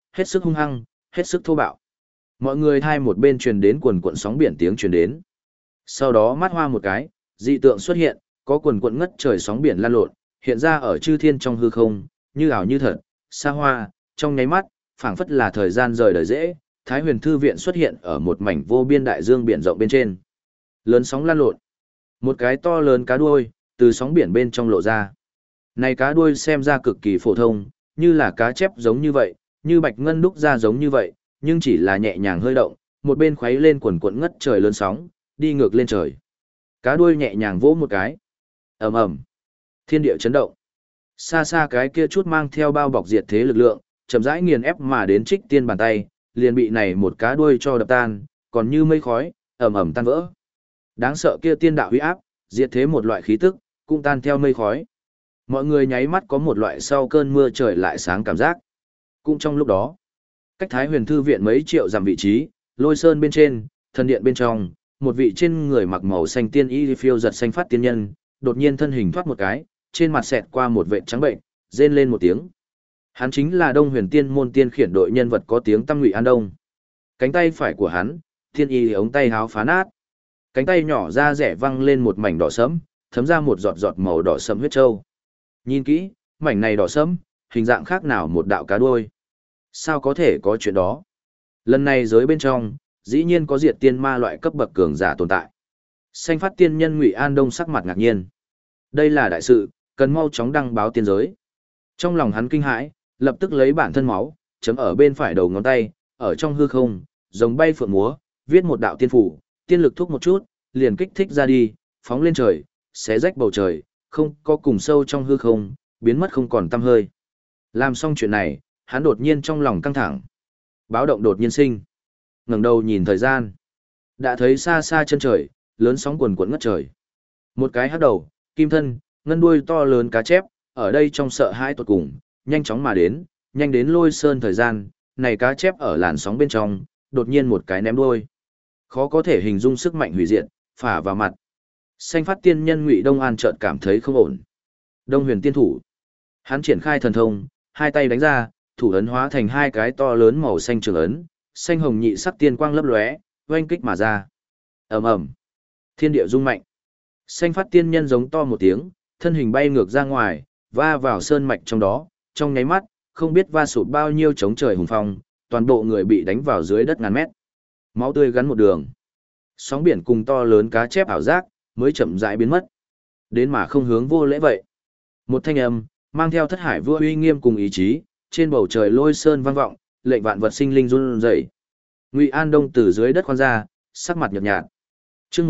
hết sức hung hăng, hết sức thô bạo. Mọi người hai một bên truyền đến quần cuộn sóng biển tiếng truyền đến. Sau đó mắt hoa một cái, dị tượng xuất hiện, có quần cuộn ngất trời sóng biển lan lộn, hiện ra ở chư thiên trong hư không, như ảo như thật, xa hoa, trong nháy mắt, phảng phất là thời gian rời đời dễ, Thái Huyền Thư viện xuất hiện ở một mảnh vô biên đại dương biển rộng bên trên. Lớn sóng lan lộn. Một cái to lớn cá đuôi từ sóng biển bên trong lộ ra. Này cá đuôi xem ra cực kỳ phổ thông, như là cá chép giống như vậy, như bạch ngân đúc ra giống như vậy, nhưng chỉ là nhẹ nhàng hơi động, một bên khuấy lên quần cuộn ngất trời lớn sóng, đi ngược lên trời. Cá đuôi nhẹ nhàng vỗ một cái. Ầm ầm. Thiên địa chấn động. Xa xa cái kia chút mang theo bao bọc diệt thế lực lượng, chậm rãi nghiền ép mà đến Trích Tiên bàn tay, liền bị này một cá đuôi cho đập tan, còn như mây khói, ầm ầm tan vỡ. Đáng sợ kia tiên đạo uy áp, diệt thế một loại khí tức, cũng tan theo mây khói. Mọi người nháy mắt có một loại sau cơn mưa trời lại sáng cảm giác. Cũng trong lúc đó, cách Thái Huyền Thư viện mấy triệu dặm vị trí, Lôi Sơn bên trên, thần điện bên trong, một vị trên người mặc màu xanh tiên y phiêu giật xanh phát tiên nhân, đột nhiên thân hình thoát một cái, trên mặt xẹt qua một vệt trắng bệnh, rên lên một tiếng. Hắn chính là Đông Huyền Tiên môn tiên khiển đội nhân vật có tiếng tăm Ngụy An Đông. Cánh tay phải của hắn, thiên y ống tay háo phá nát. Cánh tay nhỏ ra rẻ văng lên một mảnh đỏ sẫm, thấm ra một giọt giọt màu đỏ sẫm huyết châu. Nhìn kỹ, mảnh này đỏ sẫm, hình dạng khác nào một đạo cá đuôi. Sao có thể có chuyện đó? Lần này giới bên trong, dĩ nhiên có diệt tiên ma loại cấp bậc cường giả tồn tại. Xanh phát tiên nhân Ngụy An Đông sắc mặt ngạc nhiên. Đây là đại sự, cần mau chóng đăng báo tiên giới. Trong lòng hắn kinh hãi, lập tức lấy bản thân máu, chấm ở bên phải đầu ngón tay, ở trong hư không, giống bay phượng múa, viết một đạo tiên phủ, tiên lực thúc một chút, liền kích thích ra đi, phóng lên trời, xé rách bầu trời, không có cùng sâu trong hư không, biến mất không còn tăm hơi. Làm xong chuyện này, hắn đột nhiên trong lòng căng thẳng. Báo động đột nhiên sinh. Ngẩng đầu nhìn thời gian. Đã thấy xa xa chân trời, lớn sóng cuồn cuộn ngất trời. Một cái hắc đầu, kim thân, ngân đuôi to lớn cá chép, ở đây trong sợ hãi tột cùng, nhanh chóng mà đến, nhanh đến Lôi Sơn thời gian, này cá chép ở làn sóng bên trong, đột nhiên một cái ném đuôi. Khó có thể hình dung sức mạnh hủy diệt, phả vào mặt. Xanh phát tiên nhân Ngụy Đông An chợt cảm thấy không ổn. Đông Huyền tiên thủ. Hắn triển khai thần thông, hai tay đánh ra, thủ ấn hóa thành hai cái to lớn màu xanh trường ấn, xanh hồng nhị sắc tiên quang lấp lóe, oanh kích mà ra. Ầm ầm. Thiên địa rung mạnh. Xanh phát tiên nhân giống to một tiếng, thân hình bay ngược ra ngoài, va vào sơn mạch trong đó, trong nháy mắt, không biết va sụt bao nhiêu chống trời hùng phong, toàn bộ người bị đánh vào dưới đất ngàn mét. Máu tươi gắn một đường. Sóng biển cùng to lớn cá chép ảo giác, mới chậm rãi biến mất. Đến mà không hướng vô lễ vậy. Một thanh âm, mang theo thất hải vua uy nghiêm cùng ý chí, trên bầu trời Lôi Sơn vang vọng, lệnh vạn vật sinh linh run rẩy. Ngụy An Đông từ dưới đất khoan ra, sắc mặt nhợt nhạt. Chương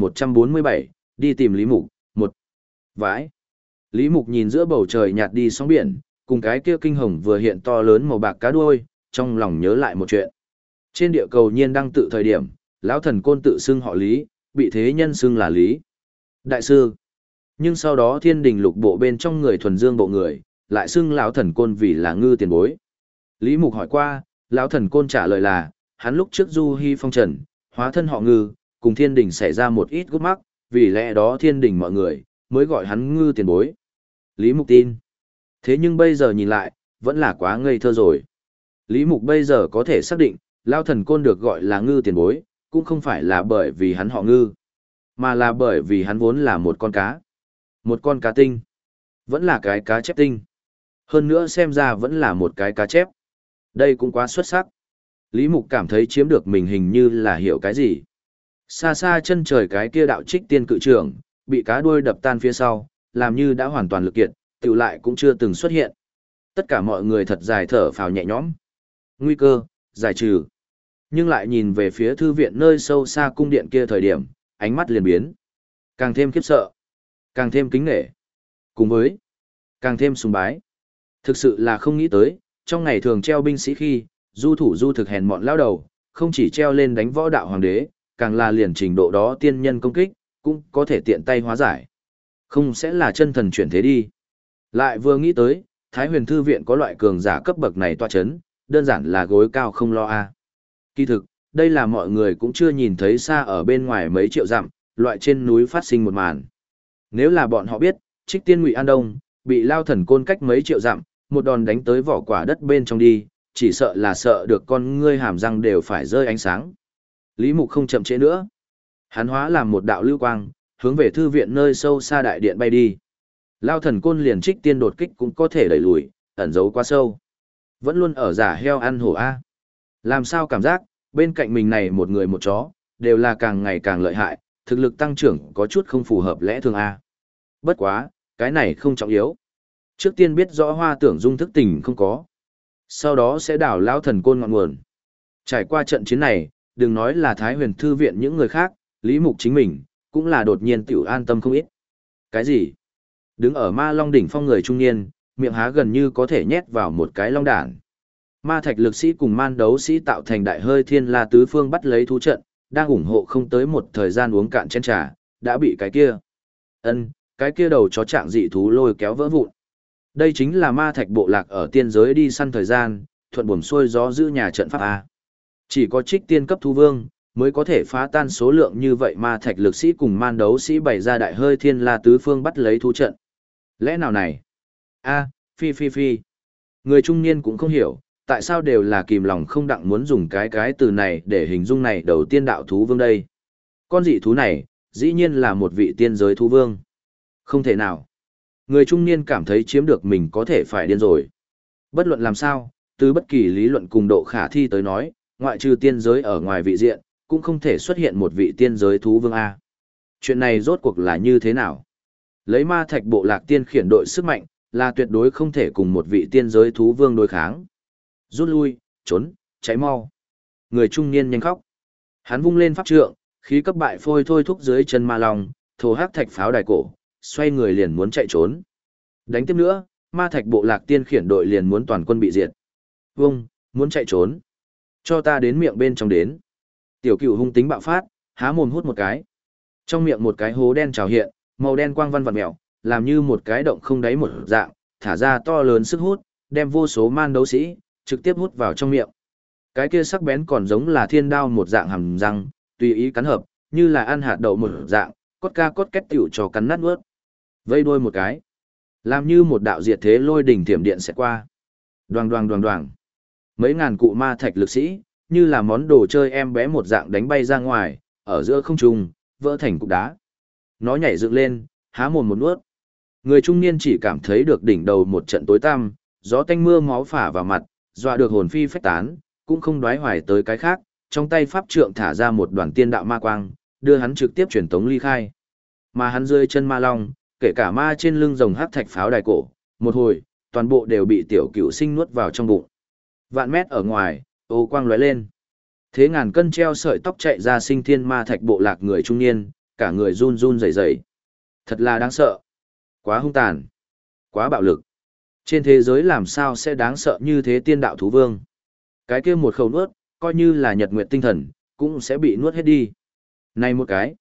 1147, đi tìm Lý Mục, một. Vãi. Lý Mục nhìn giữa bầu trời nhạt đi sóng biển, cùng cái kia kinh hồng vừa hiện to lớn màu bạc cá đuôi, trong lòng nhớ lại một chuyện. Trên địa cầu nhiên đăng tự thời điểm, lão thần côn tự xưng họ Lý, bị thế nhân xưng là Lý Đại sư. Nhưng sau đó Thiên Đình lục bộ bên trong người thuần dương bộ người, lại xưng lão thần côn vì là Ngư tiền bối. Lý Mục hỏi qua, lão thần côn trả lời là, hắn lúc trước du hy phong trần, hóa thân họ Ngư, cùng Thiên Đình xảy ra một ít gút mắc, vì lẽ đó Thiên Đình mọi người mới gọi hắn Ngư tiền bối. Lý Mục tin. Thế nhưng bây giờ nhìn lại, vẫn là quá ngây thơ rồi. Lý Mục bây giờ có thể xác định, lão thần côn được gọi là Ngư tiền bối, cũng không phải là bởi vì hắn họ Ngư, mà là bởi vì hắn vốn là một con cá. Một con cá tinh. Vẫn là cái cá chép tinh. Hơn nữa xem ra vẫn là một cái cá chép. Đây cũng quá xuất sắc. Lý Mục cảm thấy chiếm được mình hình như là hiểu cái gì. Xa xa chân trời cái kia đạo Trích Tiên cự trưởng, bị cá đuôi đập tan phía sau, làm như đã hoàn toàn lực kiệt, tiểu lại cũng chưa từng xuất hiện. Tất cả mọi người thật dài thở phào nhẹ nhõm. Nguy cơ, giải trừ. Nhưng lại nhìn về phía thư viện nơi sâu xa cung điện kia thời điểm, ánh mắt liền biến. Càng thêm khiếp sợ, càng thêm kính nể, cùng với càng thêm sùng bái. Thực sự là không nghĩ tới, trong ngày thường treo binh sĩ khi, du thủ du thực hèn mọn lao đầu, không chỉ treo lên đánh võ đạo hoàng đế, càng là liền trình độ đó tiên nhân công kích, cũng có thể tiện tay hóa giải. Không sẽ là chân thần chuyển thế đi. Lại vừa nghĩ tới, Thái Huyền Thư viện có loại cường giả cấp bậc này tọa chấn, đơn giản là gối cao không lo a. Kỳ thực, đây là mọi người cũng chưa nhìn thấy xa ở bên ngoài mấy triệu dặm, loại trên núi phát sinh một màn. Nếu là bọn họ biết, Trích Tiên Ngụy An Đông bị lao thần côn cách mấy triệu dặm, một đòn đánh tới vỏ quả đất bên trong đi, chỉ sợ là sợ được con ngươi hàm răng đều phải rơi ánh sáng. Lý Mục không chậm trễ nữa. Hắn hóa làm một đạo lưu quang, hướng về thư viện nơi sâu xa đại điện bay đi. Lao thần côn liền trích tiên đột kích cũng có thể đẩy lùi, ẩn giấu quá sâu. Vẫn luôn ở giả heo ăn hổ A. Làm sao cảm giác, bên cạnh mình này một người một chó, đều là càng ngày càng lợi hại, thực lực tăng trưởng có chút không phù hợp lẽ thường A. Bất quá, cái này không trọng yếu. Trước tiên biết rõ Hoa Tưởng Dung thức tỉnh không có. Sau đó sẽ đảo Lao thần côn ngọn nguồn. Trải qua trận chiến này, đừng nói là Thái Huyền Thư viện những người khác, Lý Mục chính mình, cũng là đột nhiên tiểu an tâm không ít. Cái gì? Đứng ở ma long đỉnh phong người trung niên, miệng há gần như có thể nhét vào một cái long đản. Ma thạch lực sĩ cùng man đấu sĩ tạo thành đại hơi thiên la tứ phương bắt lấy thú trận, đang ủng hộ không tới một thời gian uống cạn chén trà, đã bị cái kia đầu chó trạng dị thú lôi kéo vỡ vụn. Đây chính là ma thạch bộ lạc ở tiên giới đi săn thời gian, thuận buồm xuôi gió giữ nhà trận pháp A. Chỉ có trích tiên cấp thú vương, mới có thể phá tan số lượng như vậy ma thạch lực sĩ cùng man đấu sĩ bày ra đại hơi thiên la tứ phương bắt lấy thú trận. Lẽ nào này? Phi. Người trung niên cũng không hiểu, tại sao đều là kìm lòng không đặng muốn dùng cái từ này để hình dung này đầu tiên đạo thú vương đây. Con dị thú này, dĩ nhiên là một vị tiên giới thú vương. Không thể nào. Người trung niên cảm thấy chiếm được mình có thể phải điên rồi. Bất luận làm sao, từ bất kỳ lý luận cùng độ khả thi tới nói, ngoại trừ tiên giới ở ngoài vị diện, cũng không thể xuất hiện một vị tiên giới thú vương A. Chuyện này rốt cuộc là như thế nào? Lấy ma thạch bộ lạc tiên khiển đội sức mạnh, là tuyệt đối không thể cùng một vị tiên giới thú vương đối kháng. Rút lui, trốn, cháy mau. Người trung niên nhanh khóc. Hắn vung lên pháp trượng, khí cấp bại phôi thôi thúc dưới chân ma long, thổ hắc thạch pháo đài cổ, xoay người liền muốn chạy trốn. Đánh tiếp nữa, ma thạch bộ lạc tiên khiển đội liền muốn toàn quân bị diệt. Muốn chạy trốn. Cho ta đến miệng bên trong đến. Tiểu Cửu hung tính bạo phát, há mồm hút một cái. Trong miệng một cái hố đen trào hiện, màu đen quang văn vặn mèo, làm như một cái động không đáy một dạng, thả ra to lớn sức hút, đem vô số man đấu sĩ trực tiếp hút vào trong miệng. Cái kia sắc bén còn giống là thiên đao một dạng hàm răng, tùy ý cắn hợp, như là ăn hạt đậu một dạng, cốt két tiểu cho cắn nát nuốt. Vây đuôi một cái, làm như một đạo diệt thế lôi đỉnh thiểm điện sẽ qua. Đoàng. Mấy ngàn cụ ma thạch lực sĩ, như là món đồ chơi em bé một dạng đánh bay ra ngoài, ở giữa không trung, vỡ thành cục đá. Nó nhảy dựng lên, há mồm một nuốt. Người trung niên chỉ cảm thấy được đỉnh đầu một trận tối tăm, gió tanh mưa máu phả vào mặt, dọa được hồn phi phách tán, cũng không đoái hoài tới cái khác, trong tay pháp trượng thả ra một đoàn tiên đạo ma quang, đưa hắn trực tiếp truyền tống ly khai. Mà hắn rơi chân ma long, kể cả ma trên lưng rồng hắc thạch pháo đài cổ, một hồi, toàn bộ đều bị Tiểu Cửu sinh nuốt vào trong bụng. Vạn mét ở ngoài, ô quang lóe lên. Thế ngàn cân treo sợi tóc chạy ra sinh thiên ma thạch bộ lạc người trung niên, cả người run run rẩy rẩy. Thật là đáng sợ. Quá hung tàn. Quá bạo lực. Trên thế giới làm sao sẽ đáng sợ như thế tiên đạo thú vương. Cái kia một khẩu nuốt, coi như là nhật nguyệt tinh thần, cũng sẽ bị nuốt hết đi. Này một cái.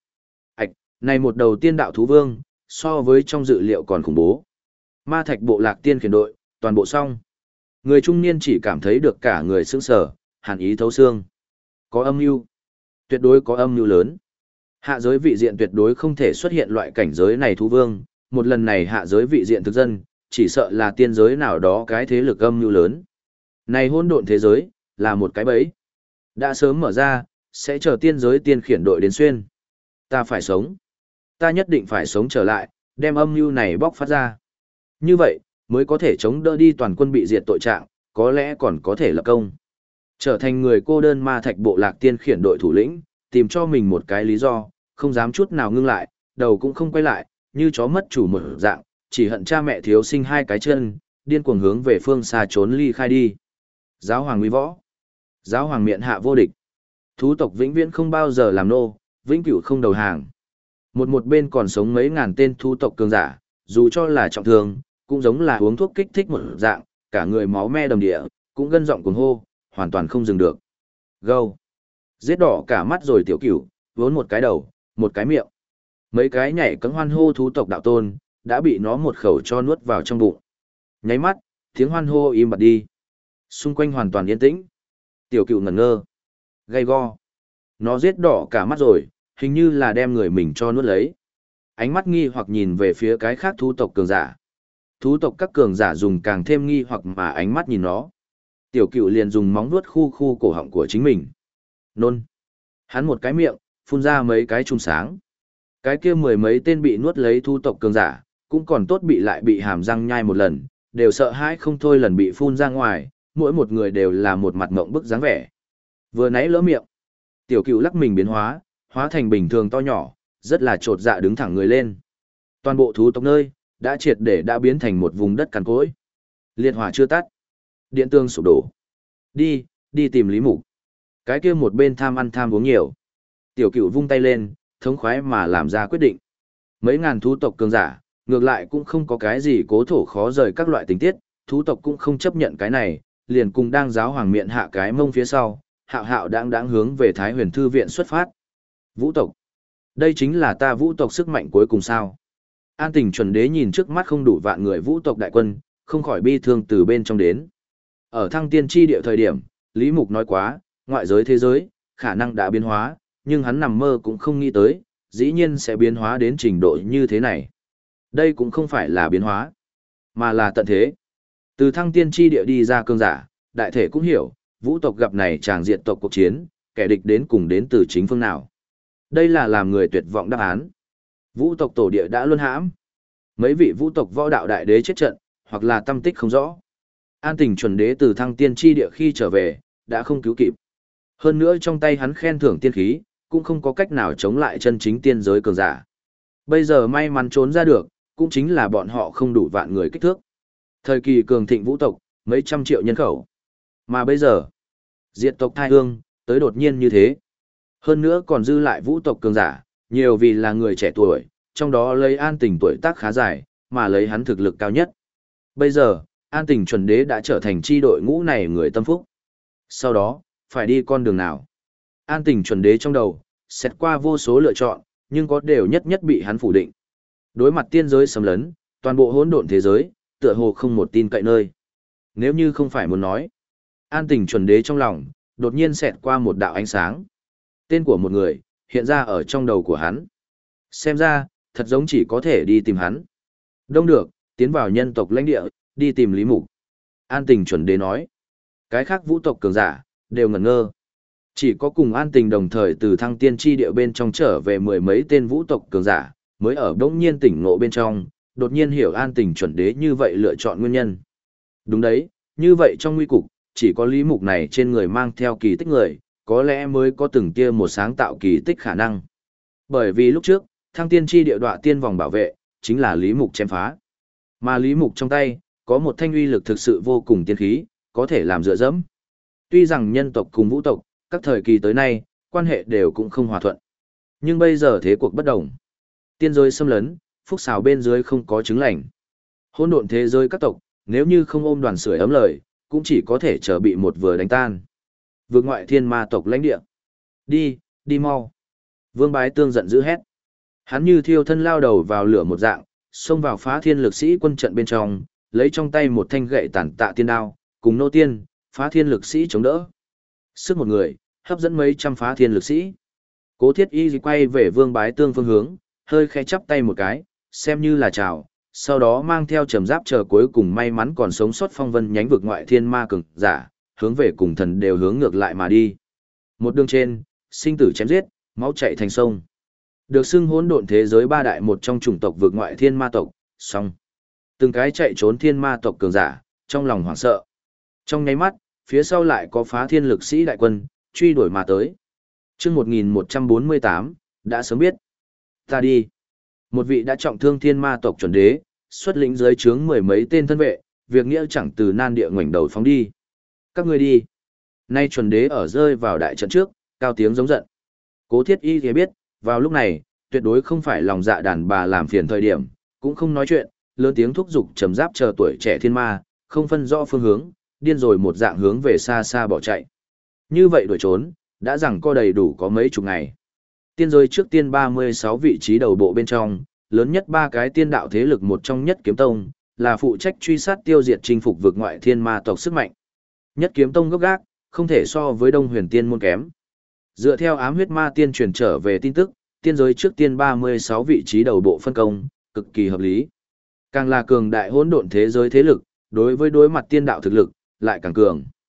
Này một đầu tiên đạo thú vương, so với trong dự liệu còn khủng bố. Ma thạch bộ lạc tiên khiển đội, toàn bộ xong. Người trung niên chỉ cảm thấy được cả người sững sờ, hàn ý thấu xương. Có âm mưu, tuyệt đối có âm mưu lớn. Hạ giới vị diện tuyệt đối không thể xuất hiện loại cảnh giới này thú vương, một lần này hạ giới vị diện thực dân, chỉ sợ là tiên giới nào đó cái thế lực âm mưu lớn. Này hỗn độn thế giới, là một cái bẫy. Đã sớm mở ra, sẽ chờ tiên giới tiên khiển đội đến xuyên. Ta phải sống. Ta nhất định phải sống trở lại, đem âm mưu này bóc phát ra. Như vậy, mới có thể chống đỡ đi toàn quân bị diệt tội trạng, có lẽ còn có thể lập công. Trở thành người cô đơn ma thạch bộ lạc tiên khiển đội thủ lĩnh, tìm cho mình một cái lý do, không dám chút nào ngưng lại, đầu cũng không quay lại, như chó mất chủ một dạng, chỉ hận cha mẹ thiếu sinh hai cái chân, điên cuồng hướng về phương xa trốn ly khai đi. Giáo hoàng uy võ, giáo hoàng miện hạ vô địch. Thú tộc vĩnh viễn không bao giờ làm nô, vĩnh cửu không đầu hàng. Một bên còn sống mấy ngàn tên thú tộc cường giả, dù cho là trọng thương, cũng giống là uống thuốc kích thích một dạng, cả người máu me đầm địa, cũng gân giọng cuồng hô, hoàn toàn không dừng được. Gâu. Giết đỏ cả mắt rồi Tiểu Cửu, vốn một cái đầu, một cái miệng. Mấy cái nhảy cẫng hoan hô thú tộc đạo tôn, đã bị nó một khẩu cho nuốt vào trong bụng. Nháy mắt, tiếng hoan hô im bặt đi. Xung quanh hoàn toàn yên tĩnh. Tiểu Cửu ngẩn ngơ. Gay go. Nó giết đỏ cả mắt rồi, hình như là đem người mình cho nuốt lấy. Ánh mắt nghi hoặc nhìn về phía cái khác thú tộc cường giả. Thú tộc các cường giả dùng càng thêm nghi hoặc mà ánh mắt nhìn nó. Tiểu Cựu liền dùng móng vuốt khu khu cổ họng của chính mình. Nôn. Hắn một cái miệng, phun ra mấy cái chùm sáng. Cái kia mười mấy tên bị nuốt lấy thu tộc cường giả, cũng còn tốt bị hàm răng nhai một lần, đều sợ hãi không thôi lần bị phun ra ngoài, mỗi một người đều là một mặt ngộng bức dáng vẻ. Vừa nãy lỡ miệng, Tiểu Cựu lắc mình biến hóa, hóa thành bình thường to nhỏ, rất là trột dạ đứng thẳng người lên. Toàn bộ thú tộc nơi, đã triệt để đã biến thành một vùng đất cằn cỗi. Liệt hỏa chưa tắt, điện tương sụp đổ. Đi tìm Lý Mục. Cái kia một bên tham ăn tham uống nhiều. Tiểu Cựu vung tay lên, thống khoái mà làm ra quyết định. Mấy ngàn thú tộc cường giả, ngược lại cũng không có cái gì cố thổ khó rời các loại tình tiết, thú tộc cũng không chấp nhận cái này, liền cùng đang giáo hoàng miệng hạ cái mông phía sau, hạo hạo đáng hướng về Thái Huyền Thư viện xuất phát. Vũ tộc. Đây chính là ta vũ tộc sức mạnh cuối cùng sao. An Tình chuẩn đế nhìn trước mắt không đủ vạn người vũ tộc đại quân, không khỏi bi thương từ bên trong đến. Ở thăng tiên tri địa thời điểm, Lý Mục nói quá, ngoại giới thế giới, khả năng đã biến hóa, nhưng hắn nằm mơ cũng không nghĩ tới, dĩ nhiên sẽ biến hóa đến trình độ như thế này. Đây cũng không phải là biến hóa, mà là tận thế. Từ thăng tiên tri địa đi ra cương giả, đại thể cũng hiểu, vũ tộc gặp này chàng diện tộc cuộc chiến, kẻ địch đến cùng đến từ chính phương nào. Đây là làm người tuyệt vọng đáp án. Vũ tộc tổ địa đã luân hãm. Mấy vị vũ tộc võ đạo đại đế chết trận, hoặc là tâm tích không rõ. An Tình chuẩn đế từ thăng tiên tri địa khi trở về, đã không cứu kịp. Hơn nữa trong tay hắn khen thưởng tiên khí, cũng không có cách nào chống lại chân chính tiên giới cường giả. Bây giờ may mắn trốn ra được, cũng chính là bọn họ không đủ vạn người kích thước. Thời kỳ cường thịnh vũ tộc, mấy trăm triệu nhân khẩu. Mà bây giờ, diệt tộc thai hương, tới đột nhiên như thế. Hơn nữa còn dư lại vũ tộc cường giả, nhiều vì là người trẻ tuổi, trong đó lấy An Tình tuổi tác khá dài, mà lấy hắn thực lực cao nhất. Bây giờ, An Tình chuẩn đế đã trở thành chi đội ngũ này người tâm phúc. Sau đó, phải đi con đường nào? An Tình chuẩn đế trong đầu, xét qua vô số lựa chọn, nhưng có đều nhất nhất bị hắn phủ định. Đối mặt tiên giới xâm lấn, toàn bộ hỗn độn thế giới, tựa hồ không một tin cậy nơi. Nếu như không phải muốn nói, An Tình chuẩn đế trong lòng, đột nhiên xẹt qua một đạo ánh sáng. Tên của một người, hiện ra ở trong đầu của hắn. Xem ra, thật giống chỉ có thể đi tìm hắn. Đông được, tiến vào nhân tộc lãnh địa, đi tìm Lý Mục. An Tình chuẩn đế nói. Cái khác vũ tộc cường giả, đều ngẩn ngơ. Chỉ có cùng An Tình đồng thời từ thăng tiên tri địa bên trong trở về mười mấy tên vũ tộc cường giả, mới ở đống nhiên tỉnh ngộ bên trong, đột nhiên hiểu An Tình chuẩn đế như vậy lựa chọn nguyên nhân. Đúng đấy, như vậy trong nguy cục, chỉ có Lý Mục này trên người mang theo kỳ tích người, có lẽ mới có từng kia một sáng tạo kỳ tích khả năng. Bởi vì lúc trước, thăng tiên tri địa đọa tiên vòng bảo vệ, chính là Lý Mục chém phá. Mà Lý Mục trong tay, có một thanh uy lực thực sự vô cùng tiên khí, có thể làm dựa dẫm. Tuy rằng nhân tộc cùng vũ tộc, các thời kỳ tới nay, quan hệ đều cũng không hòa thuận. Nhưng bây giờ thế cuộc bất đồng. Tiên giới xâm lấn, phúc xào bên dưới không có chứng lành. Hỗn độn thế giới các tộc, nếu như không ôm đoàn sưởi ấm lời, cũng chỉ có thể chờ bị một vừa đánh tan. Vượt ngoại thiên ma tộc lãnh địa. Đi mau. Vương Bái Tương giận dữ hét. Hắn như thiêu thân lao đầu vào lửa một dạng, xông vào phá thiên lực sĩ quân trận bên trong, lấy trong tay một thanh gậy tản tạ tiên đao, cùng nô tiên, phá thiên lực sĩ chống đỡ. Sức một người, hấp dẫn mấy trăm phá thiên lực sĩ. Cố Thiết Y quay về Vương Bái Tương phương hướng, hơi khẽ chắp tay một cái, xem như là chào, sau đó mang theo trầm giáp chờ cuối cùng may mắn còn sống sót phong vân nhánh vực ngoại thiên ma cường giả, hướng về cùng thần đều hướng ngược lại mà đi. Một đường trên, sinh tử chém giết, máu chảy thành sông. Được xưng hỗn độn thế giới ba đại một trong chủng tộc vực ngoại thiên ma tộc, song từng cái chạy trốn thiên ma tộc cường giả, trong lòng hoảng sợ. Trong nháy mắt, phía sau lại có phá thiên lực sĩ đại quân, truy đuổi mà tới. Chương 1148, đã sớm biết. Ta đi. Một vị đã trọng thương thiên ma tộc chuẩn đế, xuất lĩnh dưới trướng mười mấy tên thân vệ, việc nghĩa chẳng từ nan địa ngoảnh đầu phóng đi. Các ngươi đi. Nay chuẩn đế ở rơi vào đại trận trước, cao tiếng giống giận. Cố Thiết Y thì biết, vào lúc này, tuyệt đối không phải lòng dạ đàn bà làm phiền thời điểm, cũng không nói chuyện, lớn tiếng thúc giục trầm giáp chờ tuổi trẻ thiên ma, không phân rõ phương hướng, điên rồi một dạng hướng về xa xa bỏ chạy. Như vậy đuổi trốn, đã rằng co đầy đủ có mấy chục ngày. Tiên giới trước tiên 36 vị trí đầu bộ bên trong, lớn nhất ba cái tiên đạo thế lực một trong Nhất Kiếm Tông, là phụ trách truy sát tiêu diệt chinh phục vực ngoại thiên ma tộc sức mạnh. Nhất Kiếm Tông gốc gác, không thể so với Đông Huyền Tiên môn kém. Dựa theo ám huyết ma tiên truyền trở về tin tức, tiên giới trước tiên 36 vị trí đầu bộ phân công, cực kỳ hợp lý. Càng là cường đại hỗn độn thế giới thế lực, đối với đối mặt tiên đạo thực lực, lại càng cường.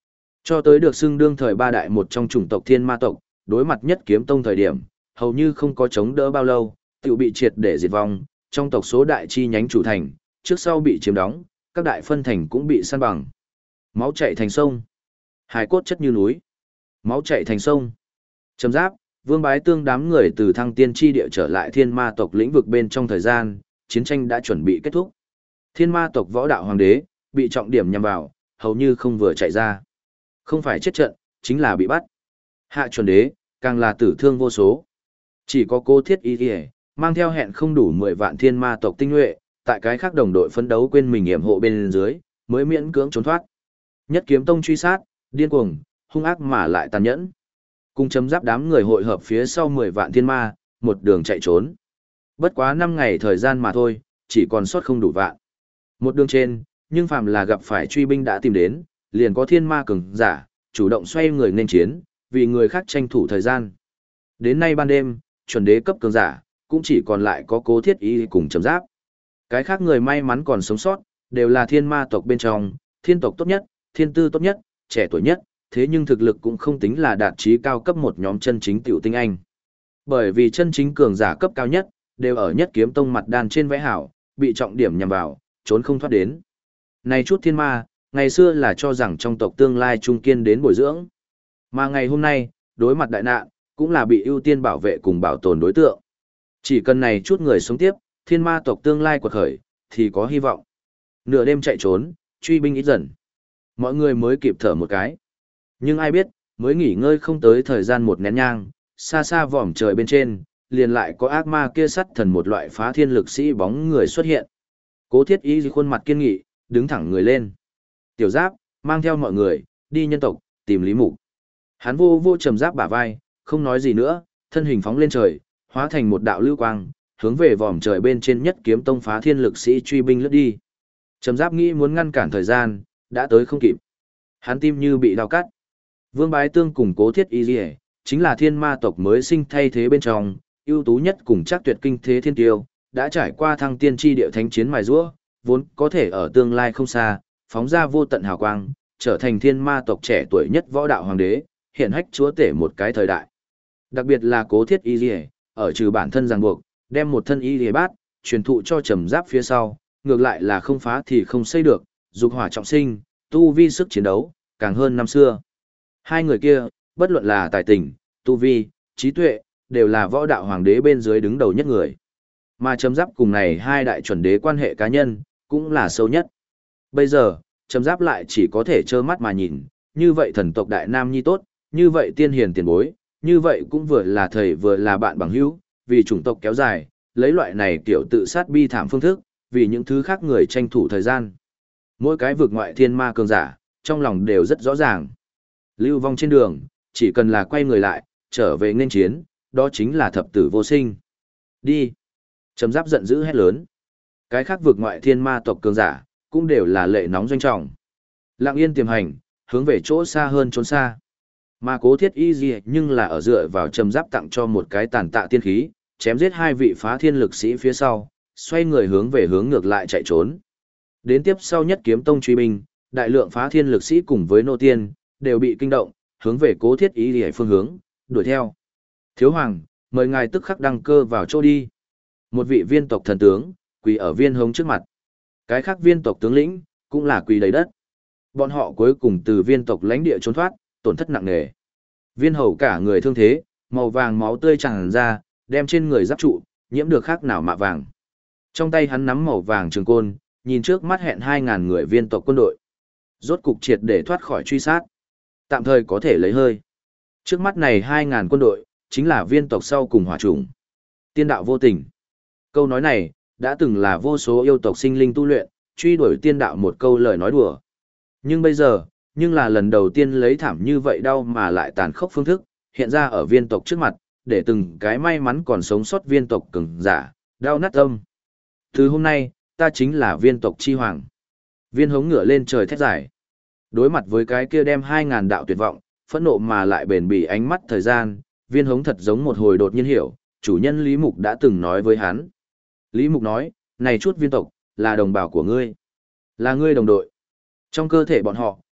Cho tới được xưng đương thời ba đại một trong chủng tộc Thiên Ma tộc, đối mặt Nhất Kiếm Tông thời điểm, hầu như không có chống đỡ bao lâu, tự bị triệt để diệt vong, trong tộc số đại chi nhánh chủ thành, trước sau bị chiếm đóng, các đại phân thành cũng bị san bằng. Máu chảy thành sông, hải cốt chất như núi. Máu chảy thành sông. Trầm Giáp, Vương Bái Tương đám người từ Thăng Tiên chi địa trở lại Thiên Ma tộc lĩnh vực bên trong thời gian, chiến tranh đã chuẩn bị kết thúc. Thiên Ma tộc võ đạo hoàng đế bị trọng điểm nhắm vào, hầu như không vừa chạy ra. Không phải chết trận, chính là bị bắt. Hạ chuẩn đế, càng là tử thương vô số. Chỉ có Cố Thiết Y mang theo hẹn không đủ 10 vạn Thiên Ma tộc tinh nhuệ, tại cái khác đồng đội phấn đấu quên mình yểm hộ bên dưới, mới miễn cưỡng trốn thoát. Nhất Kiếm Tông truy sát, điên cuồng, hung ác mà lại tàn nhẫn. Cùng Chấm Giáp đám người hội hợp phía sau 10 vạn thiên ma, một đường chạy trốn. Bất quá 5 ngày thời gian mà thôi, chỉ còn sót không đủ vạn. Một đường trên, nhưng phàm là gặp phải truy binh đã tìm đến, liền có thiên ma cường giả, chủ động xoay người nên chiến, vì người khác tranh thủ thời gian. Đến nay ban đêm, chuẩn đế cấp cường giả, cũng chỉ còn lại có Cố Thiết Y cùng Chấm Giáp. Cái khác người may mắn còn sống sót, đều là thiên ma tộc bên trong, thiên tộc tốt nhất, thiên tư tốt nhất, trẻ tuổi nhất, thế nhưng thực lực cũng không tính là đạt chí cao cấp một nhóm chân chính tiểu tinh anh. Bởi vì chân chính cường giả cấp cao nhất, đều ở Nhất Kiếm Tông mặt đan trên vẽ hảo, bị trọng điểm nhằm vào, trốn không thoát đến. Này chút thiên ma, ngày xưa là cho rằng trong tộc tương lai trung kiên đến bồi dưỡng. Mà ngày hôm nay, đối mặt đại nạn, cũng là bị ưu tiên bảo vệ cùng bảo tồn đối tượng. Chỉ cần này chút người sống tiếp, thiên ma tộc tương lai quật khởi, thì có hy vọng. Nửa đêm chạy trốn, truy binh ít dần. Mọi người mới kịp thở một cái. Nhưng ai biết, mới nghỉ ngơi không tới thời gian một nén nhang, xa xa vòm trời bên trên, liền lại có ác ma kia sắt thần một loại phá thiên lực sĩ bóng người xuất hiện. Cố Thiết Y khuôn mặt kiên nghị, đứng thẳng người lên. Tiểu Giáp, mang theo mọi người, đi nhân tộc, tìm Lý Mục. Hắn vô vô Trầm Giáp bả vai, không nói gì nữa, thân hình phóng lên trời, hóa thành một đạo lưu quang, hướng về vòm trời bên trên Nhất Kiếm Tông phá thiên lực sĩ truy binh lướt đi. Trầm Giáp nghĩ muốn ngăn cản thời gian, đã tới không kịp. Hắn tim như bị đau cắt. Vương Bái Tương cùng Cố Thiết Y chính là thiên ma tộc mới sinh thay thế bên trong, ưu tú nhất cùng chắc tuyệt kinh thế thiên tiêu, đã trải qua thăng tiên tri địa thánh chiến mài giũa, vốn có thể ở tương lai không xa, phóng ra vô tận hào quang, trở thành thiên ma tộc trẻ tuổi nhất võ đạo hoàng đế, hiện hách chúa tể một cái thời đại. Đặc biệt là Cố Thiết Y ở trừ bản thân ràng buộc, đem một thân y bát truyền thụ cho Trầm Giáp phía sau, ngược lại là không phá thì không xây được, dục hỏa trọng sinh, tu vi sức chiến đấu càng hơn năm xưa. Hai người kia, bất luận là tài tình, tu vi, trí tuệ, đều là võ đạo hoàng đế bên dưới đứng đầu nhất người. Mà Trầm Giáp cùng này hai đại chuẩn đế quan hệ cá nhân, cũng là sâu nhất. Bây giờ, Trầm Giáp lại chỉ có thể trơ mắt mà nhìn, như vậy thần tộc đại nam nhi tốt, như vậy tiên hiền tiền bối, như vậy cũng vừa là thầy vừa là bạn bằng hữu, vì chủng tộc kéo dài, lấy loại này kiểu tự sát bi thảm phương thức, vì những thứ khác người tranh thủ thời gian. Mỗi cái vực ngoại thiên ma cường giả, trong lòng đều rất rõ ràng. Lưu vong trên đường, chỉ cần là quay người lại, trở về nên chiến, đó chính là thập tử vô sinh. Đi! Trầm Giáp giận dữ hét lớn. Cái khác vực ngoại thiên ma tộc cường giả, cũng đều là lệ nóng doanh trọng. Lặng yên tiềm hành, hướng về chỗ xa hơn trốn xa. Mà Cố Thiết Y nhưng là ở dựa vào Trầm Giáp tặng cho một cái tàn tạ tiên khí, chém giết hai vị phá thiên lực sĩ phía sau, xoay người hướng về hướng ngược lại chạy trốn. Đến tiếp sau Nhất Kiếm Tông truy binh, đại lượng phá thiên lực sĩ cùng với nô tiên, đều bị kinh động, hướng về Cố Thiết Y phương hướng, đuổi theo. Thiếu hoàng, mời ngài tức khắc đăng cơ vào chỗ đi. Một vị viên tộc thần tướng, quỳ ở Viên Hống trước mặt. Cái khác viên tộc tướng lĩnh, cũng là quỳ đầy đất. Bọn họ cuối cùng từ viên tộc lãnh địa trốn thoát, tổn thất nặng nề. Viên hầu cả người thương thế, màu vàng máu tươi tràn ra, đem trên người giáp trụ, nhiễm được khác nào mạ vàng. Trong tay hắn nắm màu vàng trường côn, nhìn trước mắt hẹn 2.000 người viên tộc quân đội. Rốt cục triệt để thoát khỏi truy sát. Tạm thời có thể lấy hơi. Trước mắt này 2.000 quân đội, chính là viên tộc sau cùng hỏa chủng. Tiên đạo vô tình. Câu nói này, đã từng là vô số yêu tộc sinh linh tu luyện, truy đuổi tiên đạo một câu lời nói đùa. Nhưng bây giờ, nhưng là lần đầu tiên lấy thảm như vậy đau mà lại tàn khốc phương thức, hiện ra ở viên tộc trước mặt, để từng cái may mắn còn sống sót viên tộc cường giả, đau nát tâm. Từ hôm nay, ta chính là viên tộc chi hoàng. Viên Hống ngửa lên trời thét giải. Đối mặt với cái kia đem 2.000 đạo tuyệt vọng, phẫn nộ mà lại bền bỉ ánh mắt thời gian, Viên Hống thật giống một hồi đột nhiên hiểu, chủ nhân Lý Mục đã từng nói với hắn. Lý Mục nói, này chút viên tộc, là đồng bào của ngươi, là ngươi đồng đội. Trong cơ thể bọn họ,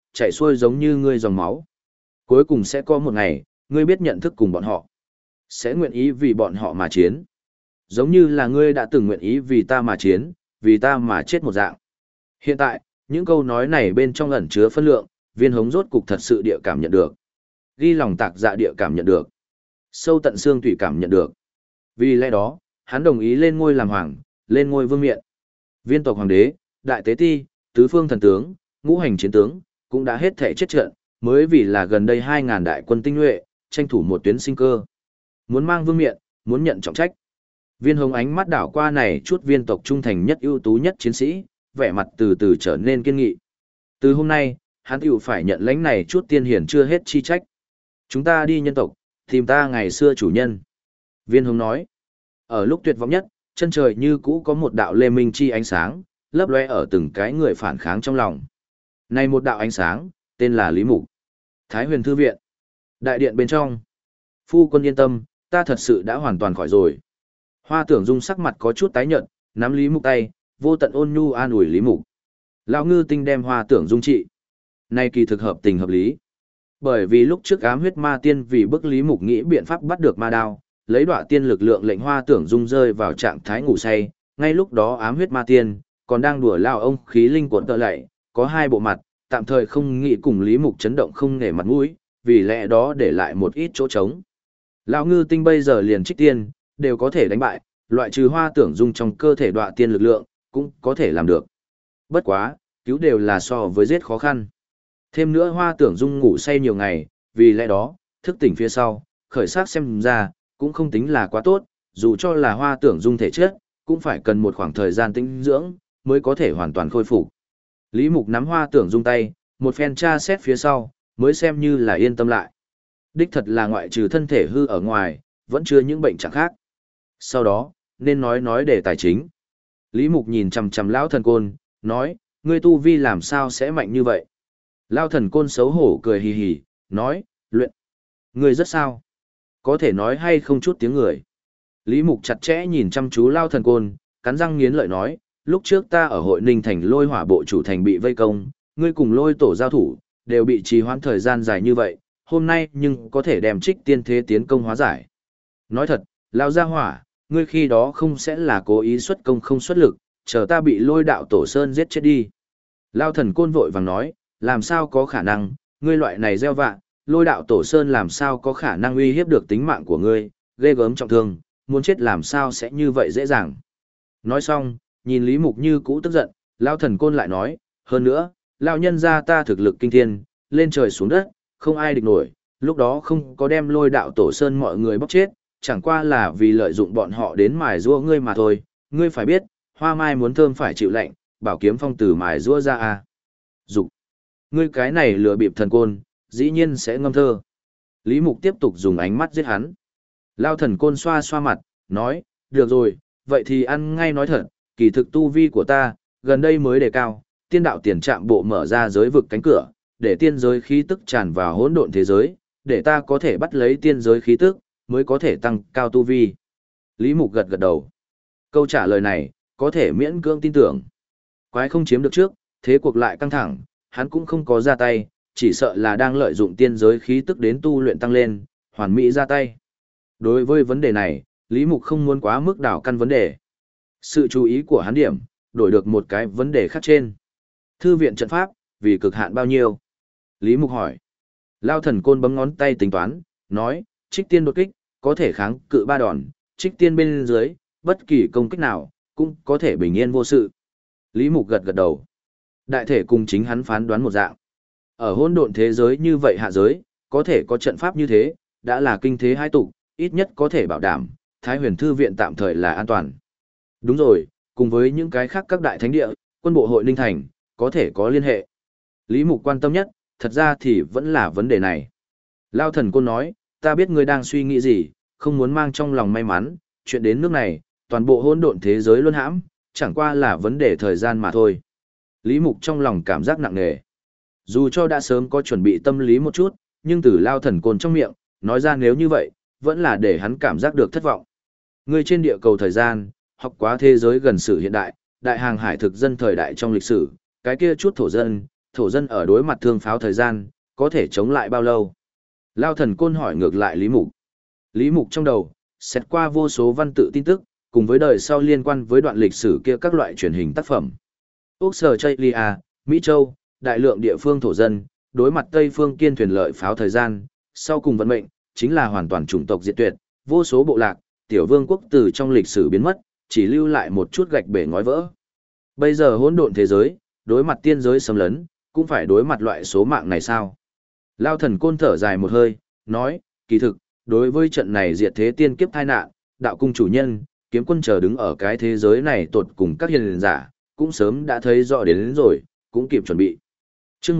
chạy xuôi giống như ngươi dòng máu. Cuối cùng sẽ có một ngày, ngươi biết nhận thức cùng bọn họ. Sẽ nguyện ý vì bọn họ mà chiến. Giống như là ngươi đã từng nguyện ý vì ta mà chiến, vì ta mà chết một dạng. Hiện tại, những câu nói này bên trong ẩn chứa phân lượng, Viên Hống rốt cục thật sự địa cảm nhận được. Ghi lòng tạc dạ địa cảm nhận được. Sâu tận xương tủy cảm nhận được. Vì lẽ đó, hắn đồng ý lên ngôi làm hoàng, lên ngôi vương miện. Viên tộc hoàng đế, đại tế ti, tứ phương thần tướng, ngũ hành chiến tướng, cũng đã hết thể chết trận, mới vì là gần đây 2.000 đại quân tinh nhuệ, tranh thủ một tuyến sinh cơ. Muốn mang vương miện, muốn nhận trọng trách. Viên Hống ánh mắt đảo qua này chút viên tộc trung thành nhất ưu tú nhất chiến sĩ, vẻ mặt từ từ trở nên kiên nghị. Từ hôm nay, hắn tiểu phải nhận lãnh này chút tiên hiển chưa hết chi trách. Chúng ta đi nhân tộc, tìm ta ngày xưa chủ nhân. Viên Hống nói, ở lúc tuyệt vọng nhất, chân trời như cũ có một đạo lê minh chi ánh sáng, lấp lóe ở từng cái người phản kháng trong lòng. Này một đạo ánh sáng, tên là Lý Mục. Thái Huyền Thư Viện. Đại điện bên trong. Phu quân yên tâm, ta thật sự đã hoàn toàn khỏi rồi. Hoa Tưởng Dung sắc mặt có chút tái nhợt, nắm Lý Mục tay, vô tận ôn nhu an ủi Lý Mục. Lão Ngư Tinh đem Hoa Tưởng Dung trị. Nay kỳ thực hợp tình hợp lý. Bởi vì lúc trước ám huyết ma tiên vì bức Lý Mục nghĩ biện pháp bắt được ma đao, lấy đọa tiên lực lượng lệnh Hoa Tưởng Dung rơi vào trạng thái ngủ say, ngay lúc đó ám huyết ma tiên còn đang đùa lao ông khí linh cuộn tợ lạy, có hai bộ mặt, tạm thời không nghĩ cùng Lý Mục chấn động không nể mặt mũi, vì lẽ đó để lại một ít chỗ trống. Lão Ngư Tinh bây giờ liền trích tiên, đều có thể đánh bại, loại trừ Hoa Tưởng Dung trong cơ thể đọa tiên lực lượng, cũng có thể làm được. Bất quá, cứu đều là so với giết khó khăn. Thêm nữa Hoa Tưởng Dung ngủ say nhiều ngày, vì lẽ đó, thức tỉnh phía sau, khởi sắc xem ra, cũng không tính là quá tốt, dù cho là Hoa Tưởng Dung thể chất, cũng phải cần một khoảng thời gian tĩnh dưỡng, mới có thể hoàn toàn khôi phục. Lý Mục nắm Hoa Tưởng Dung tay, một phen tra xét phía sau, mới xem như là yên tâm lại. Đích thật là ngoại trừ thân thể hư ở ngoài, vẫn chưa những bệnh trạng khác. Sau đó, nên nói đề tài chính. Lý Mục nhìn chằm chằm lão thần côn, nói, ngươi tu vi làm sao sẽ mạnh như vậy? Lão thần côn xấu hổ cười hì hì, nói, luyện. Ngươi rất sao? Có thể nói hay không chút tiếng người. Lý Mục chặt chẽ nhìn chăm chú lão thần côn, cắn răng nghiến lợi nói, lúc trước ta ở hội Ninh Thành Lôi Hỏa bộ chủ thành bị vây công, ngươi cùng Lôi tổ giao thủ, đều bị trì hoãn thời gian dài như vậy, hôm nay nhưng có thể đem trích tiên thế tiến công hóa giải. Nói thật, lão gia hỏa, ngươi khi đó không sẽ là cố ý xuất công không xuất lực, chờ ta bị Lôi đạo tổ sơn giết chết đi. Lão thần côn vội vàng nói, làm sao có khả năng, ngươi loại này gieo vạ, Lôi đạo tổ sơn làm sao có khả năng uy hiếp được tính mạng của ngươi, ghê gớm trọng thương, muốn chết làm sao sẽ như vậy dễ dàng. Nói xong, nhìn Lý Mục như cũ tức giận, lão thần côn lại nói, hơn nữa, lão nhân gia ta thực lực kinh thiên, lên trời xuống đất, không ai địch nổi, lúc đó không có đem Lôi đạo tổ sơn mọi người bóc chết, chẳng qua là vì lợi dụng bọn họ đến mài giũa ngươi mà thôi, ngươi phải biết, hoa mai muốn thơm phải chịu lạnh, bảo kiếm phong từ mài giũa ra à. Dục. Ngươi cái này lừa bịp thần côn, dĩ nhiên sẽ ngâm thơ. Lý Mục tiếp tục dùng ánh mắt giết hắn. Lão thần côn xoa xoa mặt, nói, được rồi, vậy thì ăn ngay nói thật, kỳ thực tu vi của ta, gần đây mới đề cao, tiên đạo tiền trạm bộ mở ra giới vực cánh cửa, để tiên giới khí tức tràn vào hỗn độn thế giới, để ta có thể bắt lấy tiên giới khí tức, mới có thể tăng cao tu vi. Lý Mục gật gật đầu. Câu trả lời này, có thể miễn cưỡng tin tưởng. Quái không chiếm được trước, thế cuộc lại căng thẳng, hắn cũng không có ra tay, chỉ sợ là đang lợi dụng tiên giới khí tức đến tu luyện tăng lên, hoàn mỹ ra tay. Đối với vấn đề này, Lý Mục không muốn quá mức đảo căn vấn đề. Sự chú ý của hắn điểm, đổi được một cái vấn đề khác trên. Thư viện trận pháp, vì cực hạn bao nhiêu? Lý Mục hỏi. Lao thần côn bấm ngón tay tính toán, nói, trích tiên đột kích, có thể kháng cự 3 đòn, trích tiên bên dưới, bất kỳ công kích nào, cũng có thể bình yên vô sự. Lý Mục gật gật đầu. Đại thể cùng chính hắn phán đoán một dạng. Ở hỗn độn thế giới như vậy hạ giới, có thể có trận pháp như thế, đã là kinh thế hai tục, ít nhất có thể bảo đảm, Thái Huyền Thư viện tạm thời là an toàn. Đúng rồi, cùng với những cái khác các đại thánh địa, quân bộ hội Ninh Thành, có thể có liên hệ. Lý Mục quan tâm nhất, thật ra thì vẫn là vấn đề này. Lao thần côn nói, ta biết ngươi đang suy nghĩ gì, không muốn mang trong lòng may mắn, chuyện đến nước này, toàn bộ hỗn độn thế giới luân hãm, chẳng qua là vấn đề thời gian mà thôi. Lý Mục trong lòng cảm giác nặng nề. Dù cho đã sớm có chuẩn bị tâm lý một chút, nhưng từ Lao thần côn trong miệng, nói ra nếu như vậy, vẫn là để hắn cảm giác được thất vọng. Ngươi trên địa cầu thời gian, học quá thế giới gần sử hiện đại, đại hàng hải thực dân thời đại trong lịch sử, cái kia chút thổ dân, thổ dân ở đối mặt thương pháo thời gian, có thể chống lại bao lâu? Lao thần côn hỏi ngược lại Lý Mục. Lý Mục trong đầu, xét qua vô số văn tự tin tức, cùng với đời sau liên quan với đoạn lịch sử kia các loại truyền hình tác phẩm. Australia, Mỹ Châu, đại lượng địa phương thổ dân, đối mặt Tây phương kiên thuyền lợi pháo thời gian, sau cùng vận mệnh, chính là hoàn toàn chủng tộc diệt tuyệt, vô số bộ lạc, tiểu vương quốc từ trong lịch sử biến mất, chỉ lưu lại một chút gạch bể ngói vỡ. Bây giờ hỗn độn thế giới, đối mặt tiên giới xâm lấn, cũng phải đối mặt loại số mạng này sao? Lao thần côn thở dài một hơi, nói, kỳ thực, đối với trận này diệt thế tiên kiếp tai nạn, đạo cung chủ nhân, kiếm quân chờ đứng ở cái thế giới này tột cùng các hiền giả, cũng sớm đã thấy rõ đến rồi, cũng kịp chuẩn bị. Trước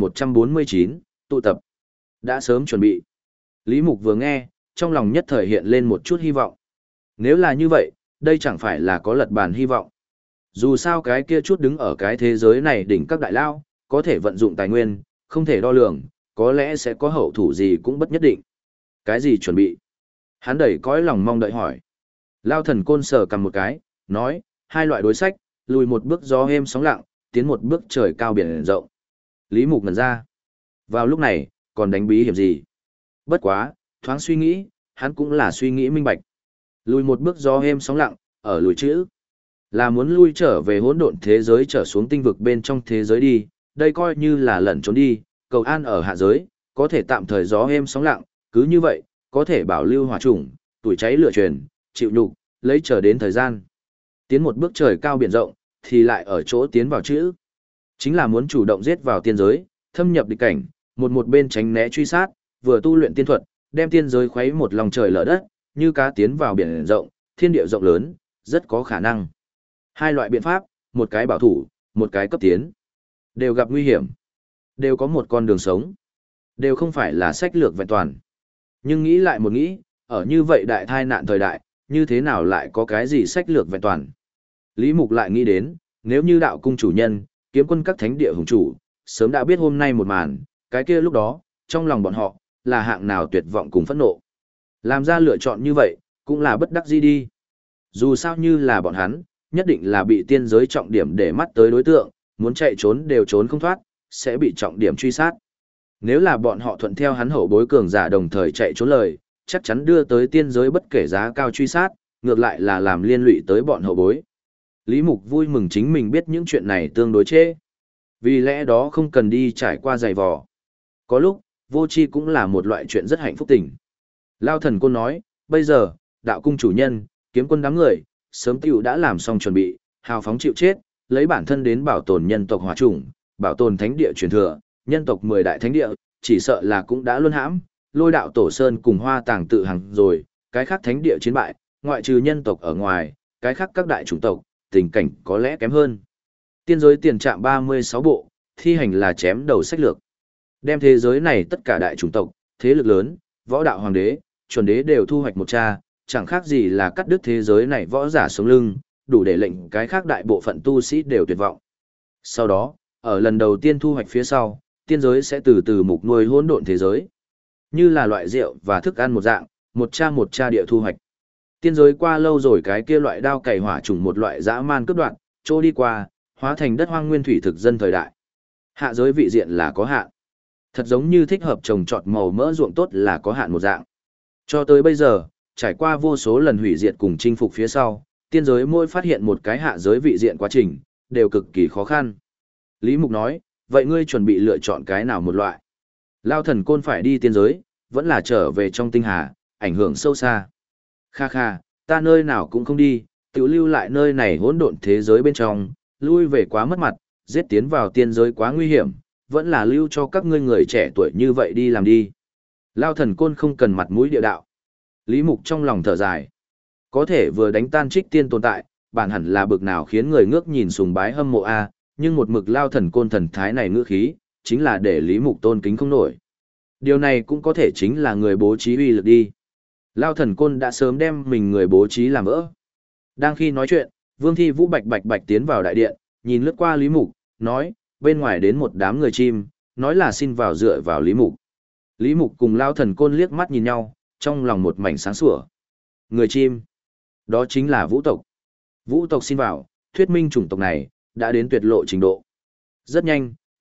1149, tụ tập, đã sớm chuẩn bị. Lý Mục vừa nghe, trong lòng nhất thời hiện lên một chút hy vọng. Nếu là như vậy, đây chẳng phải là có lật bàn hy vọng. Dù sao cái kia chút đứng ở cái thế giới này đỉnh các đại lao, có thể vận dụng tài nguyên, không thể đo lường, có lẽ sẽ có hậu thủ gì cũng bất nhất định. Cái gì chuẩn bị? Hắn đầy cõi lòng mong đợi hỏi. Lao thần côn sờ cầm một cái, nói, hai loại đối sách, lùi một bước gió êm sóng lặng, tiến một bước trời cao biển rộng. Lý Mục ngẩn ra. Vào lúc này, còn đánh bí hiểm gì? Bất quá, thoáng suy nghĩ, hắn cũng là suy nghĩ minh bạch. Lùi một bước gió êm sóng lặng, ở lùi chữ. Là muốn lui trở về hỗn độn thế giới trở xuống tinh vực bên trong thế giới đi, đây coi như là lẩn trốn đi, cầu an ở hạ giới, có thể tạm thời gió êm sóng lặng, cứ như vậy, có thể bảo lưu hỏa chủng, tuổi cháy lửa truyền, chịu nhục, lấy chờ đến thời gian. Tiến một bước trời cao biển rộng, thì lại ở chỗ tiến vào chữ. Chính là muốn chủ động giết vào tiên giới, thâm nhập địch cảnh, một bên tránh né truy sát, vừa tu luyện tiên thuật, đem tiên giới khuấy một lòng trời lở đất, như cá tiến vào biển rộng, thiên địa rộng lớn, rất có khả năng. Hai loại biện pháp, một cái bảo thủ, một cái cấp tiến. Đều gặp nguy hiểm. Đều có một con đường sống. Đều không phải là sách lược vẹn toàn. Nhưng nghĩ lại một nghĩ, ở như vậy đại tai nạn thời đại, như thế nào lại có cái gì sách lược vẹn toàn. Lý Mục lại nghĩ đến, nếu như đạo cung chủ nhân, kiếm quân các thánh địa hùng chủ, sớm đã biết hôm nay một màn, cái kia lúc đó, trong lòng bọn họ, là hạng nào tuyệt vọng cùng phẫn nộ. Làm ra lựa chọn như vậy, cũng là bất đắc dĩ đi. Dù sao như là bọn hắn, nhất định là bị tiên giới trọng điểm để mắt tới đối tượng, muốn chạy trốn đều trốn không thoát, sẽ bị trọng điểm truy sát. Nếu là bọn họ thuận theo hắn hậu bối cường giả đồng thời chạy trốn lời, chắc chắn đưa tới tiên giới bất kể giá cao truy sát, ngược lại là làm liên lụy tới bọn hậu bối. Lý Mục vui mừng chính mình biết những chuyện này tương đối chê. Vì lẽ đó không cần đi trải qua giày vò. Có lúc, vô tri cũng là một loại chuyện rất hạnh phúc tình. Lao thần côn nói, bây giờ, đạo cung chủ nhân, kiếm quân đám người, sớm tiểu đã làm xong chuẩn bị, hào phóng chịu chết, lấy bản thân đến bảo tồn nhân tộc hòa chủng, bảo tồn thánh địa truyền thừa, nhân tộc 10 đại thánh địa, chỉ sợ là cũng đã luân hãm, lôi đạo tổ sơn cùng hoa tàng tự hằng rồi, cái khác thánh địa chiến bại, ngoại trừ nhân tộc ở ngoài, cái khác các đại chủng tộc, tình cảnh có lẽ kém hơn. Tiên giới tiền trạm 36 bộ, thi hành là chém đầu sách lược. Đem thế giới này tất cả đại chủng tộc, thế lực lớn, võ đạo hoàng đế, chuẩn đế đều thu hoạch một cha, chẳng khác gì là cắt đứt thế giới này võ giả sống lưng, đủ để lệnh cái khác đại bộ phận tu sĩ đều tuyệt vọng. Sau đó, ở lần đầu tiên thu hoạch phía sau, tiên giới sẽ từ từ mục nuôi hỗn độn thế giới. Như là loại rượu và thức ăn một dạng, một cha địa thu hoạch. Tiên giới qua lâu rồi cái kia loại đao cày hỏa trùng một loại dã man cướp đoạn, trô đi qua, hóa thành đất hoang nguyên thủy thực dân thời đại. Hạ giới vị diện là có hạn. Thật giống như thích hợp trồng trọt màu mỡ ruộng tốt là có hạn một dạng. Cho tới bây giờ, trải qua vô số lần hủy diệt cùng chinh phục phía sau, tiên giới mỗi phát hiện một cái hạ giới vị diện quá trình, đều cực kỳ khó khăn. Lý Mục nói, vậy ngươi chuẩn bị lựa chọn cái nào một loại? Lao thần côn phải đi tiên giới, vẫn là trở về trong tinh hà, ảnh hưởng sâu xa. Kha kha, ta nơi nào cũng không đi, tự lưu lại nơi này hỗn độn thế giới bên trong, lui về quá mất mặt, giết tiến vào tiên giới quá nguy hiểm, vẫn là lưu cho các ngươi người trẻ tuổi như vậy đi làm đi. Lao thần côn không cần mặt mũi địa đạo. Lý Mục trong lòng thở dài. Có thể vừa đánh tan trích tiên tồn tại, bản hẳn là bực nào khiến người ngước nhìn sùng bái hâm mộ a, nhưng một mực Lao thần côn thần thái này ngữ khí, chính là để Lý Mục tôn kính không nổi. Điều này cũng có thể chính là người bố trí uy lực đi. Lao thần côn đã sớm đem mình người bố trí làm vỡ. Đang khi nói chuyện, Vương Thi Vũ bạch bạch tiến vào đại điện, nhìn lướt qua Lý Mục, nói, bên ngoài đến một đám người chim, nói là xin vào dựa vào Lý Mục. Lý Mục cùng Lao thần côn liếc mắt nhìn nhau, trong lòng một mảnh sáng sủa. Người chim, đó chính là vũ tộc. Vũ tộc xin vào, thuyết minh chủng tộc này, đã đến tuyệt lộ trình độ. Rất nhanh,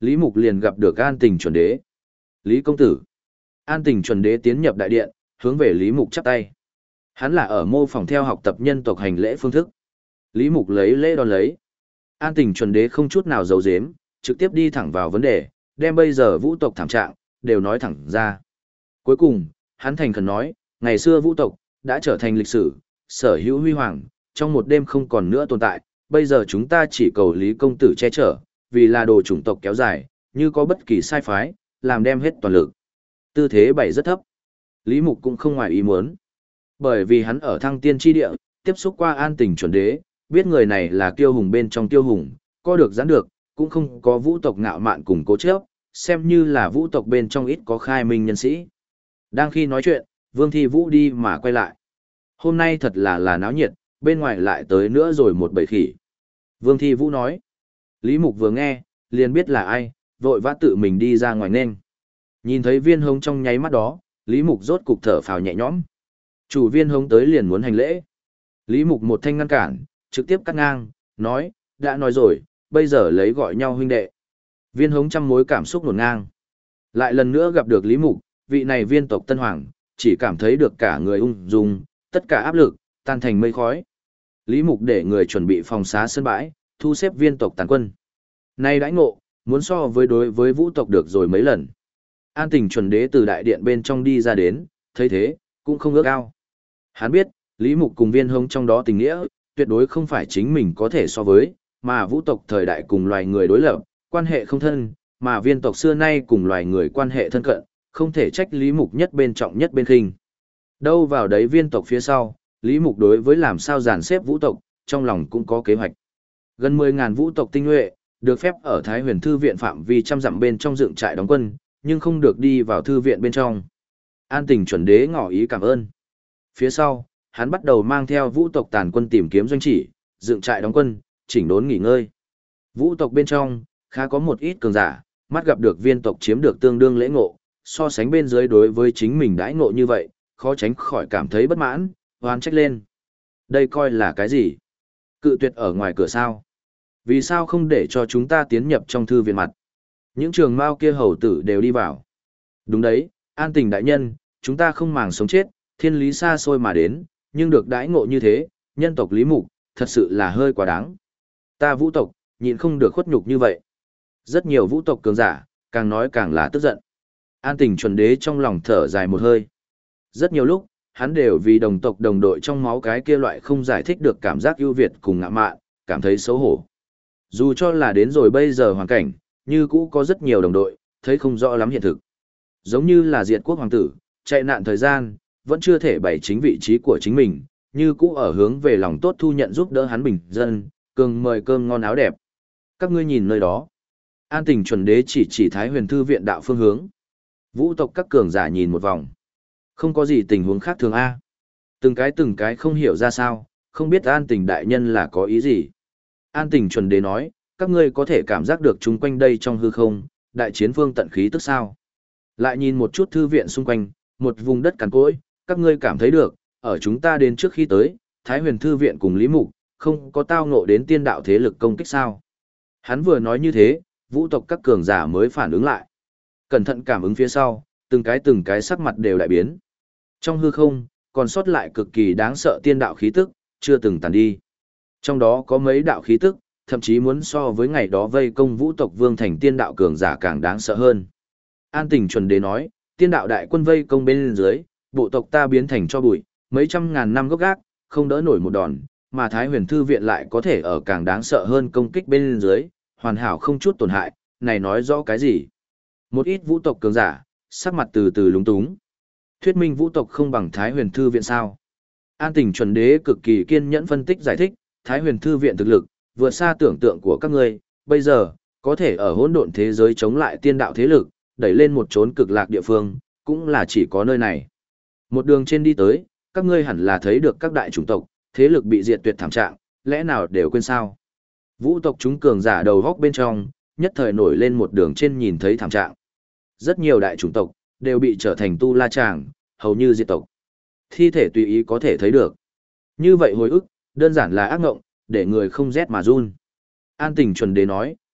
Lý Mục liền gặp được An Tình chuẩn đế. Lý công tử. An Tình chuẩn đế tiến nhập đại điện, hướng về Lý Mục chắp tay. Hắn là ở mô phỏng theo học tập nhân tộc hành lễ phương thức. Lý Mục lấy lễ đón lấy. An Tình chuẩn đế không chút nào giấu giếm, trực tiếp đi thẳng vào vấn đề, đem bây giờ vũ tộc thảm trạng, đều nói thẳng ra. Cuối cùng, hắn thành khẩn nói, ngày xưa vũ tộc, đã trở thành lịch sử, sở hữu huy hoàng, trong một đêm không còn nữa tồn tại, bây giờ chúng ta chỉ cầu Lý công tử che chở, vì là đồ chủng tộc kéo dài, như có bất kỳ sai phái, làm đem hết toàn lực. Tư thế bày rất thấp. Lý Mục cũng không ngoài ý muốn. Bởi vì hắn ở thăng tiên tri địa, tiếp xúc qua An Tình chuẩn đế, biết người này là kiêu hùng bên trong kiêu hùng, có được giãn được, cũng không có vũ tộc ngạo mạn cùng cố chấp, xem như là vũ tộc bên trong ít có khai minh nhân sĩ. Đang khi nói chuyện, Vương Thi Vũ đi mà quay lại. Hôm nay thật là náo nhiệt, bên ngoài lại tới nữa rồi một bầy khỉ. Vương Thi Vũ nói. Lý Mục vừa nghe, liền biết là ai, vội vã tự mình đi ra ngoài nên. Nhìn thấy viên hống trong nháy mắt đó, Lý Mục rốt cục thở phào nhẹ nhõm. Chủ viên hống tới liền muốn hành lễ. Lý Mục một thanh ngăn cản, trực tiếp cắt ngang, nói, đã nói rồi, bây giờ lấy gọi nhau huynh đệ. Viên hống trăm mối cảm xúc nổn ngang. Lại lần nữa gặp được Lý Mục, vị này viên tộc Tân Hoàng, chỉ cảm thấy được cả người ung dung, tất cả áp lực, tan thành mây khói. Lý Mục để người chuẩn bị phòng xá sân bãi, thu xếp viên tộc tàn quân. Nay đãi ngộ, muốn so với đối với vũ tộc được rồi mấy lần. An Tình chuẩn đế từ đại điện bên trong đi ra đến, thấy thế, cũng không ước ao. Hắn biết, Lý Mục cùng viên hống trong đó tình nghĩa, tuyệt đối không phải chính mình có thể so với, mà vũ tộc thời đại cùng loài người đối lập, quan hệ không thân, mà viên tộc xưa nay cùng loài người quan hệ thân cận, không thể trách Lý Mục nhất bên trọng nhất bên khinh. Đâu vào đấy viên tộc phía sau, Lý Mục đối với làm sao dàn xếp vũ tộc, trong lòng cũng có kế hoạch. Gần 10.000 vũ tộc tinh nhuệ, được phép ở Thái Huyền Thư viện phạm vi trăm dặm bên trong dựng trại đóng quân, nhưng không được đi vào thư viện bên trong. An Tình chuẩn đế ngỏ ý cảm ơn. Phía sau, hắn bắt đầu mang theo vũ tộc tàn quân tìm kiếm doanh chỉ, dựng trại đóng quân, chỉnh đốn nghỉ ngơi. Vũ tộc bên trong, khá có một ít cường giả, mắt gặp được viên tộc chiếm được tương đương lễ ngộ, so sánh bên dưới đối với chính mình đãi ngộ như vậy, khó tránh khỏi cảm thấy bất mãn, oán trách lên. Đây coi là cái gì? Cự tuyệt ở ngoài cửa sao? Vì sao không để cho chúng ta tiến nhập trong thư viện mặt? Những trường mao kia hầu tử đều đi vào. Đúng đấy, An Tình đại nhân, chúng ta không màng sống chết, thiên lý xa xôi mà đến, nhưng được đãi ngộ như thế, nhân tộc Lý Mục, thật sự là hơi quá đáng. Ta vũ tộc, nhịn không được khuất nhục như vậy. Rất nhiều vũ tộc cường giả, càng nói càng là tức giận. An Tình chuẩn đế trong lòng thở dài một hơi. Rất nhiều lúc, hắn đều vì đồng tộc đồng đội trong máu cái kia loại không giải thích được cảm giác ưu việt cùng ngạ mạn, cảm thấy xấu hổ. Dù cho là đến rồi bây giờ hoàn cảnh, như cũ có rất nhiều đồng đội, thấy không rõ lắm hiện thực. Giống như là diệt quốc hoàng tử, chạy nạn thời gian, vẫn chưa thể bày chính vị trí của chính mình, như cũ ở hướng về lòng tốt thu nhận giúp đỡ hắn bình dân, cường mời cơm ngon áo đẹp. Các ngươi nhìn nơi đó. An Tình chuẩn đế chỉ Thái Huyền Thư viện đạo phương hướng. Vũ tộc các cường giả nhìn một vòng. Không có gì tình huống khác thường A. Từng cái không hiểu ra sao, không biết An Tình đại nhân là có ý gì. An Tình chuẩn đế nói, các ngươi có thể cảm giác được chung quanh đây trong hư không, đại chiến phương tận khí tức sao. Lại nhìn một chút thư viện xung quanh, một vùng đất cằn cỗi, các ngươi cảm thấy được, ở chúng ta đến trước khi tới, Thái Huyền Thư viện cùng Lý Mục, không có tao ngộ đến tiên đạo thế lực công kích sao. Hắn vừa nói như thế, vũ tộc các cường giả mới phản ứng lại. Cẩn thận cảm ứng phía sau, từng cái sắc mặt đều đại biến. Trong hư không, còn sót lại cực kỳ đáng sợ tiên đạo khí tức, chưa từng tàn đi. Trong đó có mấy đạo khí tức, thậm chí muốn so với ngày đó vây công vũ tộc vương thành tiên đạo cường giả càng đáng sợ hơn. An Tình chuẩn đế nói, tiên đạo đại quân vây công bên dưới, bộ tộc ta biến thành cho bụi, mấy trăm ngàn năm gốc gác, không đỡ nổi một đòn, mà Thái Huyền Thư viện lại có thể ở càng đáng sợ hơn công kích bên dưới, hoàn hảo không chút tổn hại, này nói rõ cái gì? Một ít vũ tộc cường giả, sắc mặt từ từ lúng túng. Thuyết minh vũ tộc không bằng Thái Huyền Thư viện sao? An Tình chuẩn đế cực kỳ kiên nhẫn phân tích giải thích, Thái Huyền Thư viện thực lực vượt xa tưởng tượng của các ngươi, bây giờ có thể ở hỗn độn thế giới chống lại tiên đạo thế lực, đẩy lên một chốn cực lạc địa phương, cũng là chỉ có nơi này. Một đường trên đi tới, các ngươi hẳn là thấy được các đại chủng tộc, thế lực bị diệt tuyệt thảm trạng, lẽ nào đều quên sao? Vũ tộc chúng cường giả đầu góc bên trong, nhất thời nổi lên một đường trên nhìn thấy thảm trạng. Rất nhiều đại chủng tộc, đều bị trở thành tu la tràng, hầu như diệt tộc. Thi thể tùy ý có thể thấy được. Như vậy hồi ức, đơn giản là ác ngộng, để người không rét mà run. An Tình chuẩn đế nói,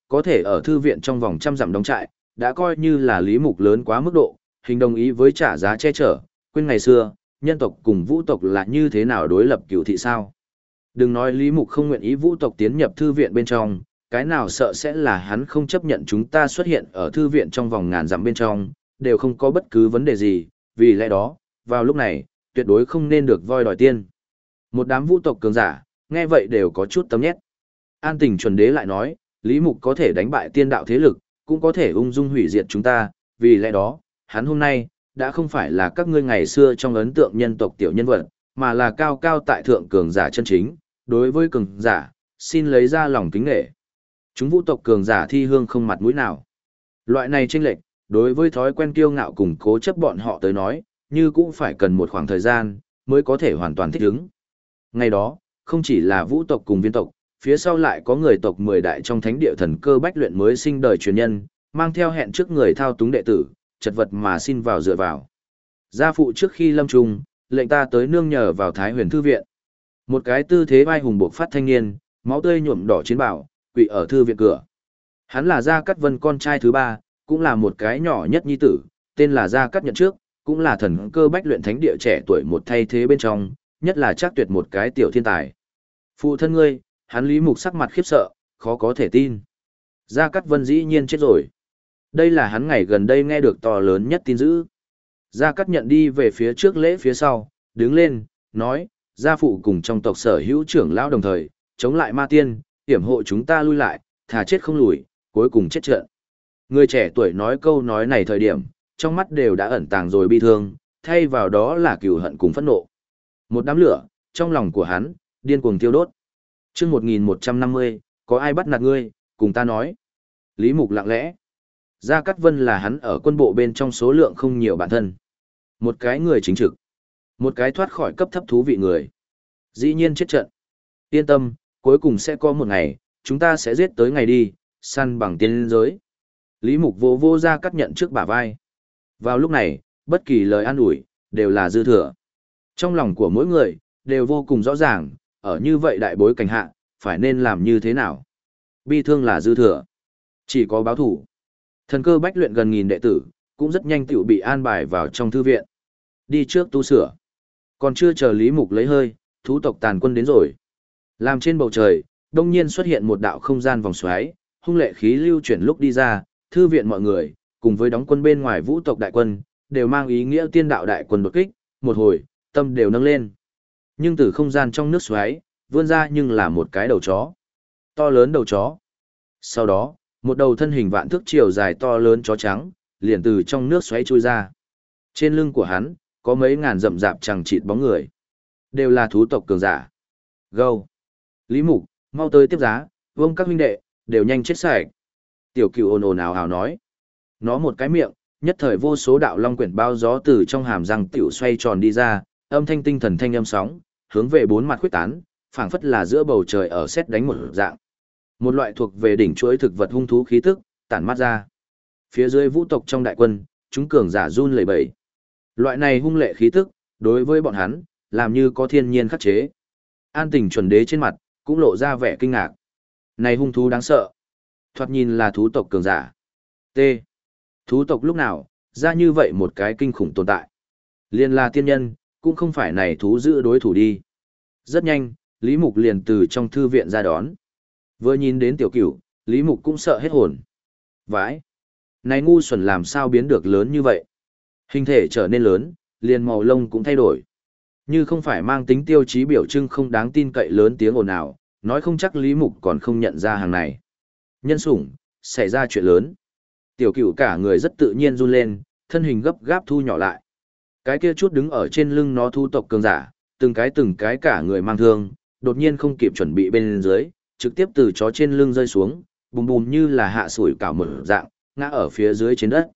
có thể ở thư viện trong vòng trăm dặm đóng trại, đã coi như là Lý Mục lớn quá mức độ, hình đồng ý với trả giá che chở, quên ngày xưa, nhân tộc cùng vũ tộc là như thế nào đối lập cửu thị sao. Đừng nói Lý Mục không nguyện ý vũ tộc tiến nhập thư viện bên trong, cái nào sợ sẽ là hắn không chấp nhận chúng ta xuất hiện ở thư viện trong vòng ngàn dặm bên trong, đều không có bất cứ vấn đề gì, vì lẽ đó, vào lúc này, tuyệt đối không nên được voi đòi tiên. Một đám vũ tộc cường giả, nghe vậy đều có chút tấm nhét. An Tình chuẩn đế lại nói, Lý Mục có thể đánh bại tiên đạo thế lực, cũng có thể ung dung hủy diệt chúng ta, vì lẽ đó, hắn hôm nay, đã không phải là các ngươi ngày xưa trong ấn tượng nhân tộc tiểu nhân vật, mà là cao cao tại thượng cường giả chân chính, đối với cường giả, xin lấy ra lòng kính nghệ. Chúng vũ tộc cường giả thi hương không mặt mũi nào. Loại này chênh lệch, đối với thói quen kiêu ngạo cùng cố chấp bọn họ tới nói, như cũng phải cần một khoảng thời gian, mới có thể hoàn toàn thích ứng. Ngày đó, không chỉ là vũ tộc cùng viên tộc, phía sau lại có người tộc 10 đại trong thánh địa thần cơ bách luyện mới sinh đời truyền nhân, mang theo hẹn trước người thao túng đệ tử, chật vật mà xin vào dựa vào. Gia phụ trước khi lâm trung, lệnh ta tới nương nhờ vào Thái Huyền Thư Viện. Một cái tư thế vai hùng buộc phát thanh niên, máu tươi nhuộm đỏ chiến bào, quỳ ở thư viện cửa. Hắn là Gia Cát Vân con trai thứ 3, cũng là một cái nhỏ nhất nhi tử, tên là Gia Cát Nhận trước, cũng là thần cơ bách luyện thánh địa trẻ tuổi một thay thế bên trong, nhất là chắc tuyệt một cái tiểu thiên tài. Phụ thân ngươi, hắn Lý Mục sắc mặt khiếp sợ, khó có thể tin. Gia Cát Vân dĩ nhiên chết rồi. Đây là hắn ngày gần đây nghe được to lớn nhất tin dữ. Gia Cát Nhận đi về phía trước lễ phía sau, đứng lên, nói, gia phụ cùng trong tộc sở hữu trưởng lão đồng thời, chống lại ma tiên, hiểm hộ chúng ta lui lại, thà chết không lùi, cuối cùng chết trận. Người trẻ tuổi nói câu nói này thời điểm, trong mắt đều đã ẩn tàng rồi bi thương, thay vào đó là cừu hận cùng phẫn nộ. Một đám lửa, trong lòng của hắn, điên cuồng tiêu đốt. Chương 1150, có ai bắt nạt ngươi, cùng ta nói. Lý Mục lặng lẽ. Gia Cát Vân là hắn ở quân bộ bên trong số lượng không nhiều bản thân. Một cái người chính trực. Một cái thoát khỏi cấp thấp thú vị người. Dĩ nhiên chết trận. Yên tâm, cuối cùng sẽ có một ngày, chúng ta sẽ giết tới ngày đi, săn bằng tiên giới. Lý Mục vô vô Gia Cát Nhận trước bả vai. Vào lúc này, bất kỳ lời an ủi, đều là dư thừa. Trong lòng của mỗi người, đều vô cùng rõ ràng, ở như vậy đại bối cảnh hạ, phải nên làm như thế nào. Bi thương là dư thừa. Chỉ có báo thủ. Thần cơ bách luyện gần 1000 đệ tử, cũng rất nhanh tiểu bị an bài vào trong thư viện. Đi trước tu sửa. Còn chưa chờ Lý Mục lấy hơi, thú tộc tàn quân đến rồi. Làm trên bầu trời, đông nhiên xuất hiện một đạo không gian vòng xoáy, hung lệ khí lưu chuyển lúc đi ra, thư viện mọi người, cùng với đóng quân bên ngoài vũ tộc đại quân, đều mang ý nghĩa tiên đạo đại quân đột kích, một hồi, tâm đều nâng lên. Nhưng từ không gian trong nước xoáy, vươn ra nhưng là một cái đầu chó. To lớn đầu chó. Sau đó, một đầu thân hình vạn thước chiều dài to lớn chó trắng, liền từ trong nước xoáy trôi ra. Trên lưng của hắn, có mấy ngàn rậm rạp chằng chịt bóng người. Đều là thú tộc cường giả. Gâu. Lý Mục, mau tới tiếp giá, vông các huynh đệ, đều nhanh chết sạch. Tiểu Cửu ồn ồn ào ào nói. Nó một cái miệng, nhất thời vô số đạo long quyển bao gió từ trong hàm răng tiểu xoay tròn đi ra, âm thanh tinh thần thanh âm sóng, hướng về bốn mặt khuyết tán, phảng phất là giữa bầu trời ở sét đánh một dạng. Một loại thuộc về đỉnh chuỗi thực vật hung thú khí tức, tản mát ra. Phía dưới vũ tộc trong đại quân, chúng cường giả run lẩy bẩy. Loại này hung lệ khí tức, đối với bọn hắn, làm như có thiên nhiên khắc chế. An Tình chuẩn đế trên mặt, cũng lộ ra vẻ kinh ngạc. Này hung thú đáng sợ. Thoạt nhìn là thú tộc cường giả. T. Thú tộc lúc nào, ra như vậy một cái kinh khủng tồn tại. Liên là tiên nhân, cũng không phải này thú giữ đối thủ đi. Rất nhanh, Lý Mục liền từ trong thư viện ra đón. Vừa nhìn đến Tiểu Cửu, Lý Mục cũng sợ hết hồn. Vãi! Này ngu xuẩn làm sao biến được lớn như vậy? Hình thể trở nên lớn, liền màu lông cũng thay đổi. Như không phải mang tính tiêu chí biểu trưng không đáng tin cậy lớn tiếng ồn ào, nói không chắc Lý Mục còn không nhận ra hàng này. Nhân sủng, xảy ra chuyện lớn. Tiểu Cửu cả người rất tự nhiên run lên, thân hình gấp gáp thu nhỏ lại. Cái kia chút đứng ở trên lưng nó thu tộc cường giả, từng cái cả người mang thương, đột nhiên không kịp chuẩn bị bên dưới, trực tiếp từ chó trên lưng rơi xuống, bùm bùm như là hạ sủi cảo mở dạng, ngã ở phía dưới trên đất.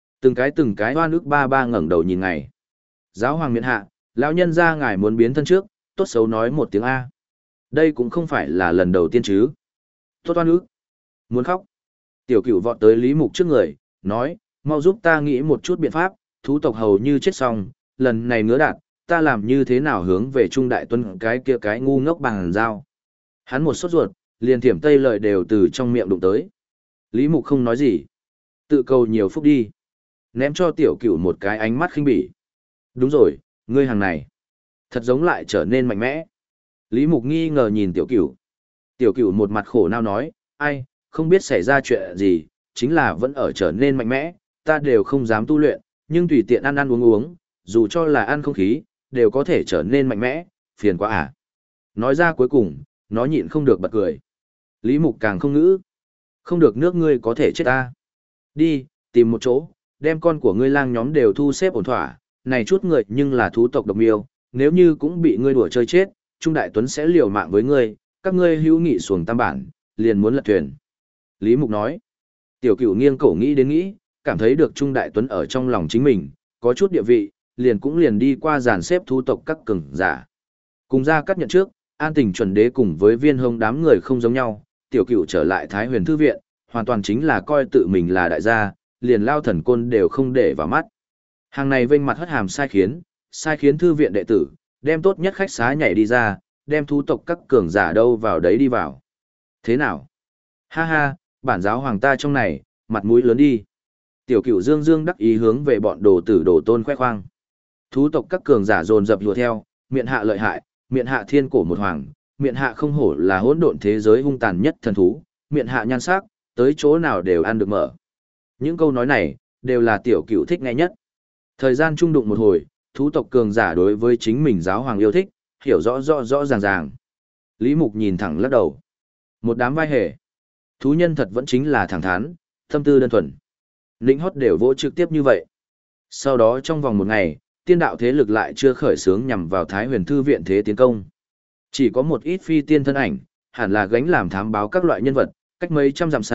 Từng cái oan ức ba ba ngẩng đầu nhìn ngài. Giáo hoàng miện hạ, lão nhân ra ngài muốn biến thân trước, tốt xấu nói một tiếng A. Đây cũng không phải là lần đầu tiên chứ. Tốt oan ức. Muốn khóc. Tiểu Cửu vọt tới Lý Mục trước người, nói, mau giúp ta nghĩ một chút biện pháp, thú tộc hầu như chết xong, lần này ngứa đạt, ta làm như thế nào hướng về Trung Đại Tuân cái kia cái ngu ngốc bằng dao. Hắn một sốt ruột, liền thiểm tây lợi đều từ trong miệng đụng tới. Lý Mục không nói gì. Tự cầu nhiều phúc đi. Ném cho tiểu cửu một cái ánh mắt khinh bỉ. Đúng rồi, ngươi hàng này. Thật giống lại trở nên mạnh mẽ. Lý Mục nghi ngờ nhìn tiểu cửu. Tiểu cửu một mặt khổ nao nói, ai, không biết xảy ra chuyện gì, chính là vẫn ở trở nên mạnh mẽ, ta đều không dám tu luyện, nhưng tùy tiện ăn ăn uống uống, dù cho là ăn không khí, đều có thể trở nên mạnh mẽ, phiền quá à. Nói ra cuối cùng, nó nhịn không được bật cười. Lý Mục càng không ngữ. Không được nước ngươi có thể chết ta. Đi, tìm một chỗ, đem con của ngươi lang nhóm đều thu xếp ổn thỏa, này chút người nhưng là thú tộc độc miêu, nếu như cũng bị ngươi đùa chơi chết, Trung Đại Tuấn sẽ liều mạng với ngươi, các ngươi hữu nghị xuồng tam bản, liền muốn lật thuyền. Lý Mục nói. Tiểu Cửu nghiêng cổ nghĩ đến nghĩ, cảm thấy được Trung Đại Tuấn ở trong lòng chính mình, có chút địa vị, liền đi qua dàn xếp thú tộc các cường giả. Cùng ra cắt nhận trước, An Tình chuẩn đế cùng với Viên Hồng đám người không giống nhau, Tiểu Cửu trở lại Thái Huyền Thư viện, hoàn toàn chính là coi tự mình là đại gia, liền Lao Thần Côn đều không để vào mắt. Hàng này vênh mặt hất hàm sai khiến thư viện đệ tử, đem tốt nhất khách xá nhảy đi ra, đem thú tộc các cường giả đâu vào đấy đi vào. Thế nào? Ha ha, bản giáo hoàng ta trong này, mặt mũi lớn đi. Tiểu Cửu dương dương đắc ý hướng về bọn đồ tử đồ tôn khoe khoang. Thú tộc các cường giả dồn dập lùa theo, miệng hạ lợi hại, miệng hạ thiên cổ một hoàng, miệng hạ không hổ là hỗn độn thế giới hung tàn nhất thần thú, miệng hạ nhan sắc, tới chỗ nào đều ăn được mở. Những câu nói này, đều là Tiểu Cửu thích nghe nhất. Thời gian trung đụng một hồi, thú tộc cường giả đối với chính mình giáo hoàng yêu thích, hiểu rõ ràng. Lý Mục nhìn thẳng lắc đầu. Một đám vai hề. Thú nhân thật vẫn chính là thẳng thắn, tâm tư đơn thuần. Lĩnh hót đều vỗ trực tiếp như vậy. Sau đó trong vòng một ngày, tiên đạo thế lực lại chưa khởi xướng nhằm vào Thái Huyền Thư viện thế tiến công. Chỉ có một ít phi tiên thân ảnh, hẳn là gánh làm thám báo các loại nhân vật, cách mấy trăm dặm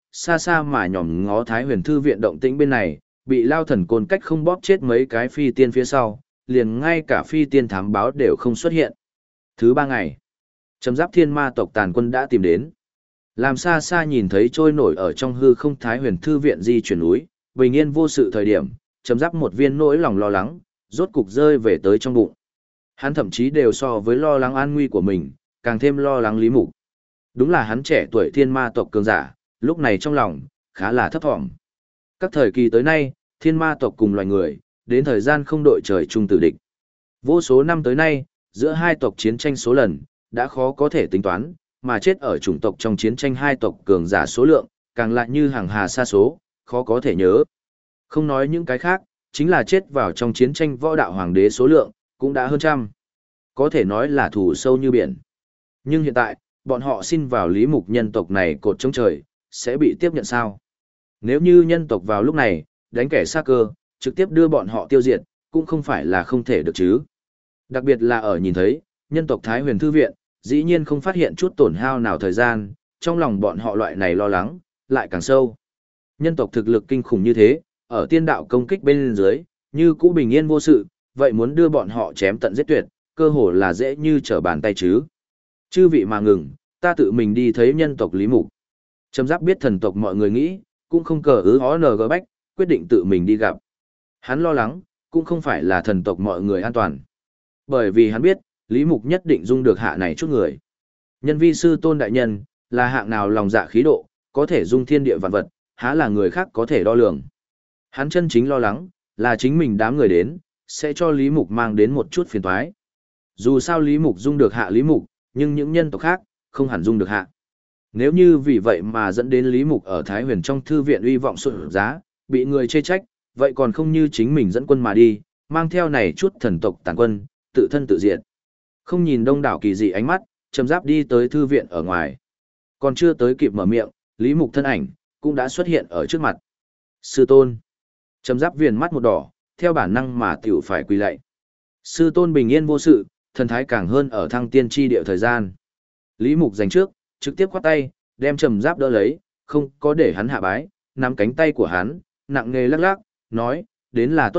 xa mà nhòm ngó Thái Huyền Thư viện động tĩnh bên này, bị Lao Thần Côn cách không bóp chết mấy cái phi tiên phía sau, liền ngay cả phi tiên thám báo đều không xuất hiện. Thứ 3 ngày, Trầm Giáp Thiên Ma tộc tàn quân đã tìm đến. Làm xa nhìn thấy trôi nổi ở trong hư không Thái Huyền Thư viện di chuyển núi, bình yên vô sự thời điểm, Trầm Giáp một viên nỗi lòng lo lắng, rốt cục rơi về tới trong bụng. Hắn thậm chí đều so với lo lắng an nguy của mình, càng thêm lo lắng Lý Mục. Đúng là hắn trẻ tuổi thiên ma tộc cường giả, lúc này trong lòng, khá là thấp thỏm. Các thời kỳ tới nay, thiên ma tộc cùng loài người, đến thời gian không đội trời chung tử địch. Vô số năm tới nay, giữa hai tộc chiến tranh số lần, đã khó có thể tính toán, mà chết ở chủng tộc trong chiến tranh hai tộc cường giả số lượng, càng lại như hàng hà sa số, khó có thể nhớ. Không nói những cái khác, chính là chết vào trong chiến tranh võ đạo hoàng đế số lượng, cũng đã hơn trăm. Có thể nói là thù sâu như biển. Nhưng hiện tại, bọn họ xin vào Lý Mục nhân tộc này cột trống trời, sẽ bị tiếp nhận sao? Nếu như nhân tộc vào lúc này, đánh kẻ xa cơ, trực tiếp đưa bọn họ tiêu diệt, cũng không phải là không thể được chứ. Đặc biệt là ở nhìn thấy, nhân tộc Thái Huyền Thư viện, dĩ nhiên không phát hiện chút tổn hao nào thời gian, trong lòng bọn họ loại này lo lắng, lại càng sâu. Nhân tộc thực lực kinh khủng như thế, ở tiên đạo công kích bên dưới, như cũ bình yên vô sự, vậy muốn đưa bọn họ chém tận giết tuyệt, cơ hồ là dễ như trở bàn tay chứ. Chư vị mà ngừng, ta tự mình đi thấy nhân tộc Lý Mục. Trầm Giáp biết thần tộc mọi người nghĩ, cũng không cờ ONG bách, quyết định tự mình đi gặp. Hắn lo lắng, cũng không phải là thần tộc mọi người an toàn. Bởi vì hắn biết, Lý Mục nhất định dung được hạ này chút người. Nhân vi sư tôn đại nhân, là hạng nào lòng dạ khí độ, có thể dung thiên địa vạn vật, há là người khác có thể đo lường. Hắn chân chính lo lắng, là chính mình đám người đến, sẽ cho Lý Mục mang đến một chút phiền toái. Dù sao Lý Mục dung được hạ Lý Mục, nhưng những nhân tộc khác, không hẳn dung được hạ. Nếu như vì vậy mà dẫn đến Lý Mục ở Thái Huyền trong thư viện uy vọng sụt giá, bị người chê trách, vậy còn không như chính mình dẫn quân mà đi, mang theo này chút thần tộc tàn quân, tự thân tự diệt. Không nhìn đông đảo kỳ dị ánh mắt, Trầm Giáp đi tới thư viện ở ngoài. Còn chưa tới kịp mở miệng, Lý Mục thân ảnh, cũng đã xuất hiện ở trước mặt. Sư tôn. Trầm Giáp viền mắt một đỏ, theo bản năng mà tiểu phải quỳ lạy. Sư tôn bình yên vô sự, thần thái càng hơn ở thăng tiên tri địa thời gian. Lý Mục giành trước, trực tiếp khoát tay, đem Trầm Giáp đỡ lấy, không có để hắn hạ bái, nắm cánh tay của hắn, nặng nề lắc lắc, nói, đến là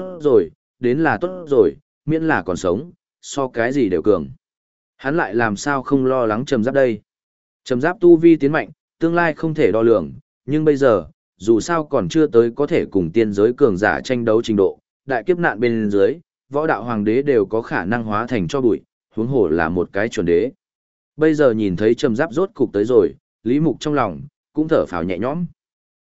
tốt rồi, miễn là còn sống, so cái gì đều cường. Hắn lại làm sao không lo lắng Trầm Giáp đây. Trầm Giáp tu vi tiến mạnh, tương lai không thể đo lường, nhưng bây giờ, dù sao còn chưa tới có thể cùng tiên giới cường giả tranh đấu trình độ, đại kiếp nạn bên dưới, võ đạo hoàng đế đều có khả năng hóa thành cho bụi, huống hồ là một cái chuẩn đế. Bây giờ nhìn thấy Trầm Giáp rốt cục tới rồi, Lý Mục trong lòng, cũng thở phào nhẹ nhõm.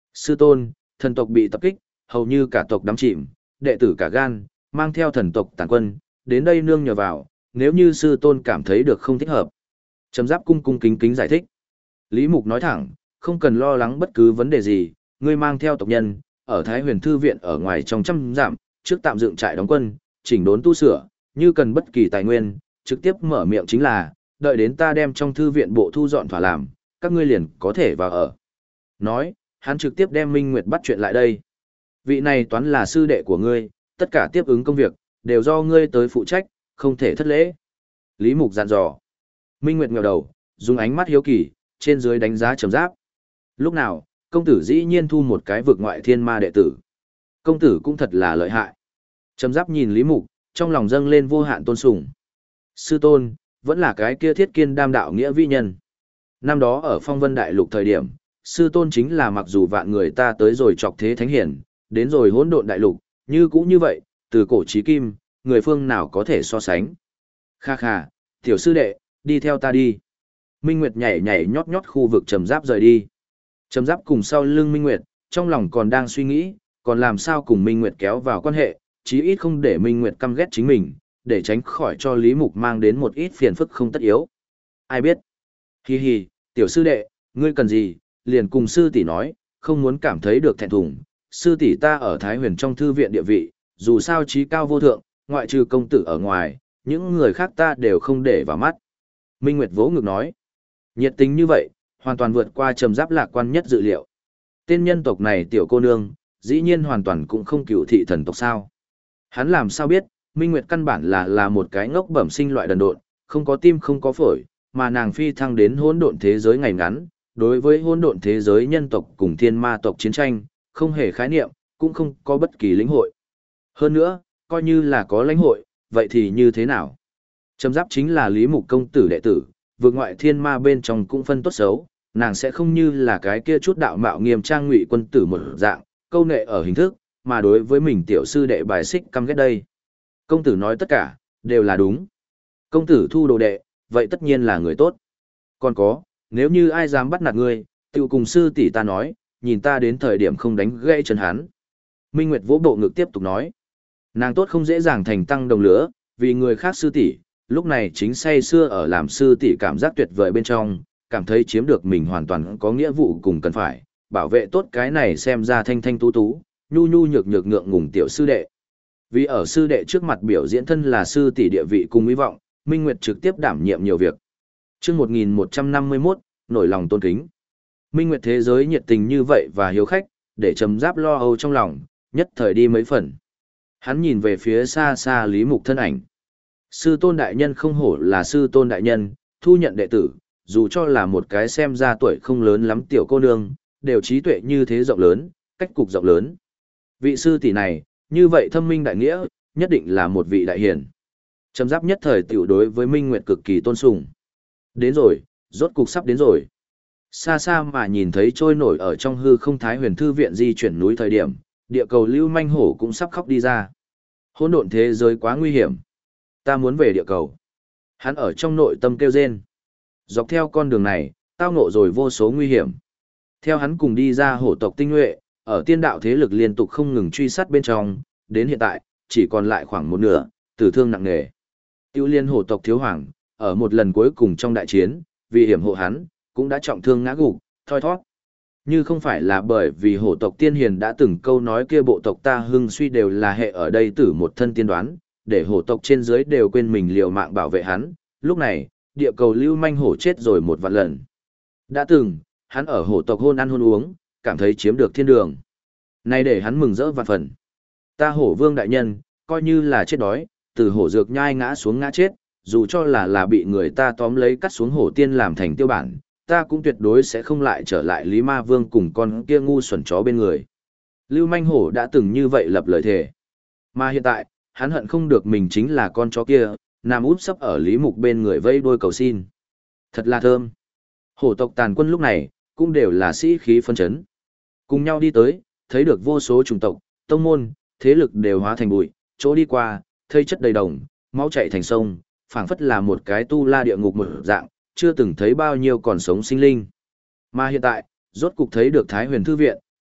Sư tôn, thần tộc bị tập kích, hầu như cả tộc đắm chìm, đệ tử cả gan, mang theo thần tộc tàn quân, đến đây nương nhờ vào, nếu như sư tôn cảm thấy được không thích hợp. Trầm Giáp cung cung kính kính giải thích. Lý Mục nói thẳng, không cần lo lắng bất cứ vấn đề gì, ngươi mang theo tộc nhân, ở Thái Huyền Thư Viện ở ngoài trong 100 dặm, trước tạm dựng trại đóng quân, chỉnh đốn tu sửa, như cần bất kỳ tài nguyên, trực tiếp mở miệng chính là, đợi đến ta đem trong thư viện bộ thu dọn thỏa làm, các ngươi liền có thể vào ở. Nói, hắn trực tiếp đem Minh Nguyệt bắt chuyện lại đây. Vị này toán là sư đệ của ngươi, tất cả tiếp ứng công việc, đều do ngươi tới phụ trách, không thể thất lễ. Lý Mục dặn dò. Minh Nguyệt ngẩng đầu, dùng ánh mắt hiếu kỳ, trên dưới đánh giá Trầm Giáp. Lúc nào, công tử dĩ nhiên thu một cái vực ngoại thiên ma đệ tử. Công tử cũng thật là lợi hại. Trầm Giáp nhìn Lý Mục, trong lòng dâng lên vô hạn tôn sùng. Sư tôn, vẫn là cái kia Thiết Kiên Đam đạo nghĩa vi nhân. Năm đó ở Phong Vân Đại Lục thời điểm, sư tôn chính là mặc dù vạn người ta tới rồi chọc thế thánh hiển, đến rồi hỗn độn đại lục, như cũng như vậy, từ cổ chí kim, người phương nào có thể so sánh. Kha kha, tiểu sư đệ, đi theo ta đi. Minh Nguyệt nhảy nhảy nhót nhót khu vực Trầm Giáp rời đi. Trầm Giáp cùng sau lưng Minh Nguyệt, trong lòng còn đang suy nghĩ, còn làm sao cùng Minh Nguyệt kéo vào quan hệ, chí ít không để Minh Nguyệt căm ghét chính mình, để tránh khỏi cho Lý Mục mang đến một ít phiền phức không tất yếu. Ai biết? Hi hi, tiểu sư đệ, ngươi cần gì, liền cùng sư tỷ nói, không muốn cảm thấy được thẹn thùng. Sư tỷ ta ở Thái Huyền trong thư viện địa vị, dù sao trí cao vô thượng, ngoại trừ công tử ở ngoài, những người khác ta đều không để vào mắt. Minh Nguyệt vỗ ngực nói, nhiệt tình như vậy, hoàn toàn vượt qua Trầm Giáp lạc quan nhất dự liệu. Tên nhân tộc này tiểu cô nương, dĩ nhiên hoàn toàn cũng không cựu thị thần tộc sao. Hắn làm sao biết, Minh Nguyệt căn bản là một cái ngốc bẩm sinh loại đần độn, không có tim không có phổi, mà nàng phi thăng đến hỗn độn thế giới ngày ngắn, đối với hỗn độn thế giới nhân tộc cùng thiên ma tộc chiến tranh, không hề khái niệm, cũng không có bất kỳ lĩnh hội. Hơn nữa, coi như là có lãnh hội, vậy thì như thế nào? Trầm Giáp chính là Lý Mục công tử đệ tử, vượt ngoại thiên ma bên trong cũng phân tốt xấu, nàng sẽ không như là cái kia chút đạo mạo nghiêm trang ngụy quân tử một dạng, câu nệ ở hình thức, mà đối với mình tiểu sư đệ bài xích căm ghét đây. Công tử nói tất cả, đều là đúng. Công tử thu đồ đệ, vậy tất nhiên là người tốt. Còn có, nếu như ai dám bắt nạt ngươi, tự cùng sư tỷ ta nói, nhìn ta đến thời điểm không đánh gãy chân hắn. Minh Nguyệt vỗ bộ ngực tiếp tục nói. Nàng tốt không dễ dàng thành tăng đồng lứa, vì người khác sư tỷ, lúc này chính say xưa ở làm sư tỷ cảm giác tuyệt vời bên trong, cảm thấy chiếm được mình hoàn toàn có nghĩa vụ cùng cần phải, bảo vệ tốt cái này xem ra thanh thanh tú tú, nhu nhu nhược nhược ngượng ngùng tiểu sư đệ. Vì ở sư đệ trước mặt biểu diễn thân là sư tỷ địa vị cùng hy vọng, Minh Nguyệt trực tiếp đảm nhiệm nhiều việc. Chương 1151, nổi lòng tôn kính. Minh Nguyệt thế giới nhiệt tình như vậy và hiếu khách, để Trầm Giáp lo âu trong lòng, nhất thời đi mấy phần. Hắn nhìn về phía xa xa Lý Mục thân ảnh. Sư tôn đại nhân không hổ là sư tôn đại nhân, thu nhận đệ tử, dù cho là một cái xem ra tuổi không lớn lắm tiểu cô nương, đều trí tuệ như thế rộng lớn, cách cục rộng lớn. Vị sư tỷ này, như vậy thâm minh đại nghĩa, nhất định là một vị đại hiển. Trầm Giáp nhất thời tiểu đối với Minh Nguyệt cực kỳ tôn sùng. Đến rồi, rốt cục sắp đến rồi. Xa xa mà nhìn thấy trôi nổi ở trong hư không Thái Huyền thư viện di chuyển núi thời điểm, địa cầu Lưu Manh Hổ cũng sắp khóc đi ra. Hỗn độn thế giới quá nguy hiểm. Ta muốn về địa cầu. Hắn ở trong nội tâm kêu rên. Dọc theo con đường này, tao ngộ rồi vô số nguy hiểm. Theo hắn cùng đi ra hổ tộc tinh nhuệ, ở tiên đạo thế lực liên tục không ngừng truy sát bên trong, đến hiện tại, chỉ còn lại khoảng một nửa, tử thương nặng nề. Tiêu liên hổ tộc thiếu hoàng, ở một lần cuối cùng trong đại chiến, vì hiểm hộ hắn, cũng đã trọng thương ngã gục, thoi thoát. Như không phải là bởi vì hổ tộc tiên hiền đã từng câu nói kia bộ tộc ta hưng suy đều là hệ ở đây tử một thân tiên đoán, để hổ tộc trên dưới đều quên mình liều mạng bảo vệ hắn, lúc này, địa cầu Lưu Manh Hổ chết rồi một vạn lần. Đã từng, hắn ở hổ tộc hôn ăn hôn uống, cảm thấy chiếm được thiên đường. Nay để hắn mừng rỡ vạn phần. Ta hổ vương đại nhân, coi như là chết đói, từ hổ dược nhai ngã xuống ngã chết, dù cho là bị người ta tóm lấy cắt xuống hổ tiên làm thành tiêu bản, ta cũng tuyệt đối sẽ không lại trở lại Lý Ma Vương cùng con kia ngu xuẩn chó bên người. Lưu Manh Hổ đã từng như vậy lập lời thề. Mà hiện tại, hắn hận không được mình chính là con chó kia, nằm úp sấp ở Lý Mục bên người vây đôi cầu xin. Thật là thơm. Hổ tộc tàn quân lúc này, cũng đều là sĩ khí phân chấn. Cùng nhau đi tới, thấy được vô số chủng tộc, tông môn, thế lực đều hóa thành bụi, chỗ đi qua, thây chất đầy đồng, máu chảy thành sông, phảng phất là một cái tu la địa ngục một dạng, chưa từng thấy bao nhiêu còn sống sinh linh. Mà hiện tại, rốt cục thấy được Thái Huyền Thư Viện,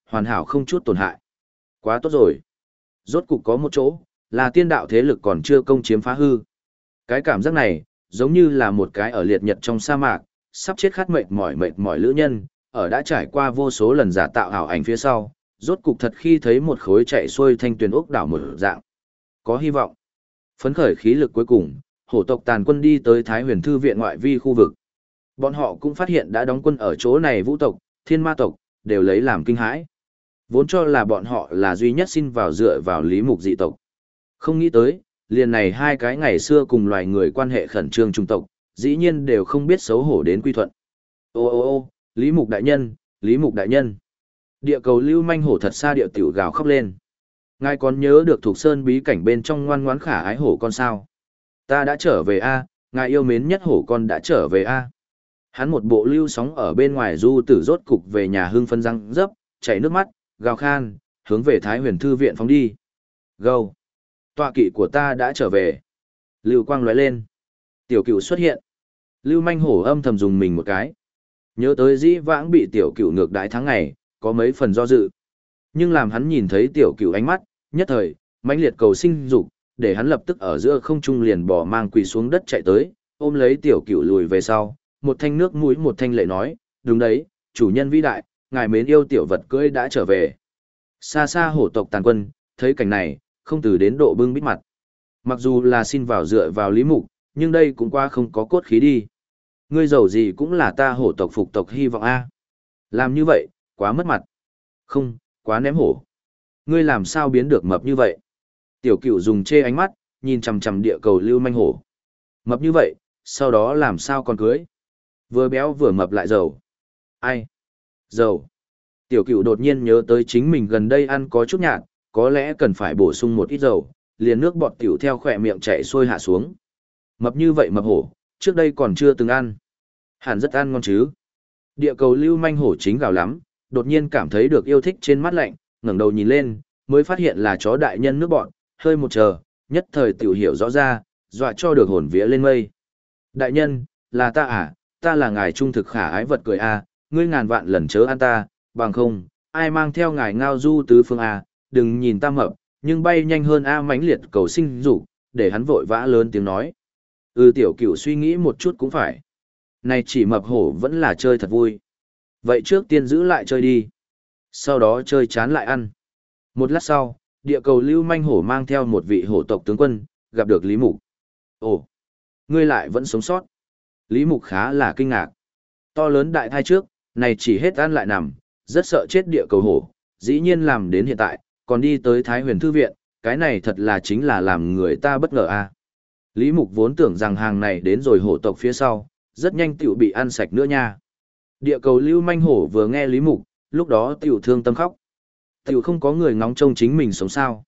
hoàn hảo không chút tổn hại. Quá tốt rồi. Rốt cục có một chỗ, là tiên đạo thế lực còn chưa công chiếm phá hư. Cái cảm giác này, giống như là một cái ở liệt nhật trong sa mạc, sắp chết khát mệt mỏi lữ nhân, ở đã trải qua vô số lần giả tạo ảo ảnh phía sau, rốt cục thật khi thấy một khối chạy xuôi thanh tuyền ốc đảo một dạng. Có hy vọng. Phấn khởi khí lực cuối cùng, hổ tộc tàn quân đi tới Thái Huyền Thư viện ngoại vi khu vực. Bọn họ cũng phát hiện đã đóng quân ở chỗ này vũ tộc, thiên ma tộc, đều lấy làm kinh hãi. Vốn cho là bọn họ là duy nhất xin vào dựa vào lý mục dị tộc. Không nghĩ tới, liền này hai cái ngày xưa cùng loài người quan hệ khẩn trương trung tộc, dĩ nhiên đều không biết xấu hổ đến quy thuận. Ô, Lý Mục đại nhân, Lý Mục đại nhân. Địa cầu lưu manh hổ thật xa địa tiểu gào khóc lên. Ngài còn nhớ được thuộc sơn bí cảnh bên trong ngoan ngoãn khả ái hổ con sao? Ta đã trở về a, ngài yêu mến nhất hổ con đã trở về a. Hắn một bộ lưu sóng ở bên ngoài du tử rốt cục về nhà hưng phân răng dấp, chảy nước mắt, gào khan, hướng về Thái Huyền Thư viện phóng đi. Gâu! Tọa kỵ của ta đã trở về. Lưu quang lóe lên. Tiểu cửu xuất hiện. Lưu manh hổ âm thầm dùng mình một cái. Nhớ tới dĩ vãng bị tiểu cửu ngược đái tháng ngày, có mấy phần do dự. Nhưng làm hắn nhìn thấy tiểu cửu ánh mắt, nhất thời, mãnh liệt cầu sinh dục, để hắn lập tức ở giữa không trung liền bỏ mang quỳ xuống đất chạy tới, ôm lấy tiểu cửu lùi về sau, một thanh nước mũi một thanh lệ nói, đúng đấy, chủ nhân vĩ đại, ngài mến yêu tiểu vật cưỡi đã trở về. Xa xa hổ tộc tàn quân, thấy cảnh này, không từ đến độ bưng bít mặt. Mặc dù là xin vào dựa vào Lý Mục, nhưng đây cũng qua không có cốt khí đi. Ngươi giàu gì cũng là ta hổ tộc phục tộc hy vọng a. Làm như vậy, quá mất mặt. Không, quá ném hổ. Ngươi làm sao biến được mập như vậy? Tiểu cửu dùng chê ánh mắt, nhìn chằm chằm địa cầu lưu manh hổ. Mập như vậy, sau đó làm sao còn cưới? Vừa béo vừa mập lại giàu. Ai? Giàu. Tiểu cửu đột nhiên nhớ tới chính mình gần đây ăn có chút nhạt, có lẽ cần phải bổ sung một ít dầu, liền nước bọt tiểu theo khỏe miệng chảy xuôi hạ xuống. Mập như vậy mập hổ, trước đây còn chưa từng ăn. Hẳn rất ăn ngon chứ. Địa cầu lưu manh hổ chính gào lắm, đột nhiên cảm thấy được yêu thích trên mắt lạnh, ngẩng đầu nhìn lên, mới phát hiện là chó đại nhân nước bọt, hơi một chờ, nhất thời tiểu hiểu rõ ra, dọa cho được hồn vía lên mây. Đại nhân, là ta à, ta là ngài trung thực khả ái vật cười à, ngươi ngàn vạn lần chớ ăn ta, bằng không, ai mang theo ngài ngao du tứ phương à, đừng nhìn ta mập, nhưng bay nhanh hơn a mãnh liệt cầu sinh dục, để hắn vội vã lớn tiếng nói. Tiểu cửu suy nghĩ một chút cũng phải. Này chỉ mập hổ vẫn là chơi thật vui. Vậy trước tiên giữ lại chơi đi. Sau đó chơi chán lại ăn. Một lát sau, địa cầu lưu manh hổ mang theo một vị hổ tộc tướng quân, gặp được Lý Mục. Ồ, ngươi lại vẫn sống sót. Lý Mục khá là kinh ngạc. To lớn đại thai trước, này chỉ hết ăn lại nằm, rất sợ chết địa cầu hổ, dĩ nhiên làm đến hiện tại, còn đi tới Thái Huyền Thư viện, cái này thật là chính là làm người ta bất ngờ a. Lý Mục vốn tưởng rằng hàng này đến rồi hổ tộc phía sau, rất nhanh tiểu bị ăn sạch nữa nha. Địa cầu lưu manh hổ vừa nghe Lý Mục, lúc đó tiểu thương tâm khóc. Tiểu không có người ngóng trông chính mình sống sao.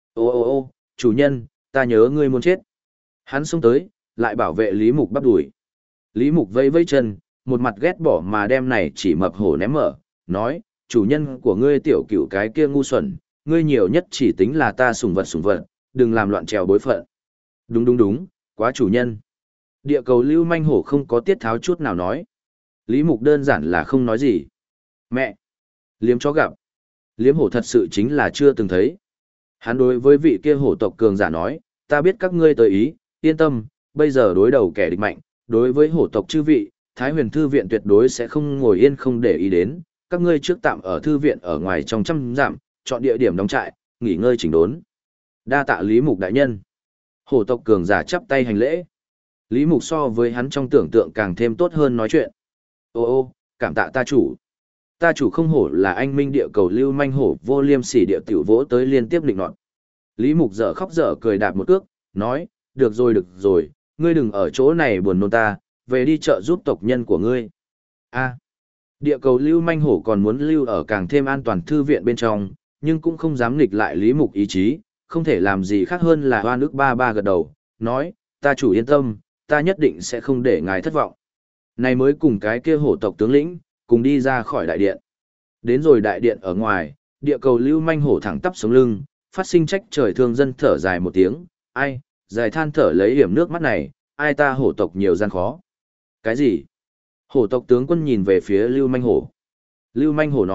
Ô, chủ nhân, ta nhớ ngươi muốn chết. Hắn xông tới, lại bảo vệ Lý Mục bắp đuổi. Lý Mục vây vây chân, một mặt ghét bỏ mà đem này chỉ mập hổ ném mở, nói, chủ nhân của ngươi tiểu cửu cái kia ngu xuẩn, ngươi nhiều nhất chỉ tính là ta sủng vật, đừng làm loạn trèo bối phận. Đúng, quá chủ nhân. Địa cầu lưu manh hổ không có tiết tháo chút nào nói. Lý Mục đơn giản là không nói gì. Mẹ! Liếm chó gặp. Liếm hổ thật sự chính là chưa từng thấy. Hắn đối với vị kia hổ tộc cường giả nói, ta biết các ngươi tới ý, yên tâm, bây giờ đối đầu kẻ địch mạnh, đối với hổ tộc chư vị, Thái Huyền Thư viện tuyệt đối sẽ không ngồi yên không để ý đến, các ngươi trước tạm ở thư viện ở ngoài trong 100 dặm, chọn địa điểm đóng trại, nghỉ ngơi chỉnh đốn. Đa tạ Lý Mục đại nhân. Hổ tộc cường giả chắp tay hành lễ. Lý Mục so với hắn trong tưởng tượng càng thêm tốt hơn nói chuyện. Ô, cảm tạ ta chủ. Ta chủ không hổ là anh minh địa cầu lưu manh hổ vô liêm sỉ địa tiểu vỗ tới liên tiếp định nọt. Lý Mục dở khóc dở cười đạp một cước, nói, được rồi, ngươi đừng ở chỗ này buồn nôn ta, về đi chợ giúp tộc nhân của ngươi. Địa cầu lưu manh hổ còn muốn lưu ở càng thêm an toàn thư viện bên trong, nhưng cũng không dám nghịch lại Lý Mục ý chí, không thể làm gì khác hơn là hoa nước ba gật đầu, nói, ta chủ yên tâm, ta nhất định sẽ không để ngài thất vọng. Này mới cùng cái kia hổ tộc tướng lĩnh, cùng đi ra khỏi đại điện. Đến rồi đại điện ở ngoài, địa cầu lưu manh hổ thẳng tắp sống lưng, phát sinh trách trời thương dân thở dài một tiếng, ai, dài than thở lấy hiểm nước mắt này, ai ta hổ tộc nhiều gian khó. Cái gì? Hổ tộc tướng quân nhìn về phía lưu manh hổ. Lưu manh hổ nói,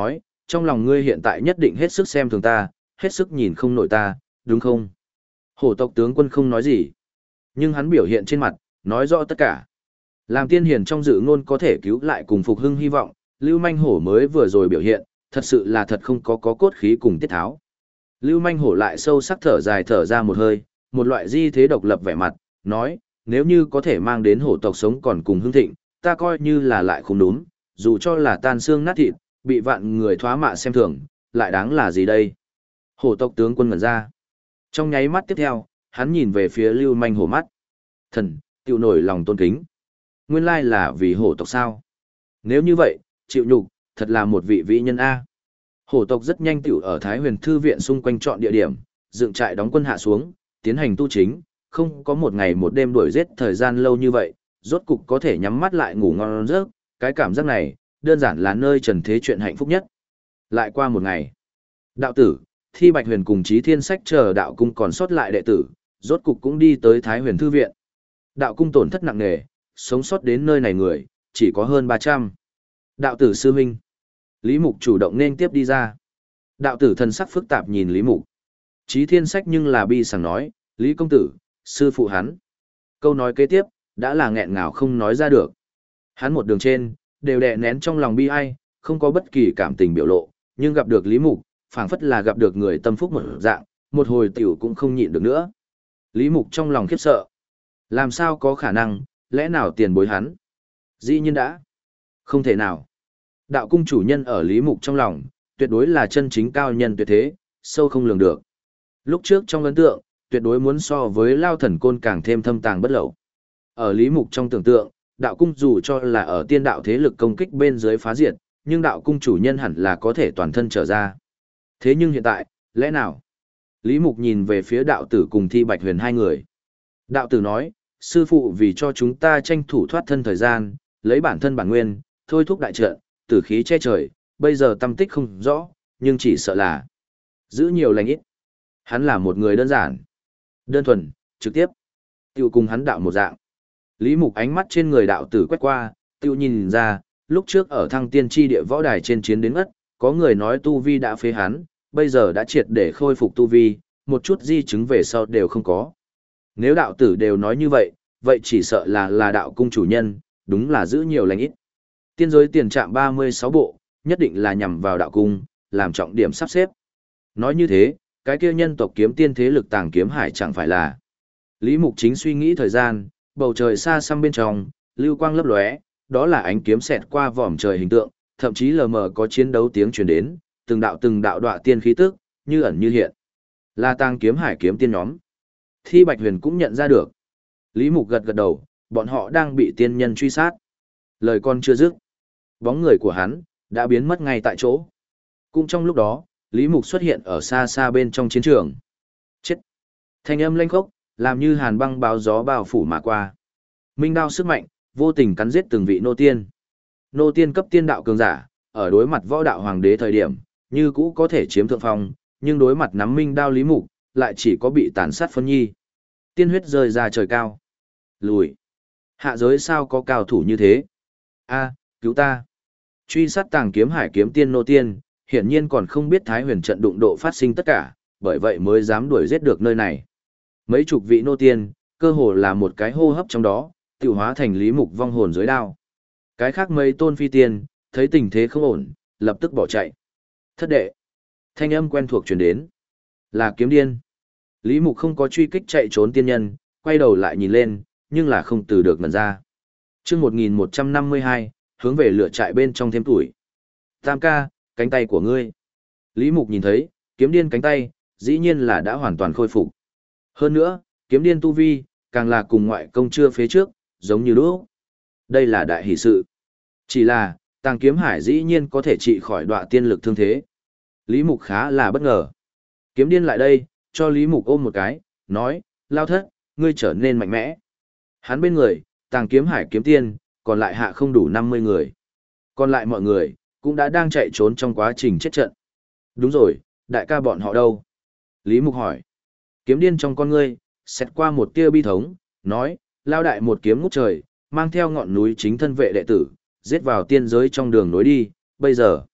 trong lòng ngươi hiện tại nhất định hết sức xem thường ta, hết sức nhìn không nổi ta, đúng không? Hổ tộc tướng quân không nói gì, nhưng hắn biểu hiện trên mặt, nói rõ tất cả. Làm tiên hiền trong dự ngôn có thể cứu lại cùng phục hưng hy vọng, Lưu Manh Hổ mới vừa rồi biểu hiện, thật sự là thật không có cốt khí cùng tiết tháo. Lưu Manh Hổ lại sâu sắc thở dài thở ra một hơi, một loại di thế độc lập vẻ mặt, nói, nếu như có thể mang đến hổ tộc sống còn cùng hưng thịnh, ta coi như là lại không đúng, dù cho là tan xương nát thịt, bị vạn người thoá mạ xem thường, lại đáng là gì đây? Hổ tộc tướng quân ngẩn ra. Trong nháy mắt tiếp theo, hắn nhìn về phía Lưu Manh Hổ mắt. Thần, tiểu nổi lòng tôn kính. Nguyên lai là vì hổ tộc sao? Nếu như vậy, chịu nhục, thật là một vị vĩ nhân A. Hổ tộc rất nhanh tiểu ở Thái Huyền Thư Viện xung quanh chọn địa điểm, dựng trại đóng quân hạ xuống, tiến hành tu chính, không có một ngày một đêm đuổi giết thời gian lâu như vậy, rốt cục có thể nhắm mắt lại ngủ ngon giấc, cái cảm giác này, đơn giản là nơi trần thế chuyện hạnh phúc nhất. Lại qua một ngày, đạo tử, Thi Bạch Huyền cùng Chí Thiên Sách chờ đạo cung còn sót lại đệ tử, rốt cục cũng đi tới Thái Huyền Thư Viện. Đạo cung tổn thất nặng nề, sống sót đến nơi này người, chỉ có hơn 300. Đạo tử sư huynh. Lý Mục chủ động nên tiếp đi ra. Đạo tử thần sắc phức tạp nhìn Lý Mục. Chí Thiên Sách nhưng là bi sảng nói, Lý công tử, sư phụ hắn. Câu nói kế tiếp, đã là nghẹn ngào không nói ra được. Hắn một đường trên, đều đè nén trong lòng bi ai, không có bất kỳ cảm tình biểu lộ, nhưng gặp được Lý Mục, phảng phất là gặp được người tâm phúc một dạng, một hồi tiểu cũng không nhịn được nữa. Lý Mục trong lòng khiếp sợ. Làm sao có khả năng, lẽ nào tiền bối hắn? Dĩ nhiên đã. Không thể nào. Đạo cung chủ nhân ở Lý Mục trong lòng, tuyệt đối là chân chính cao nhân tuyệt thế, sâu không lường được. Lúc trước trong ấn tượng, tuyệt đối muốn so với Lao Thần Côn càng thêm thâm tàng bất lậu. Ở Lý Mục trong tưởng tượng, đạo cung dù cho là ở tiên đạo thế lực công kích bên dưới phá diệt, nhưng đạo cung chủ nhân hẳn là có thể toàn thân trở ra. Thế nhưng hiện tại, lẽ nào? Lý Mục nhìn về phía đạo tử cùng Thi Bạch Huyền hai người. Đạo tử nói, sư phụ vì cho chúng ta tranh thủ thoát thân thời gian, lấy bản thân bản nguyên, thôi thúc đại trận, tử khí che trời, bây giờ tâm tích không rõ, nhưng chỉ sợ là giữ nhiều lành ít. Hắn là một người đơn giản, đơn thuần, trực tiếp. Tiêu cùng hắn đạo một dạng. Lý Mục ánh mắt trên người đạo tử quét qua, tiêu nhìn ra, lúc trước ở Thăng Tiên Chi địa võ đài trên chiến đến ngất, có người nói tu vi đã phế hắn, bây giờ đã triệt để khôi phục tu vi, một chút di chứng về sau đều không có. Nếu đạo tử đều nói như vậy, vậy chỉ sợ là đạo cung chủ nhân, đúng là giữ nhiều lành ít. Tiên giới tiền trạm 36 bộ, nhất định là nhằm vào đạo cung, làm trọng điểm sắp xếp. Nói như thế, cái kia nhân tộc kiếm tiên thế lực Tàng Kiếm Hải chẳng phải là. Lý Mục chính suy nghĩ thời gian, bầu trời xa xăm bên trong, lưu quang lấp lóe, đó là ánh kiếm xẹt qua vòm trời hình tượng, thậm chí lờ mờ có chiến đấu tiếng truyền đến, từng đạo đọa tiên khí tức, như ẩn như hiện. Là Tàng Kiếm Hải kiếm tiên nhóm. Thi Bạch Huyền cũng nhận ra được. Lý Mục gật gật đầu, bọn họ đang bị tiên nhân truy sát. Lời con chưa dứt, bóng người của hắn đã biến mất ngay tại chỗ. Cũng trong lúc đó, Lý Mục xuất hiện ở xa xa bên trong chiến trường. Chết! Thanh âm lanh khốc, làm như hàn băng báo gió bao phủ mà qua. Minh đao sức mạnh, vô tình cắn giết từng vị nô tiên. Nô tiên cấp tiên đạo cường giả, ở đối mặt võ đạo hoàng đế thời điểm, như cũ có thể chiếm thượng phong, nhưng đối mặt nắm minh đao Lý Mục, lại chỉ có bị tàn sát phân nhi. Tiên huyết rơi ra trời cao. Lùi! Hạ giới sao có cao thủ như thế? A, cứu ta! Truy sát Tàng Kiếm Hải kiếm tiên nô tiên, hiển nhiên còn không biết Thái Huyền trận đụng độ phát sinh tất cả, bởi vậy mới dám đuổi giết được nơi này. Mấy chục vị nô tiên, cơ hồ là một cái hô hấp trong đó, tiêu hóa thành Lý Mục vong hồn dưới đao. Cái khác mấy tôn phi tiên, thấy tình thế không ổn, lập tức bỏ chạy. Thất đệ. Thanh âm quen thuộc truyền đến. Là kiếm điên. Lý Mục không có truy kích chạy trốn tiên nhân, quay đầu lại nhìn lên, nhưng là không từ được ngẩn ra. Chương 1152, hướng về lửa trại bên trong thêm tuổi. Tam ca, cánh tay của ngươi. Lý Mục nhìn thấy, kiếm điên cánh tay, dĩ nhiên là đã hoàn toàn khôi phục. Hơn nữa, kiếm điên tu vi, càng là cùng ngoại công chưa phế trước, giống như lúc. Đây là đại hỷ sự. Chỉ là, Tàng Kiếm Hải dĩ nhiên có thể trị khỏi đọa tiên lực thương thế. Lý Mục khá là bất ngờ. Kiếm điên lại đây, cho Lý Mục ôm một cái, nói, lao thất, ngươi trở nên mạnh mẽ. Hắn bên người, Tàng Kiếm Hải kiếm tiên, còn lại hạ không đủ 50 người. Còn lại mọi người, cũng đã đang chạy trốn trong quá trình chết trận. Đúng rồi, đại ca bọn họ đâu? Lý Mục hỏi. Kiếm điên trong con ngươi, xẹt qua một tia bi thống, nói, lao đại một kiếm ngút trời, mang theo ngọn núi chính thân vệ đệ tử, giết vào tiên giới trong đường nối đi, bây giờ.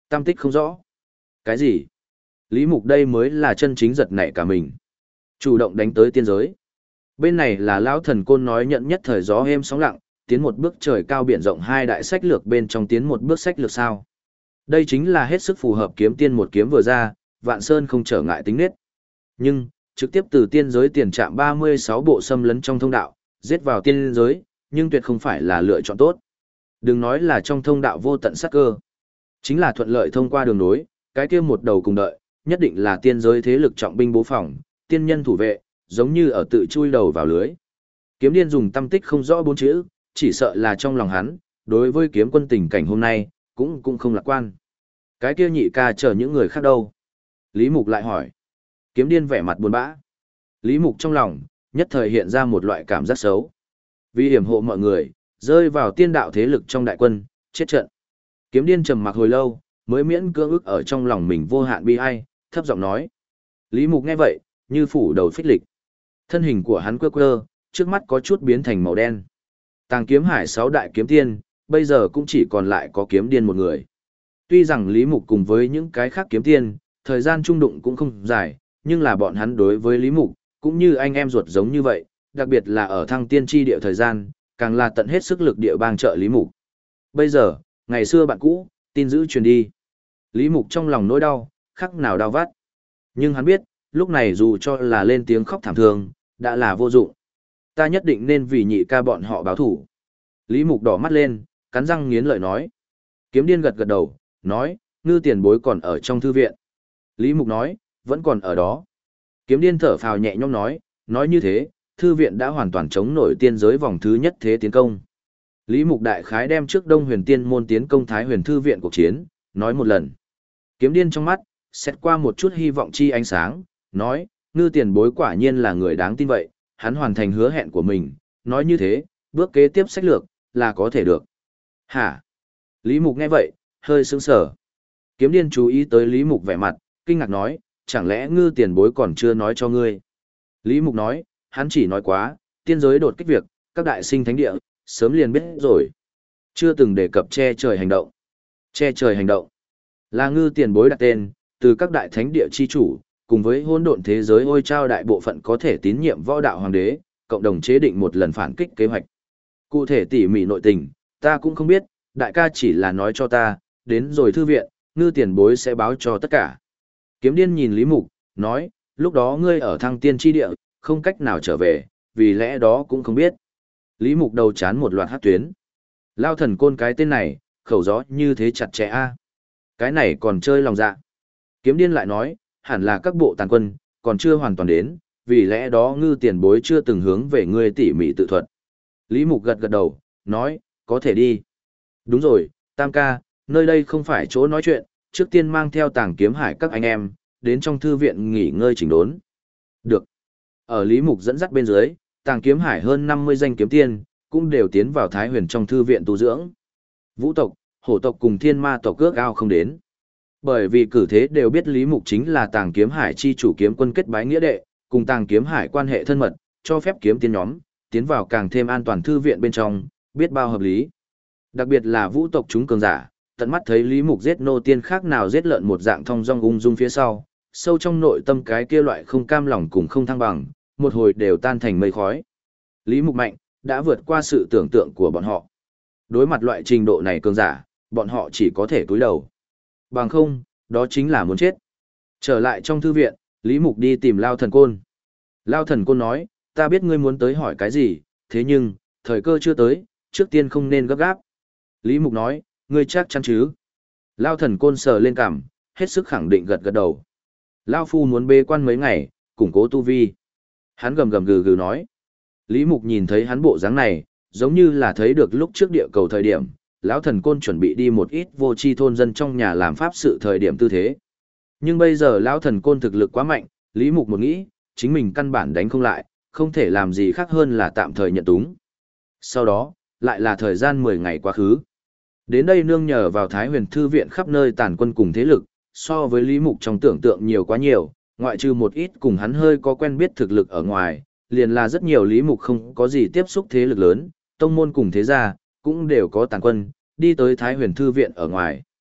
Tam tích không rõ. Cái gì? Lý Mục đây mới là chân chính giật nảy cả mình. Chủ động đánh tới tiên giới. Bên này là lão thần côn nói nhận nhất thời gió êm sóng lặng, tiến một bước trời cao biển rộng hai đại sách lược bên trong tiến một bước sách lược sao. Đây chính là hết sức phù hợp kiếm tiên một kiếm vừa ra, vạn sơn không trở ngại tính nết. Nhưng, trực tiếp từ tiên giới tiền trạm 36 bộ xâm lấn trong thông đạo, giết vào tiên giới, nhưng tuyệt không phải là lựa chọn tốt. Đừng nói là trong thông đạo vô tận sát cơ. Chính là thuận lợi thông qua đường nối, cái kia một đầu cùng đợi, nhất định là tiên giới thế lực trọng binh bố phòng, tiên nhân thủ vệ, giống như ở tự chui đầu vào lưới. Kiếm điên dùng tâm tích không rõ bốn chữ, chỉ sợ là trong lòng hắn, đối với kiếm quân tình cảnh hôm nay, cũng không lạc quan. Cái kia nhị ca chờ những người khác đâu? Lý Mục lại hỏi. Kiếm điên vẻ mặt buồn bã. Lý Mục trong lòng, nhất thời hiện ra một loại cảm giác xấu. Vì hiểm hộ mọi người, rơi vào tiên đạo thế lực trong đại quân, chết trận. Kiếm điên trầm mặc hồi lâu, mới miễn cưỡng ức ở trong lòng mình vô hạn bi ai, thấp giọng nói. Lý Mục nghe vậy, như phủ đầu phích lịch. Thân hình của hắn quơ quơ, trước mắt có chút biến thành màu đen. Tàng kiếm hải 6 đại kiếm tiên, bây giờ cũng chỉ còn lại có kiếm điên một người. Tuy rằng Lý Mục cùng với những cái khác kiếm tiên, thời gian trung đụng cũng không dài, nhưng là bọn hắn đối với Lý Mục, cũng như anh em ruột giống như vậy, đặc biệt là ở thăng tiên tri địa thời gian, càng là tận hết sức lực địa bang trợ Lý Mục. Bây giờ, ngày xưa bạn cũ, tin dữ truyền đi. Lý Mục trong lòng nỗi đau, khắc nào đau vắt. Nhưng hắn biết, lúc này dù cho là lên tiếng khóc thảm thương, đã là vô dụng. Ta nhất định nên vì nhị ca bọn họ báo thủ. Lý Mục đỏ mắt lên, cắn răng nghiến lợi nói. Kiếm điên gật gật đầu, nói, ngư tiền bối còn ở trong thư viện. Lý Mục nói, vẫn còn ở đó. Kiếm điên thở phào nhẹ nhõm nói như thế, thư viện đã hoàn toàn chống nổi tiên giới vòng thứ nhất thế tiến công. Lý Mục đại khái đem trước Đông Huyền Tiên môn tiến công Thái Huyền thư viện cuộc chiến, nói một lần. Kiếm điên trong mắt, xét qua một chút hy vọng chi ánh sáng, nói, ngư tiền bối quả nhiên là người đáng tin vậy, hắn hoàn thành hứa hẹn của mình, nói như thế, bước kế tiếp sách lược, là có thể được. Hả? Lý Mục nghe vậy, hơi sững sờ. Kiếm điên chú ý tới Lý Mục vẻ mặt, kinh ngạc nói, chẳng lẽ ngư tiền bối còn chưa nói cho ngươi? Lý Mục nói, hắn chỉ nói quá, tiên giới đột kích việc, các đại sinh thánh địa, sớm liền biết rồi. Chưa từng đề cập che trời hành động. Che trời hành động là ngư tiền bối đặt tên, từ các đại thánh địa chi chủ, cùng với hỗn độn thế giới ôi trao đại bộ phận có thể tín nhiệm võ đạo hoàng đế, cộng đồng chế định một lần phản kích kế hoạch. Cụ thể tỉ mỉ nội tình, ta cũng không biết, đại ca chỉ là nói cho ta, đến rồi thư viện, ngư tiền bối sẽ báo cho tất cả. Kiếm điên nhìn Lý Mục, nói, lúc đó ngươi ở thăng tiên tri địa, không cách nào trở về, vì lẽ đó cũng không biết. Lý Mục đầu chán một loạt hát tuyến. Lao thần côn cái tên này, khẩu gió như thế chặt chẽ a. Cái này còn chơi lòng dạ. Kiếm điên lại nói, hẳn là các bộ tàn quân, còn chưa hoàn toàn đến, vì lẽ đó ngư tiền bối chưa từng hướng về ngươi tỉ mỉ tự thuật. Lý Mục gật gật đầu, nói, có thể đi. Đúng rồi, Tam ca, nơi đây không phải chỗ nói chuyện, trước tiên mang theo Tàng Kiếm Hải các anh em, đến trong thư viện nghỉ ngơi chỉnh đốn. Được. Ở Lý Mục dẫn dắt bên dưới, Tàng Kiếm Hải hơn 50 danh kiếm tiên, cũng đều tiến vào Thái Huyền trong thư viện tu dưỡng. Vũ tộc, hổ tộc cùng thiên ma tộc cước ao không đến. Bởi vì cử thế đều biết Lý Mục chính là Tàng Kiếm Hải chi chủ kiếm quân kết bái nghĩa đệ, cùng Tàng Kiếm Hải quan hệ thân mật, cho phép kiếm tiên nhóm, tiến vào càng thêm an toàn thư viện bên trong, biết bao hợp lý. Đặc biệt là vũ tộc chúng cường giả, tận mắt thấy Lý Mục giết nô tiên khác nào giết lợn một dạng thong dong ung dung phía sau, sâu trong nội tâm cái kia loại không cam lòng cùng không thăng bằng, một hồi đều tan thành mây khói. Lý Mục mạnh, đã vượt qua sự tưởng tượng của bọn họ. Đối mặt loại trình độ này cường giả, bọn họ chỉ có thể cúi đầu. Bằng không, đó chính là muốn chết. Trở lại trong thư viện, Lý Mục đi tìm Lao Thần Côn. Lao Thần Côn nói, ta biết ngươi muốn tới hỏi cái gì, thế nhưng, thời cơ chưa tới, trước tiên không nên gấp gáp. Lý Mục nói, ngươi chắc chắn chứ? Lao Thần Côn sờ lên cằm, hết sức khẳng định gật gật đầu. Lao Phu muốn bê quan mấy ngày, củng cố tu vi. Hắn gầm gầm gừ gừ nói. Lý Mục nhìn thấy hắn bộ dáng này, giống như là thấy được lúc trước địa cầu thời điểm, lão thần côn chuẩn bị đi một ít vô tri thôn dân trong nhà làm pháp sự thời điểm tư thế. Nhưng bây giờ lão thần côn thực lực quá mạnh, Lý Mục một nghĩ, chính mình căn bản đánh không lại, không thể làm gì khác hơn là tạm thời nhận túng. Sau đó, lại là thời gian 10 ngày quá khứ. Đến đây nương nhờ vào Thái Huyền thư viện khắp nơi tàn quân cùng thế lực, so với Lý Mục trong tưởng tượng nhiều quá nhiều, ngoại trừ một ít cùng hắn hơi có quen biết thực lực ở ngoài, liền là rất nhiều Lý Mục không có gì tiếp xúc thế lực lớn, tông môn cùng thế gia, cũng đều có tàn quân, đi tới Thái Huyền thư viện ở ngoài.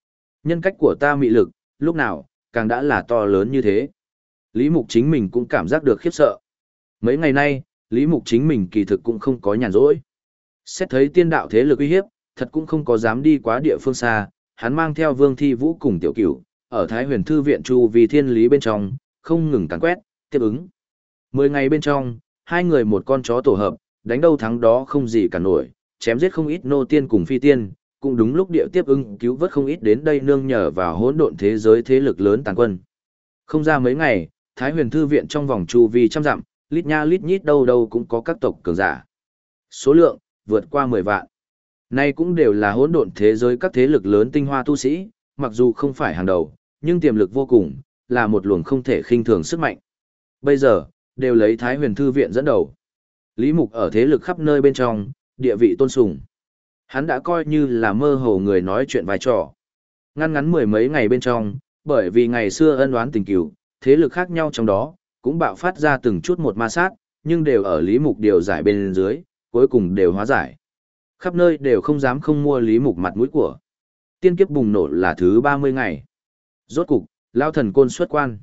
Nhân cách của ta mị lực, lúc nào, càng đã là to lớn như thế. Lý Mục chính mình cũng cảm giác được khiếp sợ. Mấy ngày nay, Lý Mục chính mình kỳ thực cũng không có nhàn rỗi. Xét thấy tiên đạo thế lực uy hiếp, thật cũng không có dám đi quá địa phương xa, hắn mang theo Vương Thi Vũ cùng Tiểu Cửu, ở Thái Huyền Thư viện chu vì thiên lý bên trong, không ngừng càn quét, tiếp ứng. 10 ngày bên trong, hai người một con chó tổ hợp, đánh đâu thắng đó không gì cả nổi, chém giết không ít nô tiên cùng phi tiên, cũng đúng lúc địa tiếp ứng cứu vớt không ít đến đây nương nhờ vào hỗn độn thế giới thế lực lớn tàn quân. Không ra mấy ngày, Thái Huyền Thư viện trong vòng chu vi trăm dặm, lít nha lít nhít đâu đâu cũng có các tộc cường giả. Số lượng vượt qua 10 vạn. Nay cũng đều là hỗn độn thế giới các thế lực lớn tinh hoa tu sĩ, mặc dù không phải hàng đầu, nhưng tiềm lực vô cùng, là một luồng không thể khinh thường sức mạnh. Bây giờ, đều lấy Thái Huyền Thư viện dẫn đầu. Lý Mục ở thế lực khắp nơi bên trong, địa vị tôn sùng. Hắn đã coi như là mơ hồ người nói chuyện vai trò. Ngăn ngắn mười mấy ngày bên trong, bởi vì ngày xưa ân oán tình cừu, thế lực khác nhau trong đó, cũng bạo phát ra từng chút một ma sát, nhưng đều ở Lý Mục điều giải bên dưới, cuối cùng đều hóa giải. Khắp nơi đều không dám không mua Lý Mục mặt mũi của. Tiên kiếp bùng nổ là thứ 30 ngày. Rốt cục, Lao Thần Côn xuất quan.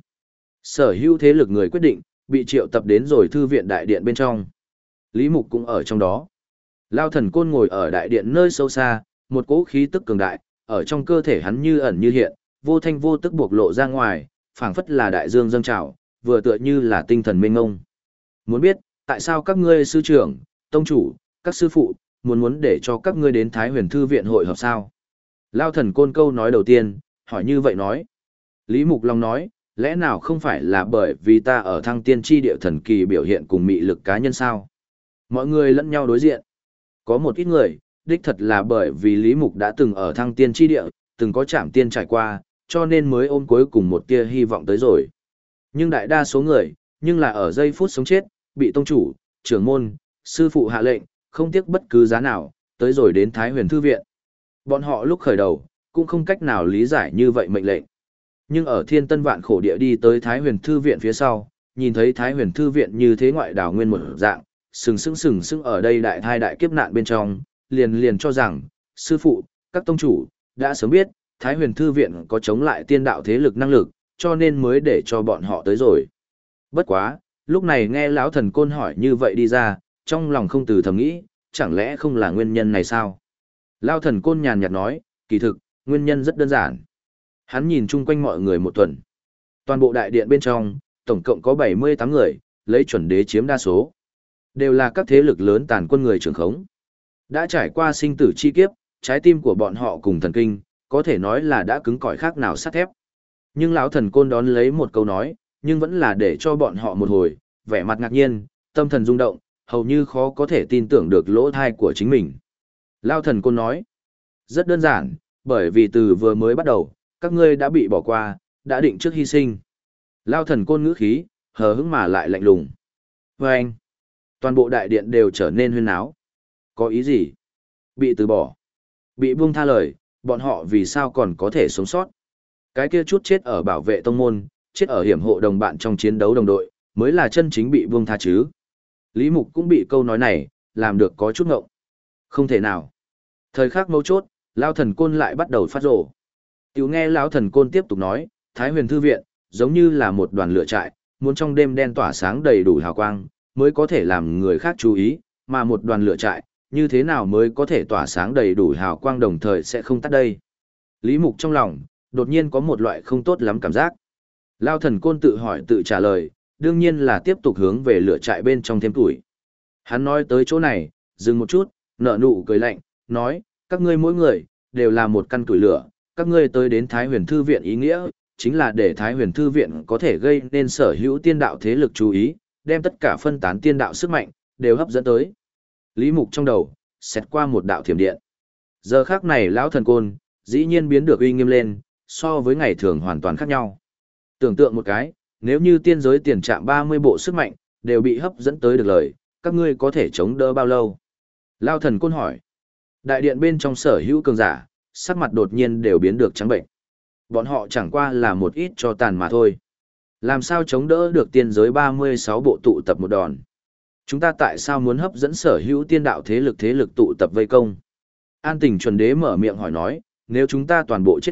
Sở hữu thế lực người quyết định, bị triệu tập đến rồi thư viện đại điện bên trong. Lý Mục cũng ở trong đó. Lao Thần Côn ngồi ở đại điện nơi sâu xa, một cỗ khí tức cường đại, ở trong cơ thể hắn như ẩn như hiện, vô thanh vô tức buộc lộ ra ngoài, phảng phất là đại dương dâng trào, vừa tựa như là tinh thần mênh mông. Muốn biết, tại sao các ngươi sư trưởng, tông chủ, các sư phụ, muốn để cho các ngươi đến Thái Huyền Thư viện hội họp sao? Lao Thần Côn câu nói đầu tiên, hỏi như vậy nói. Lý Mục Long nói, lẽ nào không phải là bởi vì ta ở thăng tiên tri địa thần kỳ biểu hiện cùng mị lực cá nhân sao? Mọi người lẫn nhau đối diện. Có một ít người, đích thật là bởi vì Lý Mục đã từng ở thăng tiên tri địa, từng có chạm tiên trải qua, cho nên mới ôm cuối cùng một tia hy vọng tới rồi. Nhưng đại đa số người, nhưng là ở giây phút sống chết, bị tông chủ, trưởng môn, sư phụ hạ lệnh, không tiếc bất cứ giá nào, tới rồi đến Thái Huyền Thư viện. Bọn họ lúc khởi đầu, cũng không cách nào lý giải như vậy mệnh lệnh. Nhưng ở thiên tân vạn khổ địa đi tới Thái Huyền Thư viện phía sau, nhìn thấy Thái Huyền Thư viện như thế ngoại đảo nguyên một dạng, sừng sững ở đây đại thai đại kiếp nạn bên trong, liền cho rằng, sư phụ, các tông chủ, đã sớm biết, Thái Huyền Thư viện có chống lại tiên đạo thế lực năng lực, cho nên mới để cho bọn họ tới rồi. Bất quá, lúc này nghe lão Thần Côn hỏi như vậy đi ra, trong lòng không từ thầm nghĩ, chẳng lẽ không là nguyên nhân này sao? Lão Thần Côn nhàn nhạt nói, kỳ thực, nguyên nhân rất đơn giản. Hắn nhìn chung quanh mọi người một tuần. Toàn bộ đại điện bên trong, tổng cộng có 78 người, lấy chuẩn đế chiếm đa số. Đều là các thế lực lớn tàn quân người trưởng khống. Đã trải qua sinh tử chi kiếp, trái tim của bọn họ cùng thần kinh, có thể nói là đã cứng cỏi khác nào sắt thép. Nhưng lão Thần Côn đón lấy một câu nói, nhưng vẫn là để cho bọn họ một hồi, vẻ mặt ngạc nhiên, tâm thần rung động, hầu như khó có thể tin tưởng được lỗ thai của chính mình. Lão Thần Côn nói, rất đơn giản, bởi vì từ vừa mới bắt đầu, các ngươi đã bị bỏ qua, đã định trước hy sinh. Lão Thần Côn ngữ khí, hờ hững mà lại lạnh lùng. Và anh, toàn bộ đại điện đều trở nên huyên náo. Có ý gì? Bị từ bỏ. Bị buông tha lời, bọn họ vì sao còn có thể sống sót? Cái kia chút chết ở bảo vệ tông môn, chết ở hiểm hộ đồng bạn trong chiến đấu đồng đội, mới là chân chính bị buông tha chứ. Lý Mục cũng bị câu nói này, làm được có chút ngộng. Không thể nào. Thời khắc mấu chốt, Lão Thần Côn lại bắt đầu phát rồ. Tiểu nghe Lão Thần Côn tiếp tục nói, Thái Huyền Thư viện, giống như là một đoàn lửa trại, muốn trong đêm đen tỏa sáng đầy đủ hào quang, mới có thể làm người khác chú ý, mà một đoàn lửa trại, như thế nào mới có thể tỏa sáng đầy đủ hào quang đồng thời sẽ không tắt đây. Lý Mục trong lòng, đột nhiên có một loại không tốt lắm cảm giác. Lão Thần Côn tự hỏi tự trả lời, đương nhiên là tiếp tục hướng về lửa trại bên trong thêm tuổi. Hắn nói tới chỗ này, dừng một chút, nở nụ cười lạnh, nói, các ngươi mỗi người, đều là một căn củi lửa, các ngươi tới đến Thái Huyền Thư viện ý nghĩa, chính là để Thái Huyền Thư viện có thể gây nên sở hữu tiên đạo thế lực chú ý, đem tất cả phân tán tiên đạo sức mạnh, đều hấp dẫn tới. Lý Mục trong đầu, xẹt qua một đạo thiểm điện. Giờ khắc này Lão Thần Côn, dĩ nhiên biến được uy nghiêm lên, so với ngày thường hoàn toàn khác nhau. Tưởng tượng một cái, nếu như tiên giới tiền trạm 30 bộ sức mạnh, đều bị hấp dẫn tới được lời, các ngươi có thể chống đỡ bao lâu? Lão Thần Côn hỏi. Đại điện bên trong sở hữu cường giả, sắc mặt đột nhiên đều biến được trắng bệnh. Bọn họ chẳng qua là một ít cho tàn mà thôi. Làm sao chống đỡ được tiên giới 36 bộ tụ tập một đòn? Chúng ta tại sao muốn hấp dẫn sở hữu tiên đạo thế lực tụ tập vây công? An Tình chuẩn đế mở miệng hỏi nói, nếu chúng ta toàn bộ chết trận,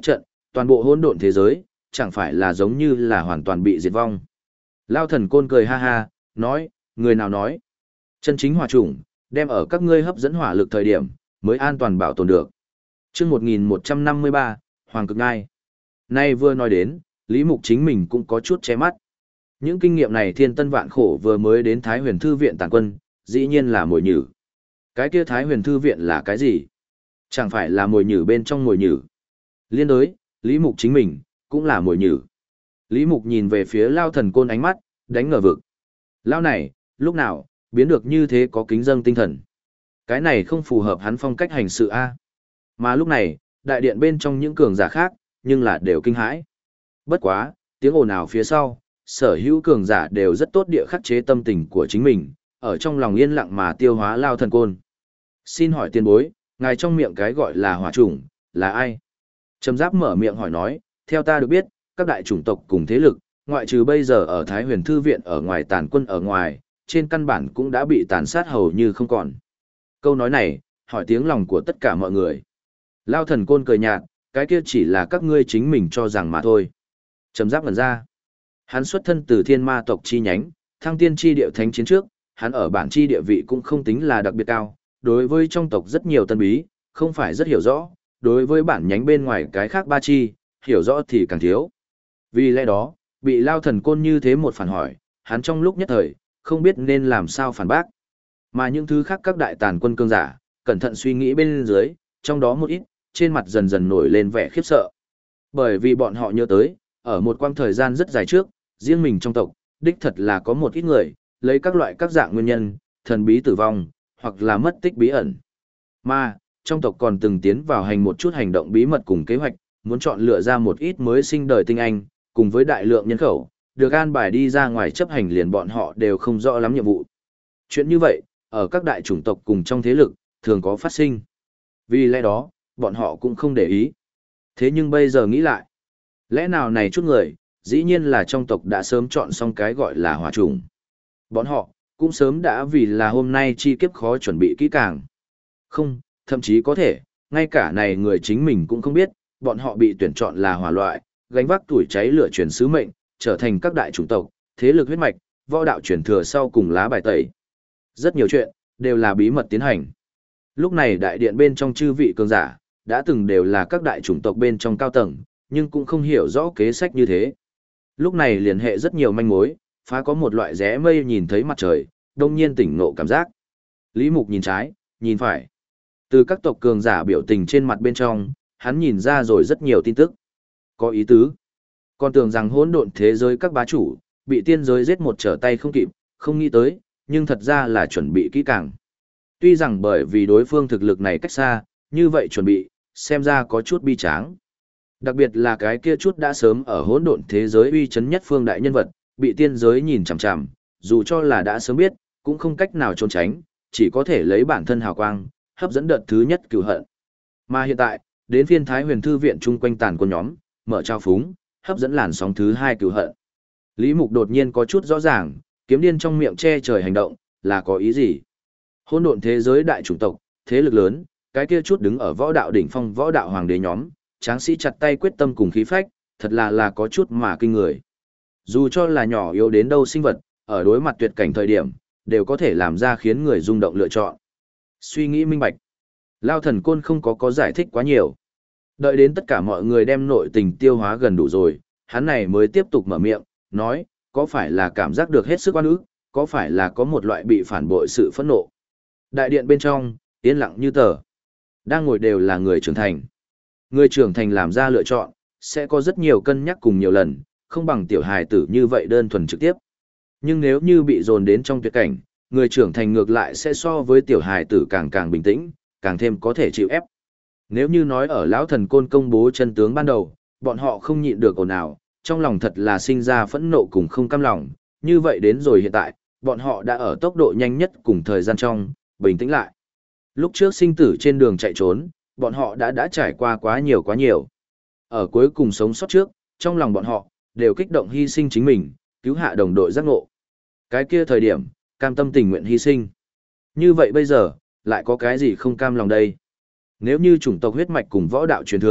toàn bộ hỗn độn thế giới, chẳng phải là giống như là hoàn toàn bị diệt vong. Lao thần côn cười ha ha, nói, người nào nói. Chân chính hỏa chủng, đem ở các ngươi hấp dẫn hỏa lực thời điểm, mới an toàn bảo tồn được. Chương 1153, Hoàng Cực Ngai. Nay vừa nói đến, Lý Mục chính mình cũng có chút che mắt. Những kinh nghiệm này thiên tân vạn khổ vừa mới đến Thái Huyền Thư Viện tàn quân, dĩ nhiên là mồi nhử. Cái kia Thái Huyền Thư Viện là cái gì? Chẳng phải là mồi nhử bên trong mồi nhử. Liên đối, Lý Mục chính mình, cũng là mồi nhử. Lý Mục nhìn về phía Lao thần côn ánh mắt, đánh ngờ vực. Lao này, lúc nào, biến được như thế có kính dâng tinh thần. Cái này không phù hợp hắn phong cách hành sự A. Mà lúc này, đại điện bên trong những cường giả khác, nhưng là đều kinh hãi. Bất quá, tiếng ồn ào phía sau, sở hữu cường giả đều rất tốt địa khắc chế tâm tình của chính mình, ở trong lòng yên lặng mà tiêu hóa Lao thần côn. Xin hỏi tiền bối, ngài trong miệng cái gọi là hỏa chủng, là ai? Trầm Giáp mở miệng hỏi nói, theo ta được biết, các đại chủng tộc cùng thế lực, ngoại trừ bây giờ ở Thái Huyền Thư Viện ở ngoài tàn quân ở ngoài, trên căn bản cũng đã bị tàn sát hầu như không còn. Câu nói này, hỏi tiếng lòng của tất cả mọi người. Lao thần côn cười nhạt, cái kia chỉ là các ngươi chính mình cho rằng mà thôi. Trầm Giáp ngẩn ra. Hắn xuất thân từ thiên ma tộc chi nhánh, thăng tiên chi địa thánh chiến trước, hắn ở bản chi địa vị cũng không tính là đặc biệt cao, đối với trong tộc rất nhiều tân bí, không phải rất hiểu rõ, đối với bản nhánh bên ngoài cái khác ba chi, hiểu rõ thì càng thiếu. Vì lẽ đó, bị Lao thần côn như thế một phản hỏi, hắn trong lúc nhất thời, không biết nên làm sao phản bác. Mà những thứ khác các đại tàn quân cương giả, cẩn thận suy nghĩ bên dưới, trong đó một ít, trên mặt dần dần nổi lên vẻ khiếp sợ. Bởi vì bọn họ nhớ tới, ở một quãng thời gian rất dài trước, riêng mình trong tộc, đích thật là có một ít người, lấy các loại các dạng nguyên nhân, thần bí tử vong, hoặc là mất tích bí ẩn. Mà, trong tộc còn từng tiến vào hành một chút hành động bí mật cùng kế hoạch, muốn chọn lựa ra một ít mới sinh đời tinh anh, cùng với đại lượng nhân khẩu, được an bài đi ra ngoài chấp hành liền bọn họ đều không rõ lắm nhiệm vụ. Chuyện như vậy, ở các đại chủng tộc cùng trong thế lực, thường có phát sinh. Vì lẽ đó, bọn họ cũng không để ý. Thế nhưng bây giờ nghĩ lại, lẽ nào này chút người, dĩ nhiên là trong tộc đã sớm chọn xong cái gọi là hỏa chủng. Bọn họ, cũng sớm đã vì là hôm nay chi kiếp khó chuẩn bị kỹ càng. Không, thậm chí có thể, ngay cả này người chính mình cũng không biết, bọn họ bị tuyển chọn là hỏa loại, gánh vác tuổi cháy lửa truyền sứ mệnh, trở thành các đại chủng tộc, thế lực huyết mạch, võ đạo truyền thừa sau cùng lá bài tẩy. Rất nhiều chuyện, đều là bí mật tiến hành. Lúc này đại điện bên trong chư vị cường giả, đã từng đều là các đại chủng tộc bên trong cao tầng, nhưng cũng không hiểu rõ kế sách như thế. Lúc này liên hệ rất nhiều manh mối, phá có một loại rẽ mây nhìn thấy mặt trời, đông nhiên tỉnh ngộ cảm giác. Lý Mục nhìn trái, nhìn phải. Từ các tộc cường giả biểu tình trên mặt bên trong, hắn nhìn ra rồi rất nhiều tin tức. Có ý tứ. Còn tưởng rằng hỗn độn thế giới các bá chủ, bị tiên giới giết một trở tay không kịp, không nghĩ tới, nhưng thật ra là chuẩn bị kỹ càng. Tuy rằng bởi vì đối phương thực lực này cách xa, như vậy chuẩn bị, xem ra có chút bi tráng. Đặc biệt là cái kia chút đã sớm ở hỗn độn thế giới uy chấn nhất phương đại nhân vật, bị tiên giới nhìn chằm chằm, dù cho là đã sớm biết, cũng không cách nào trốn tránh, chỉ có thể lấy bản thân hào quang, hấp dẫn đợt thứ nhất cửu hận. Mà hiện tại, đến phiên Thái Huyền Thư Viện chung quanh tàn quân nhóm, mở trao phúng, hấp dẫn làn sóng thứ hai cửu hận. Lý Mục đột nhiên có chút rõ ràng, kiếm điên trong miệng che trời hành động, là có ý gì? Hỗn độn thế giới đại chủng tộc, thế lực lớn, cái kia chút đứng ở võ đạo đỉnh phong võ đạo hoàng đế nhóm, tráng sĩ chặt tay quyết tâm cùng khí phách, thật là có chút mà kinh người. Dù cho là nhỏ yếu đến đâu sinh vật, ở đối mặt tuyệt cảnh thời điểm, đều có thể làm ra khiến người rung động lựa chọn. Suy nghĩ minh bạch. Lao thần côn không có giải thích quá nhiều. Đợi đến tất cả mọi người đem nội tình tiêu hóa gần đủ rồi, hắn này mới tiếp tục mở miệng, nói, có phải là cảm giác được hết sức oan ức, có phải là có một loại bị phản bội sự phẫn nộ. Đại điện bên trong, yên lặng như tờ. Đang ngồi đều là người trưởng thành. Người trưởng thành làm ra lựa chọn, sẽ có rất nhiều cân nhắc cùng nhiều lần, không bằng tiểu hài tử như vậy đơn thuần trực tiếp. Nhưng nếu như bị dồn đến trong tuyệt cảnh, người trưởng thành ngược lại sẽ so với tiểu hài tử càng bình tĩnh, càng thêm có thể chịu ép. Nếu như nói ở lão thần côn công bố chân tướng ban đầu, bọn họ không nhịn được ồn ào, trong lòng thật là sinh ra phẫn nộ cùng không cam lòng, như vậy đến rồi hiện tại, bọn họ đã ở tốc độ nhanh nhất cùng thời gian trong, bình tĩnh lại. Lúc trước sinh tử trên đường chạy trốn, bọn họ đã trải qua quá nhiều. Ở cuối cùng sống sót trước, trong lòng bọn họ, đều kích động hy sinh chính mình, cứu hạ đồng đội giác ngộ. Cái kia thời điểm, cam tâm tình nguyện hy sinh. Như vậy bây giờ, lại có cái gì không cam lòng đây? Nếu như chủng tộc huyết mạch cùng võ đạo truyền thừa,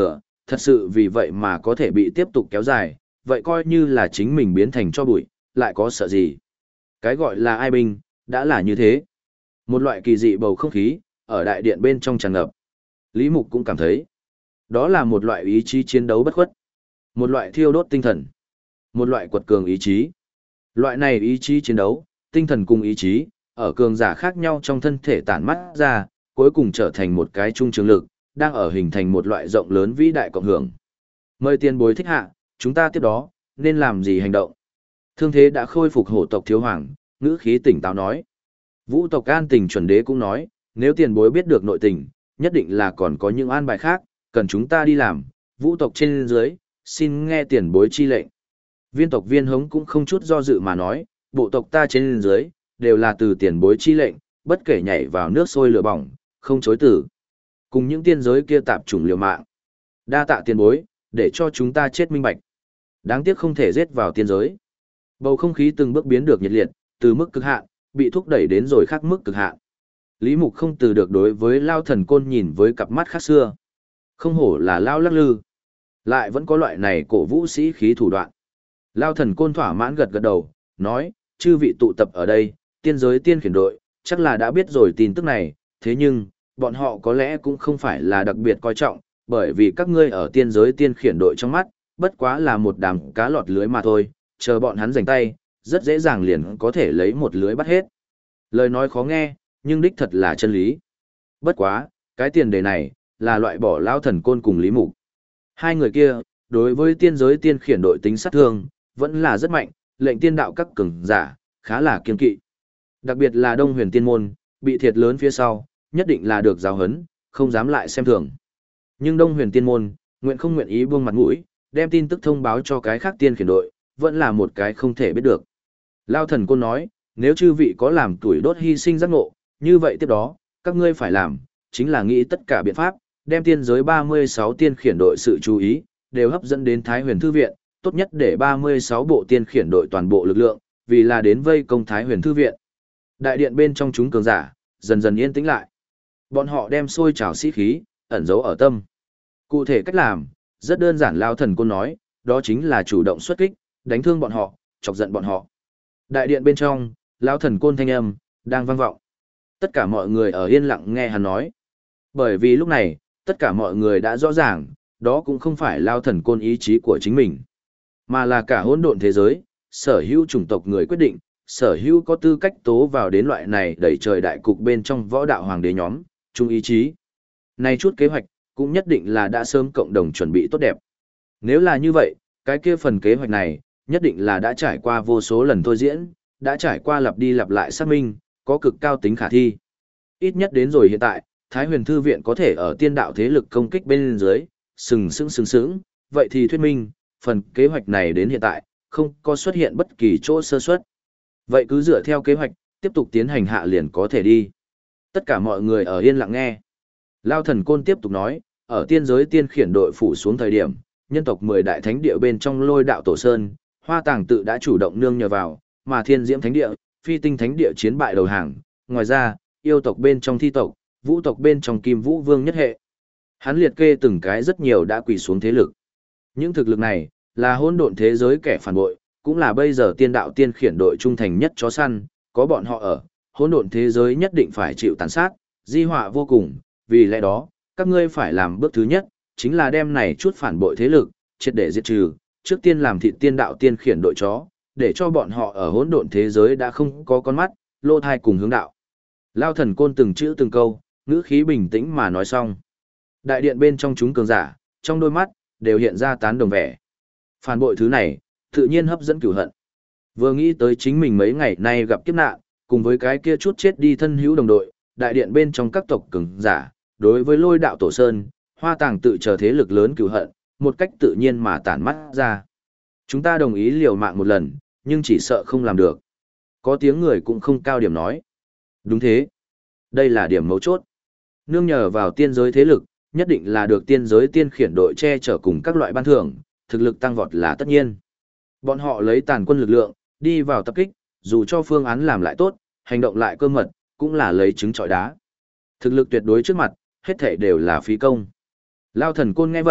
thật sự vì vậy mà có thể bị tiếp tục kéo dài, vậy coi như là chính mình biến thành cho bụi, lại có sợ gì. Cái gọi là ai binh, đã là như thế. Một loại kỳ dị bầu không khí, ở đại điện bên trong tràn ngập. Lý Mục cũng cảm thấy, đó là một loại ý chí chiến đấu bất khuất, một loại thiêu đốt tinh thần, một loại quật cường ý chí. Loại này ý chí chiến đấu, tinh thần cùng ý chí, ở cường giả khác nhau trong thân thể tản mắt ra, cuối cùng trở thành một cái trung trường lực, đang ở hình thành một loại rộng lớn vĩ đại cộng hưởng. Mời tiền bối thích hạ, chúng ta tiếp đó, nên làm gì hành động? Thương thế đã khôi phục hổ tộc thiếu hoàng, ngữ khí tỉnh táo nói. Vũ tộc an tình chuẩn đế cũng nói, nếu tiền bối biết được nội tình, nhất định là còn có những an bài khác, cần chúng ta đi làm, vũ tộc trên dưới, xin nghe tiền bối chi lệnh. Viên tộc viên hống cũng không chút do dự mà nói, bộ tộc ta trên dưới, đều là từ tiền bối chi lệnh, bất kể nhảy vào nước sôi lửa bỏng, không chối từ. Cùng những tiên giới kia tạp chủng liều mạng. Đa tạ tiền bối, để cho chúng ta chết minh bạch. Đáng tiếc không thể giết vào tiên giới. Bầu không khí từng bước biến được nhiệt liệt, từ mức cực hạn, bị thúc đẩy đến rồi khác mức cực hạn. Lý Mục không từ được đối với Lao Thần Côn nhìn với cặp mắt khác xưa. Không hổ là Lao lắc lư. Lại vẫn có loại này cổ vũ sĩ khí thủ đoạn. Lao Thần Côn thỏa mãn gật gật đầu, nói, chư vị tụ tập ở đây, tiên giới tiên khiển đội, chắc là đã biết rồi tin tức này, thế nhưng, bọn họ có lẽ cũng không phải là đặc biệt coi trọng, bởi vì các ngươi ở tiên giới tiên khiển đội trong mắt, bất quá là một đám cá lọt lưới mà thôi, chờ bọn hắn giành tay, rất dễ dàng liền có thể lấy một lưới bắt hết. Lời nói khó nghe, nhưng đích thật là chân lý. Bất quá, cái tiền đề này, là loại bỏ Lao Thần Côn cùng Lý Mục. Hai người kia, đối với tiên giới tiên khiển đội tính sát thương, vẫn là rất mạnh, lệnh tiên đạo các cường giả, khá là kiên kỵ. Đặc biệt là Đông Huyền Tiên Môn, bị thiệt lớn phía sau, nhất định là được giáo huấn, không dám lại xem thường. Nhưng Đông Huyền Tiên Môn, nguyện không nguyện ý buông mặt mũi, đem tin tức thông báo cho cái khác tiên khiển đội, vẫn là một cái không thể biết được. Lao Thần Côn nói, nếu chư vị có làm tuổi đốt hy sinh giác ngộ, như vậy tiếp đó, các ngươi phải làm, chính là nghĩ tất cả biện pháp, đem tiên giới 36 tiên khiển đội sự chú ý, đều hấp dẫn đến Thái Huyền Thư Viện, tốt nhất để 36 bộ tiên khiển đội toàn bộ lực lượng, vì là đến vây công Thái Huyền Thư Viện. Đại điện bên trong chúng cường giả, dần dần yên tĩnh lại. Bọn họ đem sôi trào sĩ khí, ẩn giấu ở tâm. Cụ thể cách làm, rất đơn giản. Lao Thần Côn nói, đó chính là chủ động xuất kích, đánh thương bọn họ, chọc giận bọn họ. Đại điện bên trong, Lao Thần Côn thanh âm, đang vang vọng. Tất cả mọi người ở yên lặng nghe hắn nói. Bởi vì lúc này, tất cả mọi người đã rõ ràng, đó cũng không phải Lao Thần Côn ý chí của chính mình, mà là cả hỗn độn thế giới, sở hữu chủng tộc người quyết định, sở hữu có tư cách tố vào đến loại này đẩy trời đại cục bên trong võ đạo hoàng đế nhóm, chung ý chí. Này chút kế hoạch, cũng nhất định là đã sớm cộng đồng chuẩn bị tốt đẹp. Nếu là như vậy, cái kia phần kế hoạch này, nhất định là đã trải qua vô số lần thôi diễn, đã trải qua lặp đi lặp lại xác minh, có cực cao tính khả thi. Ít nhất đến rồi hiện tại, Thái Huyền Thư Viện có thể ở tiên đạo thế lực công kích bên dưới, sừng sững, vậy thì thuyết minh, phần kế hoạch này đến hiện tại, không có xuất hiện bất kỳ chỗ sơ suất. Vậy cứ dựa theo kế hoạch, tiếp tục tiến hành hạ liền có thể đi. Tất cả mọi người ở yên lặng nghe. Lao Thần Côn tiếp tục nói, ở tiên giới tiên khiển đội phủ xuống thời điểm, nhân tộc 10 đại thánh địa bên trong Lôi Đạo Tổ Sơn, Hoa Tàng tự đã chủ động nương nhờ vào, mà Thiên Diễm Thánh địa, Phi Tinh Thánh địa chiến bại đầu hàng. Ngoài ra, yêu tộc bên trong Thi tộc, Vũ tộc bên trong Kim Vũ Vương nhất hệ. Hắn liệt kê từng cái rất nhiều đã quỳ xuống thế lực. Những thực lực này, là hỗn độn thế giới kẻ phản bội, cũng là bây giờ tiên đạo tiên khiển đội trung thành nhất chó săn, có bọn họ ở, hỗn độn thế giới nhất định phải chịu tàn sát, di họa vô cùng, vì lẽ đó, các ngươi phải làm bước thứ nhất, chính là đem này chút phản bội thế lực, triệt để diệt trừ, trước tiên làm thịt tiên đạo tiên khiển đội chó, để cho bọn họ ở hỗn độn thế giới đã không có con mắt, lô thai cùng hướng đạo. Lao Thần Côn từng chữ từng câu, ngữ khí bình tĩnh mà nói xong. Đại điện bên trong chúng cường giả, trong đôi mắt, đều hiện ra tán đồng vẻ. Phản bội thứ này, tự nhiên hấp dẫn cửu hận. Vừa nghĩ tới chính mình mấy ngày nay gặp kiếp nạn, cùng với cái kia chút chết đi thân hữu đồng đội, đại điện bên trong các tộc cường giả, đối với Lôi Đạo Tổ Sơn, Hoa Tàng tự chờ thế lực lớn cửu hận, một cách tự nhiên mà tản mắt ra. Chúng ta đồng ý liều mạng một lần, nhưng chỉ sợ không làm được. Có tiếng người cũng không cao điểm nói. Đúng thế. Đây là điểm mấu chốt. Nương nhờ vào tiên giới thế lực, nhất định là được tiên giới tiên khiển đội che chở cùng các loại ban thưởng, thực lực tăng vọt là tất nhiên. Bọn họ lấy tàn quân lực lượng, đi vào tập kích, dù cho phương án làm lại tốt, hành động lại cơ mật, cũng là lấy trứng trọi đá. Thực lực tuyệt đối trước mặt, hết thảy đều là phí công. Lao Thần Côn nghe vậy,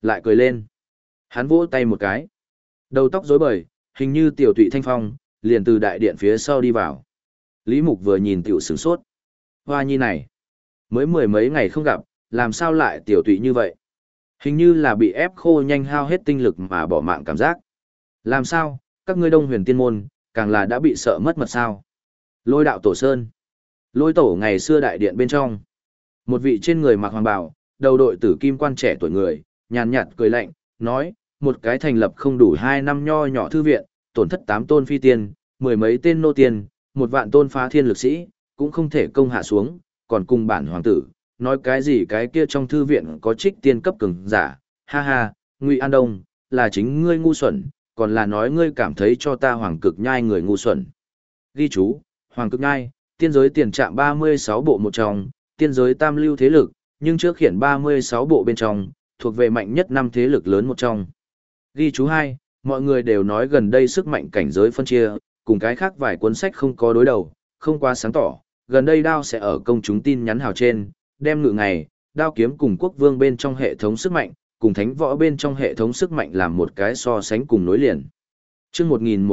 lại cười lên. Hắn vỗ tay một cái. Đầu tóc rối bời, hình như tiểu tụy thanh phong, liền từ đại điện phía sau đi vào. Lý Mục vừa nhìn tiểu sửng sốt. Hoa nhi này, mới mười mấy ngày không gặp, làm sao lại tiểu tụy như vậy? Hình như là bị ép khô nhanh hao hết tinh lực mà bỏ mạng cảm giác. Làm sao, các ngươi Đông Huyền Tiên môn, càng là đã bị sợ mất mật sao? Lôi đạo tổ sơn. Lôi tổ ngày xưa đại điện bên trong. Một vị trên người mặc hoàng bào, đầu đội tử kim quan trẻ tuổi người, nhàn nhạt cười lạnh, nói, một cái thành lập không đủ 2 năm nho nhỏ thư viện, tổn thất 8 tôn phi tiên, mười mấy tên nô tiên, 1 vạn tôn phá thiên lực sĩ, cũng không thể công hạ xuống, còn cùng bản hoàng tử, nói cái gì cái kia trong thư viện có trích tiên cấp cường giả, ha ha, Ngụy An Đông, là chính ngươi ngu xuẩn, còn là nói ngươi cảm thấy cho ta hoàng cực nhai người ngu xuẩn. Ghi chú, hoàng cực nhai, tiên giới tiền trạm 36 bộ một trong, tiên giới tam lưu thế lực, nhưng trước khiển 36 bộ bên trong, thuộc về mạnh nhất 5 thế lực lớn một trong. Ghi chú 2, mọi người đều nói gần đây sức mạnh cảnh giới phân chia, cùng cái khác vài cuốn sách không có đối đầu, không quá sáng tỏ, gần đây đao sẽ ở công chúng tin nhắn hào trên, đem ngự ngày, đao kiếm cùng quốc vương bên trong hệ thống sức mạnh, cùng thánh võ bên trong hệ thống sức mạnh làm một cái so sánh cùng nối liền. Chương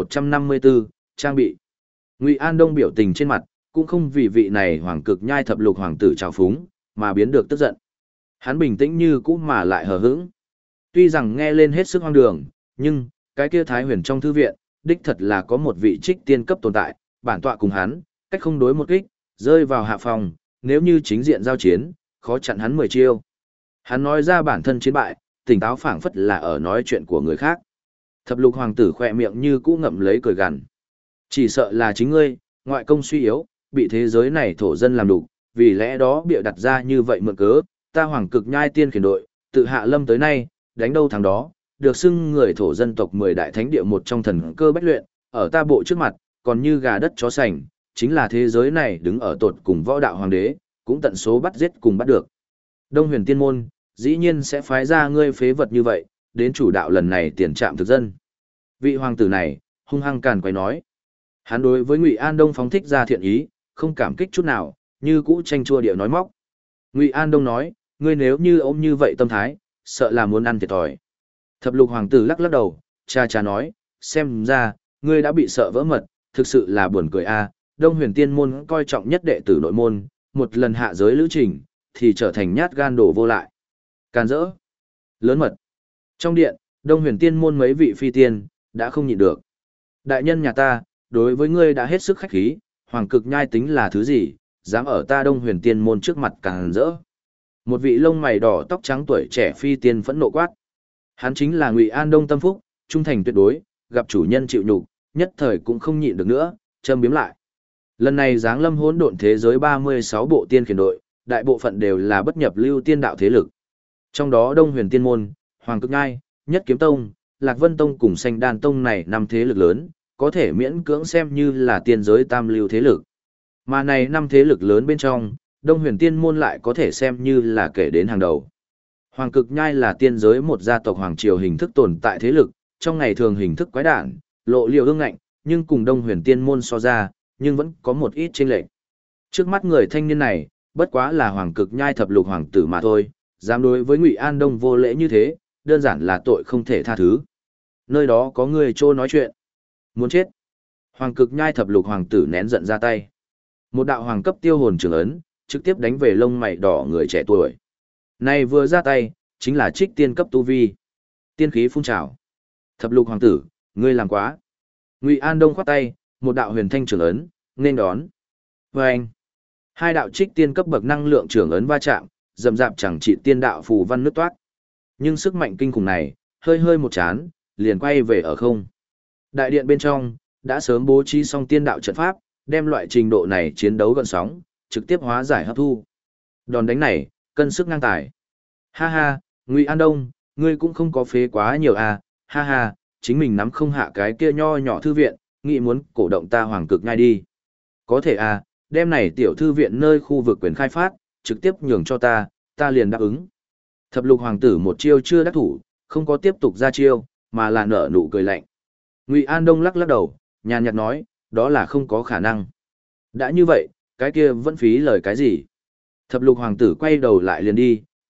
1154, trang bị. Ngụy An Đông biểu tình trên mặt, cũng không vì vị này hoàng cực nhai thập lục hoàng tử trào phúng, mà biến được tức giận. Hắn bình tĩnh như cũ mà lại hờ hững. Tuy rằng nghe lên hết sức hoang đường, nhưng, cái kia Thái Huyền trong thư viện, đích thật là có một vị trích tiên cấp tồn tại, bản tọa cùng hắn, cách không đối một kích, rơi vào hạ phòng, nếu như chính diện giao chiến, khó chặn hắn 10 chiêu. Hắn nói ra bản thân chiến bại, tỉnh táo phảng phất là ở nói chuyện của người khác. Thập lục hoàng tử khỏe miệng như cũ ngậm lấy cười gằn. Chỉ sợ là chính ngươi, ngoại công suy yếu, bị thế giới này thổ dân làm đục, vì lẽ đó bịa đặt ra như vậy mượn cớ, ta hoàng cực nhai tiên khiển đội, tự hạ lâm tới nay, đánh đâu thắng đó, được xưng người thổ dân tộc 10 đại thánh địa một trong thần cơ bách luyện, ở ta bộ trước mặt, còn như gà đất chó sành, chính là thế giới này đứng ở tột cùng võ đạo hoàng đế, cũng tận số bắt giết cùng bắt được. Đông Huyền Tiên môn, dĩ nhiên sẽ phái ra ngươi phế vật như vậy, đến chủ đạo lần này tiền trạm thực dân. Vị hoàng tử này, hung hăng càn quay nói. Hắn đối với Ngụy An Đông phóng thích ra thiện ý, không cảm kích chút nào, như cũ tranh chua địa nói móc. Ngụy An Đông nói, ngươi nếu như ôm như vậy tâm thái, sợ là muốn ăn thiệt thòi. Thập lục hoàng tử lắc lắc đầu, cha cha nói, xem ra, ngươi đã bị sợ vỡ mật, thực sự là buồn cười a. Đông Huyền Tiên môn coi trọng nhất đệ tử nội môn, một lần hạ giới lữ trình, thì trở thành nhát gan đổ vô lại. Can dỡ. Lớn mật. Trong điện, Đông Huyền Tiên môn mấy vị phi tiên, đã không nhịn được. Đại nhân nhà ta, đối với ngươi đã hết sức khách khí, hoàng cực nhai tính là thứ gì, dám ở ta Đông Huyền Tiên môn trước mặt càng rỡ. Một vị lông mày đỏ tóc trắng tuổi trẻ phi tiên phẫn nộ quát. Hắn chính là Ngụy An Đông tâm phúc, trung thành tuyệt đối, gặp chủ nhân chịu nhục, nhất thời cũng không nhịn được nữa, châm biếm lại. Lần này giáng lâm hỗn độn thế giới 36 bộ tiên khiển đội, đại bộ phận đều là bất nhập lưu tiên đạo thế lực. Trong đó Đông Huyền Tiên môn, Hoàng Cực Nhai, Nhất Kiếm Tông, Lạc Vân Tông cùng Xanh Đan Tông này 5 thế lực lớn, có thể miễn cưỡng xem như là tiên giới tam lưu thế lực. Mà này 5 thế lực lớn bên trong, Đông Huyền Tiên môn lại có thể xem như là kể đến hàng đầu. Hoàng Cực Nhai là tiên giới một gia tộc hoàng triều hình thức tồn tại thế lực, trong ngày thường hình thức quái đản, lộ liều ương ngạnh, nhưng cùng Đông Huyền Tiên môn so ra, nhưng vẫn có một ít chênh lệch. Trước mắt người thanh niên này, bất quá là Hoàng Cực Nhai thập lục hoàng tử mà thôi, dám đối với Ngụy An Đông vô lễ như thế, đơn giản là tội không thể tha thứ. Nơi đó có người trô nói chuyện. Muốn chết. Hoàng Cực Nhai thập lục hoàng tử nén giận ra tay. Một đạo hoàng cấp tiêu hồn trường ấn, trực tiếp đánh về lông mày đỏ người trẻ tuổi. Này vừa ra tay, chính là trích tiên cấp tu vi. Tiên khí phun trào. Thập lục hoàng tử, ngươi làm quá. Ngụy An Đông khoát tay, một đạo huyền thanh trường ấn, nên đón. Và anh, hai đạo trích tiên cấp bậc năng lượng trường ấn va chạm, dầm dạp chẳng trị tiên đạo phù văn nứt toát. Nhưng sức mạnh kinh khủng này, hơi hơi một chán, liền quay về ở không. Đại điện bên trong, đã sớm bố trí xong tiên đạo trận pháp, đem loại trình độ này chiến đấu gợn sóng, trực tiếp hóa giải hấp thu. Đòn đánh này, cân sức ngang tài. Ha ha, Ngụy An Đông, ngươi cũng không có phế quá nhiều à, ha ha, chính mình nắm không hạ cái kia nho nhỏ thư viện, nghĩ muốn cổ động ta Hoàng Cực Nhai đi. Có thể à, đem này tiểu thư viện nơi khu vực quyền khai phát, trực tiếp nhường cho ta liền đáp ứng. Thập lục hoàng tử một chiêu chưa đắc thủ, không có tiếp tục ra chiêu, mà là nở nụ cười lạnh. Ngụy An Đông lắc lắc đầu, nhàn nhạt nói, đó là không có khả năng. Đã như vậy, cái kia vẫn phí lời cái gì? Thập lục hoàng tử quay đầu lại liền đi,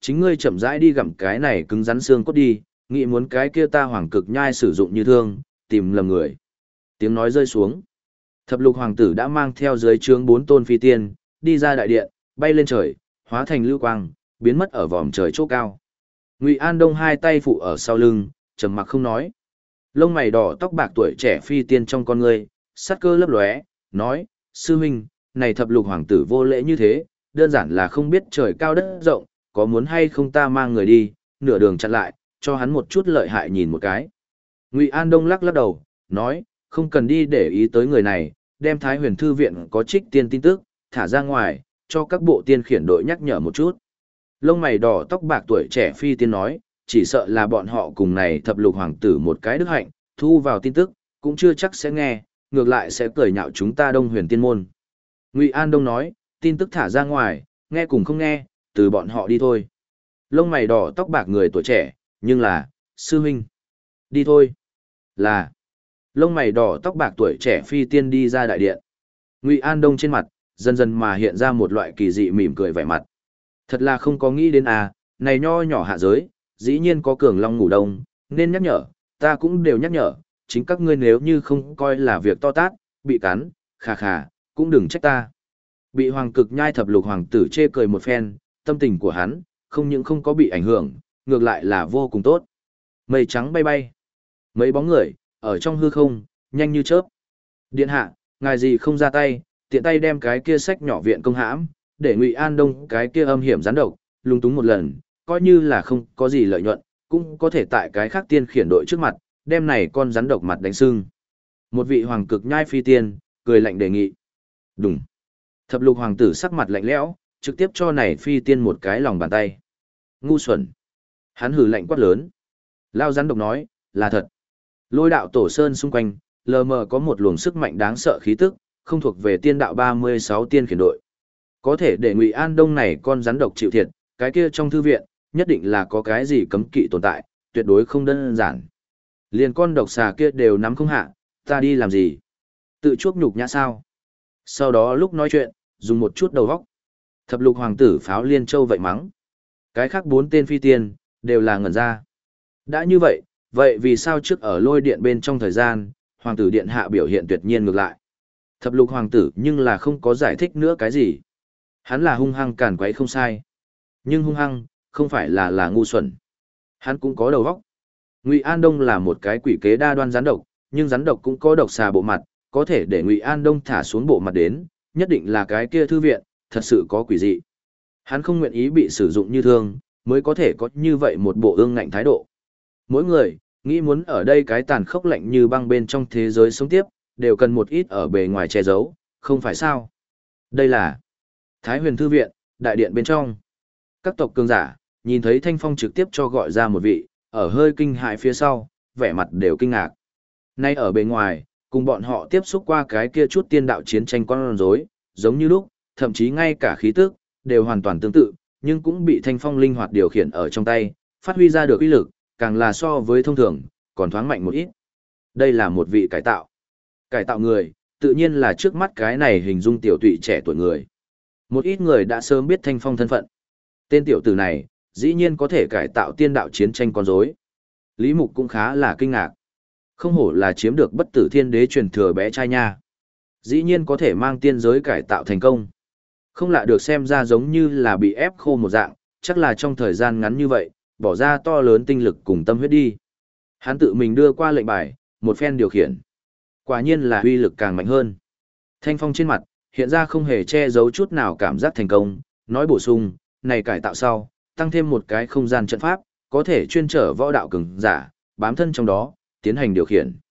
chính ngươi chậm rãi đi gặm cái này cứng rắn xương cốt đi, nghĩ muốn cái kia ta hoàng cực nhai sử dụng như thương, tìm lầm người. Tiếng nói rơi xuống. Thập lục hoàng tử đã mang theo dưới trướng 4 tôn phi tiên, đi ra đại điện, bay lên trời, hóa thành lưu quang, biến mất ở vòm trời chỗ cao. Ngụy An Đông hai tay phụ ở sau lưng, trầm mặc không nói. Lông mày đỏ tóc bạc tuổi trẻ phi tiên trong con ngươi, sát cơ lấp lóe, nói: "Sư huynh, này thập lục hoàng tử vô lễ như thế, đơn giản là không biết trời cao đất rộng, có muốn hay không ta mang người đi, nửa đường chặn lại, cho hắn một chút lợi hại nhìn một cái." Ngụy An Đông lắc lắc đầu, nói: "Không cần đi để ý tới người này, đem Thái Huyền Thư viện có trích tiên tin tức, thả ra ngoài, cho các bộ tiên khiển đội nhắc nhở một chút." Lông mày đỏ tóc bạc tuổi trẻ phi tiên nói: "Chỉ sợ là bọn họ cùng này thập lục hoàng tử một cái đức hạnh, thu vào tin tức, cũng chưa chắc sẽ nghe, ngược lại sẽ cười nhạo chúng ta Đông Huyền Tiên môn." Ngụy An Đông nói: "Tin tức thả ra ngoài, nghe cùng không nghe, từ bọn họ đi thôi." Lông mày đỏ tóc bạc người tuổi trẻ, nhưng là, sư huynh. Đi thôi. Là. Lông mày đỏ tóc bạc tuổi trẻ phi tiên đi ra đại điện. Ngụy An Đông trên mặt, dần dần mà hiện ra một loại kỳ dị mỉm cười vẻ mặt. Thật là không có nghĩ đến à, này nho nhỏ hạ giới, dĩ nhiên có cường long ngủ đông, nên nhắc nhở, ta cũng đều nhắc nhở, chính các ngươi nếu như không coi là việc to tát, bị cắn, khà khà, cũng đừng trách ta. Bị hoàng cực nhai thập lục hoàng tử chê cười một phen, tâm tình của hắn, không những không có bị ảnh hưởng, ngược lại là vô cùng tốt. Mây trắng bay bay. Mấy bóng người, ở trong hư không, nhanh như chớp. Điện hạ, ngài gì không ra tay, tiện tay đem cái kia sách nhỏ viện công hãm, để Ngụy An Đông cái kia âm hiểm gián độc, lung túng một lần, coi như là không có gì lợi nhuận, cũng có thể tại cái khác tiên khiển đội trước mặt, đem này con rắn độc mặt đánh sưng. Một vị hoàng cực nhai phi tiên, cười lạnh đề nghị. Đúng. Thập lục hoàng tử sắc mặt lạnh lẽo, trực tiếp cho này phi tiên một cái lòng bàn tay. Ngu xuẩn. Hắn hừ lạnh quát lớn. Lao rắn độc nói, là thật. Lôi đạo tổ sơn xung quanh, lờ mờ có một luồng sức mạnh đáng sợ khí tức, không thuộc về tiên đạo 36 tiên khiển đội. Có thể để Ngụy An Đông này con rắn độc chịu thiệt, cái kia trong thư viện, nhất định là có cái gì cấm kỵ tồn tại, tuyệt đối không đơn giản. Liền con độc xà kia đều nắm không hạ, ta đi làm gì? Tự chuốc nhục nhã sao? Sau đó lúc nói chuyện, dùng một chút đầu óc. Thập lục hoàng tử pháo liên châu vậy mắng. Cái khác 4 tên phi tiên, đều là ngẩn ra. Đã như vậy, vậy vì sao trước ở lôi điện bên trong thời gian, hoàng tử điện hạ biểu hiện tuyệt nhiên ngược lại? Thập lục hoàng tử nhưng là không có giải thích nữa cái gì. Hắn là hung hăng càn quấy không sai. Nhưng hung hăng, không phải là ngu xuẩn. Hắn cũng có đầu óc. Ngụy An Đông là một cái quỷ kế đa đoan rắn độc, nhưng rắn độc cũng có độc xà bộ mặt, có thể để Ngụy An Đông thả xuống bộ mặt đến, nhất định là cái kia thư viện, thật sự có quỷ dị. Hắn không nguyện ý bị sử dụng như thương, mới có thể có như vậy một bộ ương ngạnh thái độ. Mỗi người, nghĩ muốn ở đây cái tàn khốc lạnh như băng bên trong thế giới sống tiếp, đều cần một ít ở bề ngoài che giấu, không phải sao? Đây là Thái Huyền Thư viện, đại điện bên trong. Các tộc cường giả, nhìn thấy Thanh Phong trực tiếp cho gọi ra một vị, ở hơi kinh hại phía sau, vẻ mặt đều kinh ngạc. Nay ở bề ngoài, cùng bọn họ tiếp xúc qua cái kia chút tiên đạo chiến tranh con rối, giống như lúc, thậm chí ngay cả khí tức, đều hoàn toàn tương tự, nhưng cũng bị Thanh Phong linh hoạt điều khiển ở trong tay, phát huy ra được uy lực, càng là so với thông thường, còn thoáng mạnh một ít. Đây là một vị cải tạo. Cải tạo người, tự nhiên là trước mắt cái này hình dung tiểu tụy trẻ tuổi người. Một ít người đã sớm biết Thanh Phong thân phận. Tên tiểu tử này, dĩ nhiên có thể cải tạo tiên đạo chiến tranh con rối. Lý Mục cũng khá là kinh ngạc. Không hổ là chiếm được bất tử thiên đế truyền thừa bé trai nha. Dĩ nhiên có thể mang tiên giới cải tạo thành công. Không lạ được xem ra giống như là bị ép khô một dạng, chắc là trong thời gian ngắn như vậy, bỏ ra to lớn tinh lực cùng tâm huyết đi. Hắn tự mình đưa qua lệnh bài, một phen điều khiển. Quả nhiên là uy lực càng mạnh hơn. Thanh Phong trên mặt, hiện ra không hề che giấu chút nào cảm giác thành công, nói bổ sung, này cải tạo sau, tăng thêm một cái không gian trận pháp, có thể chuyên trở võ đạo cường giả, bám thân trong đó, tiến hành điều khiển.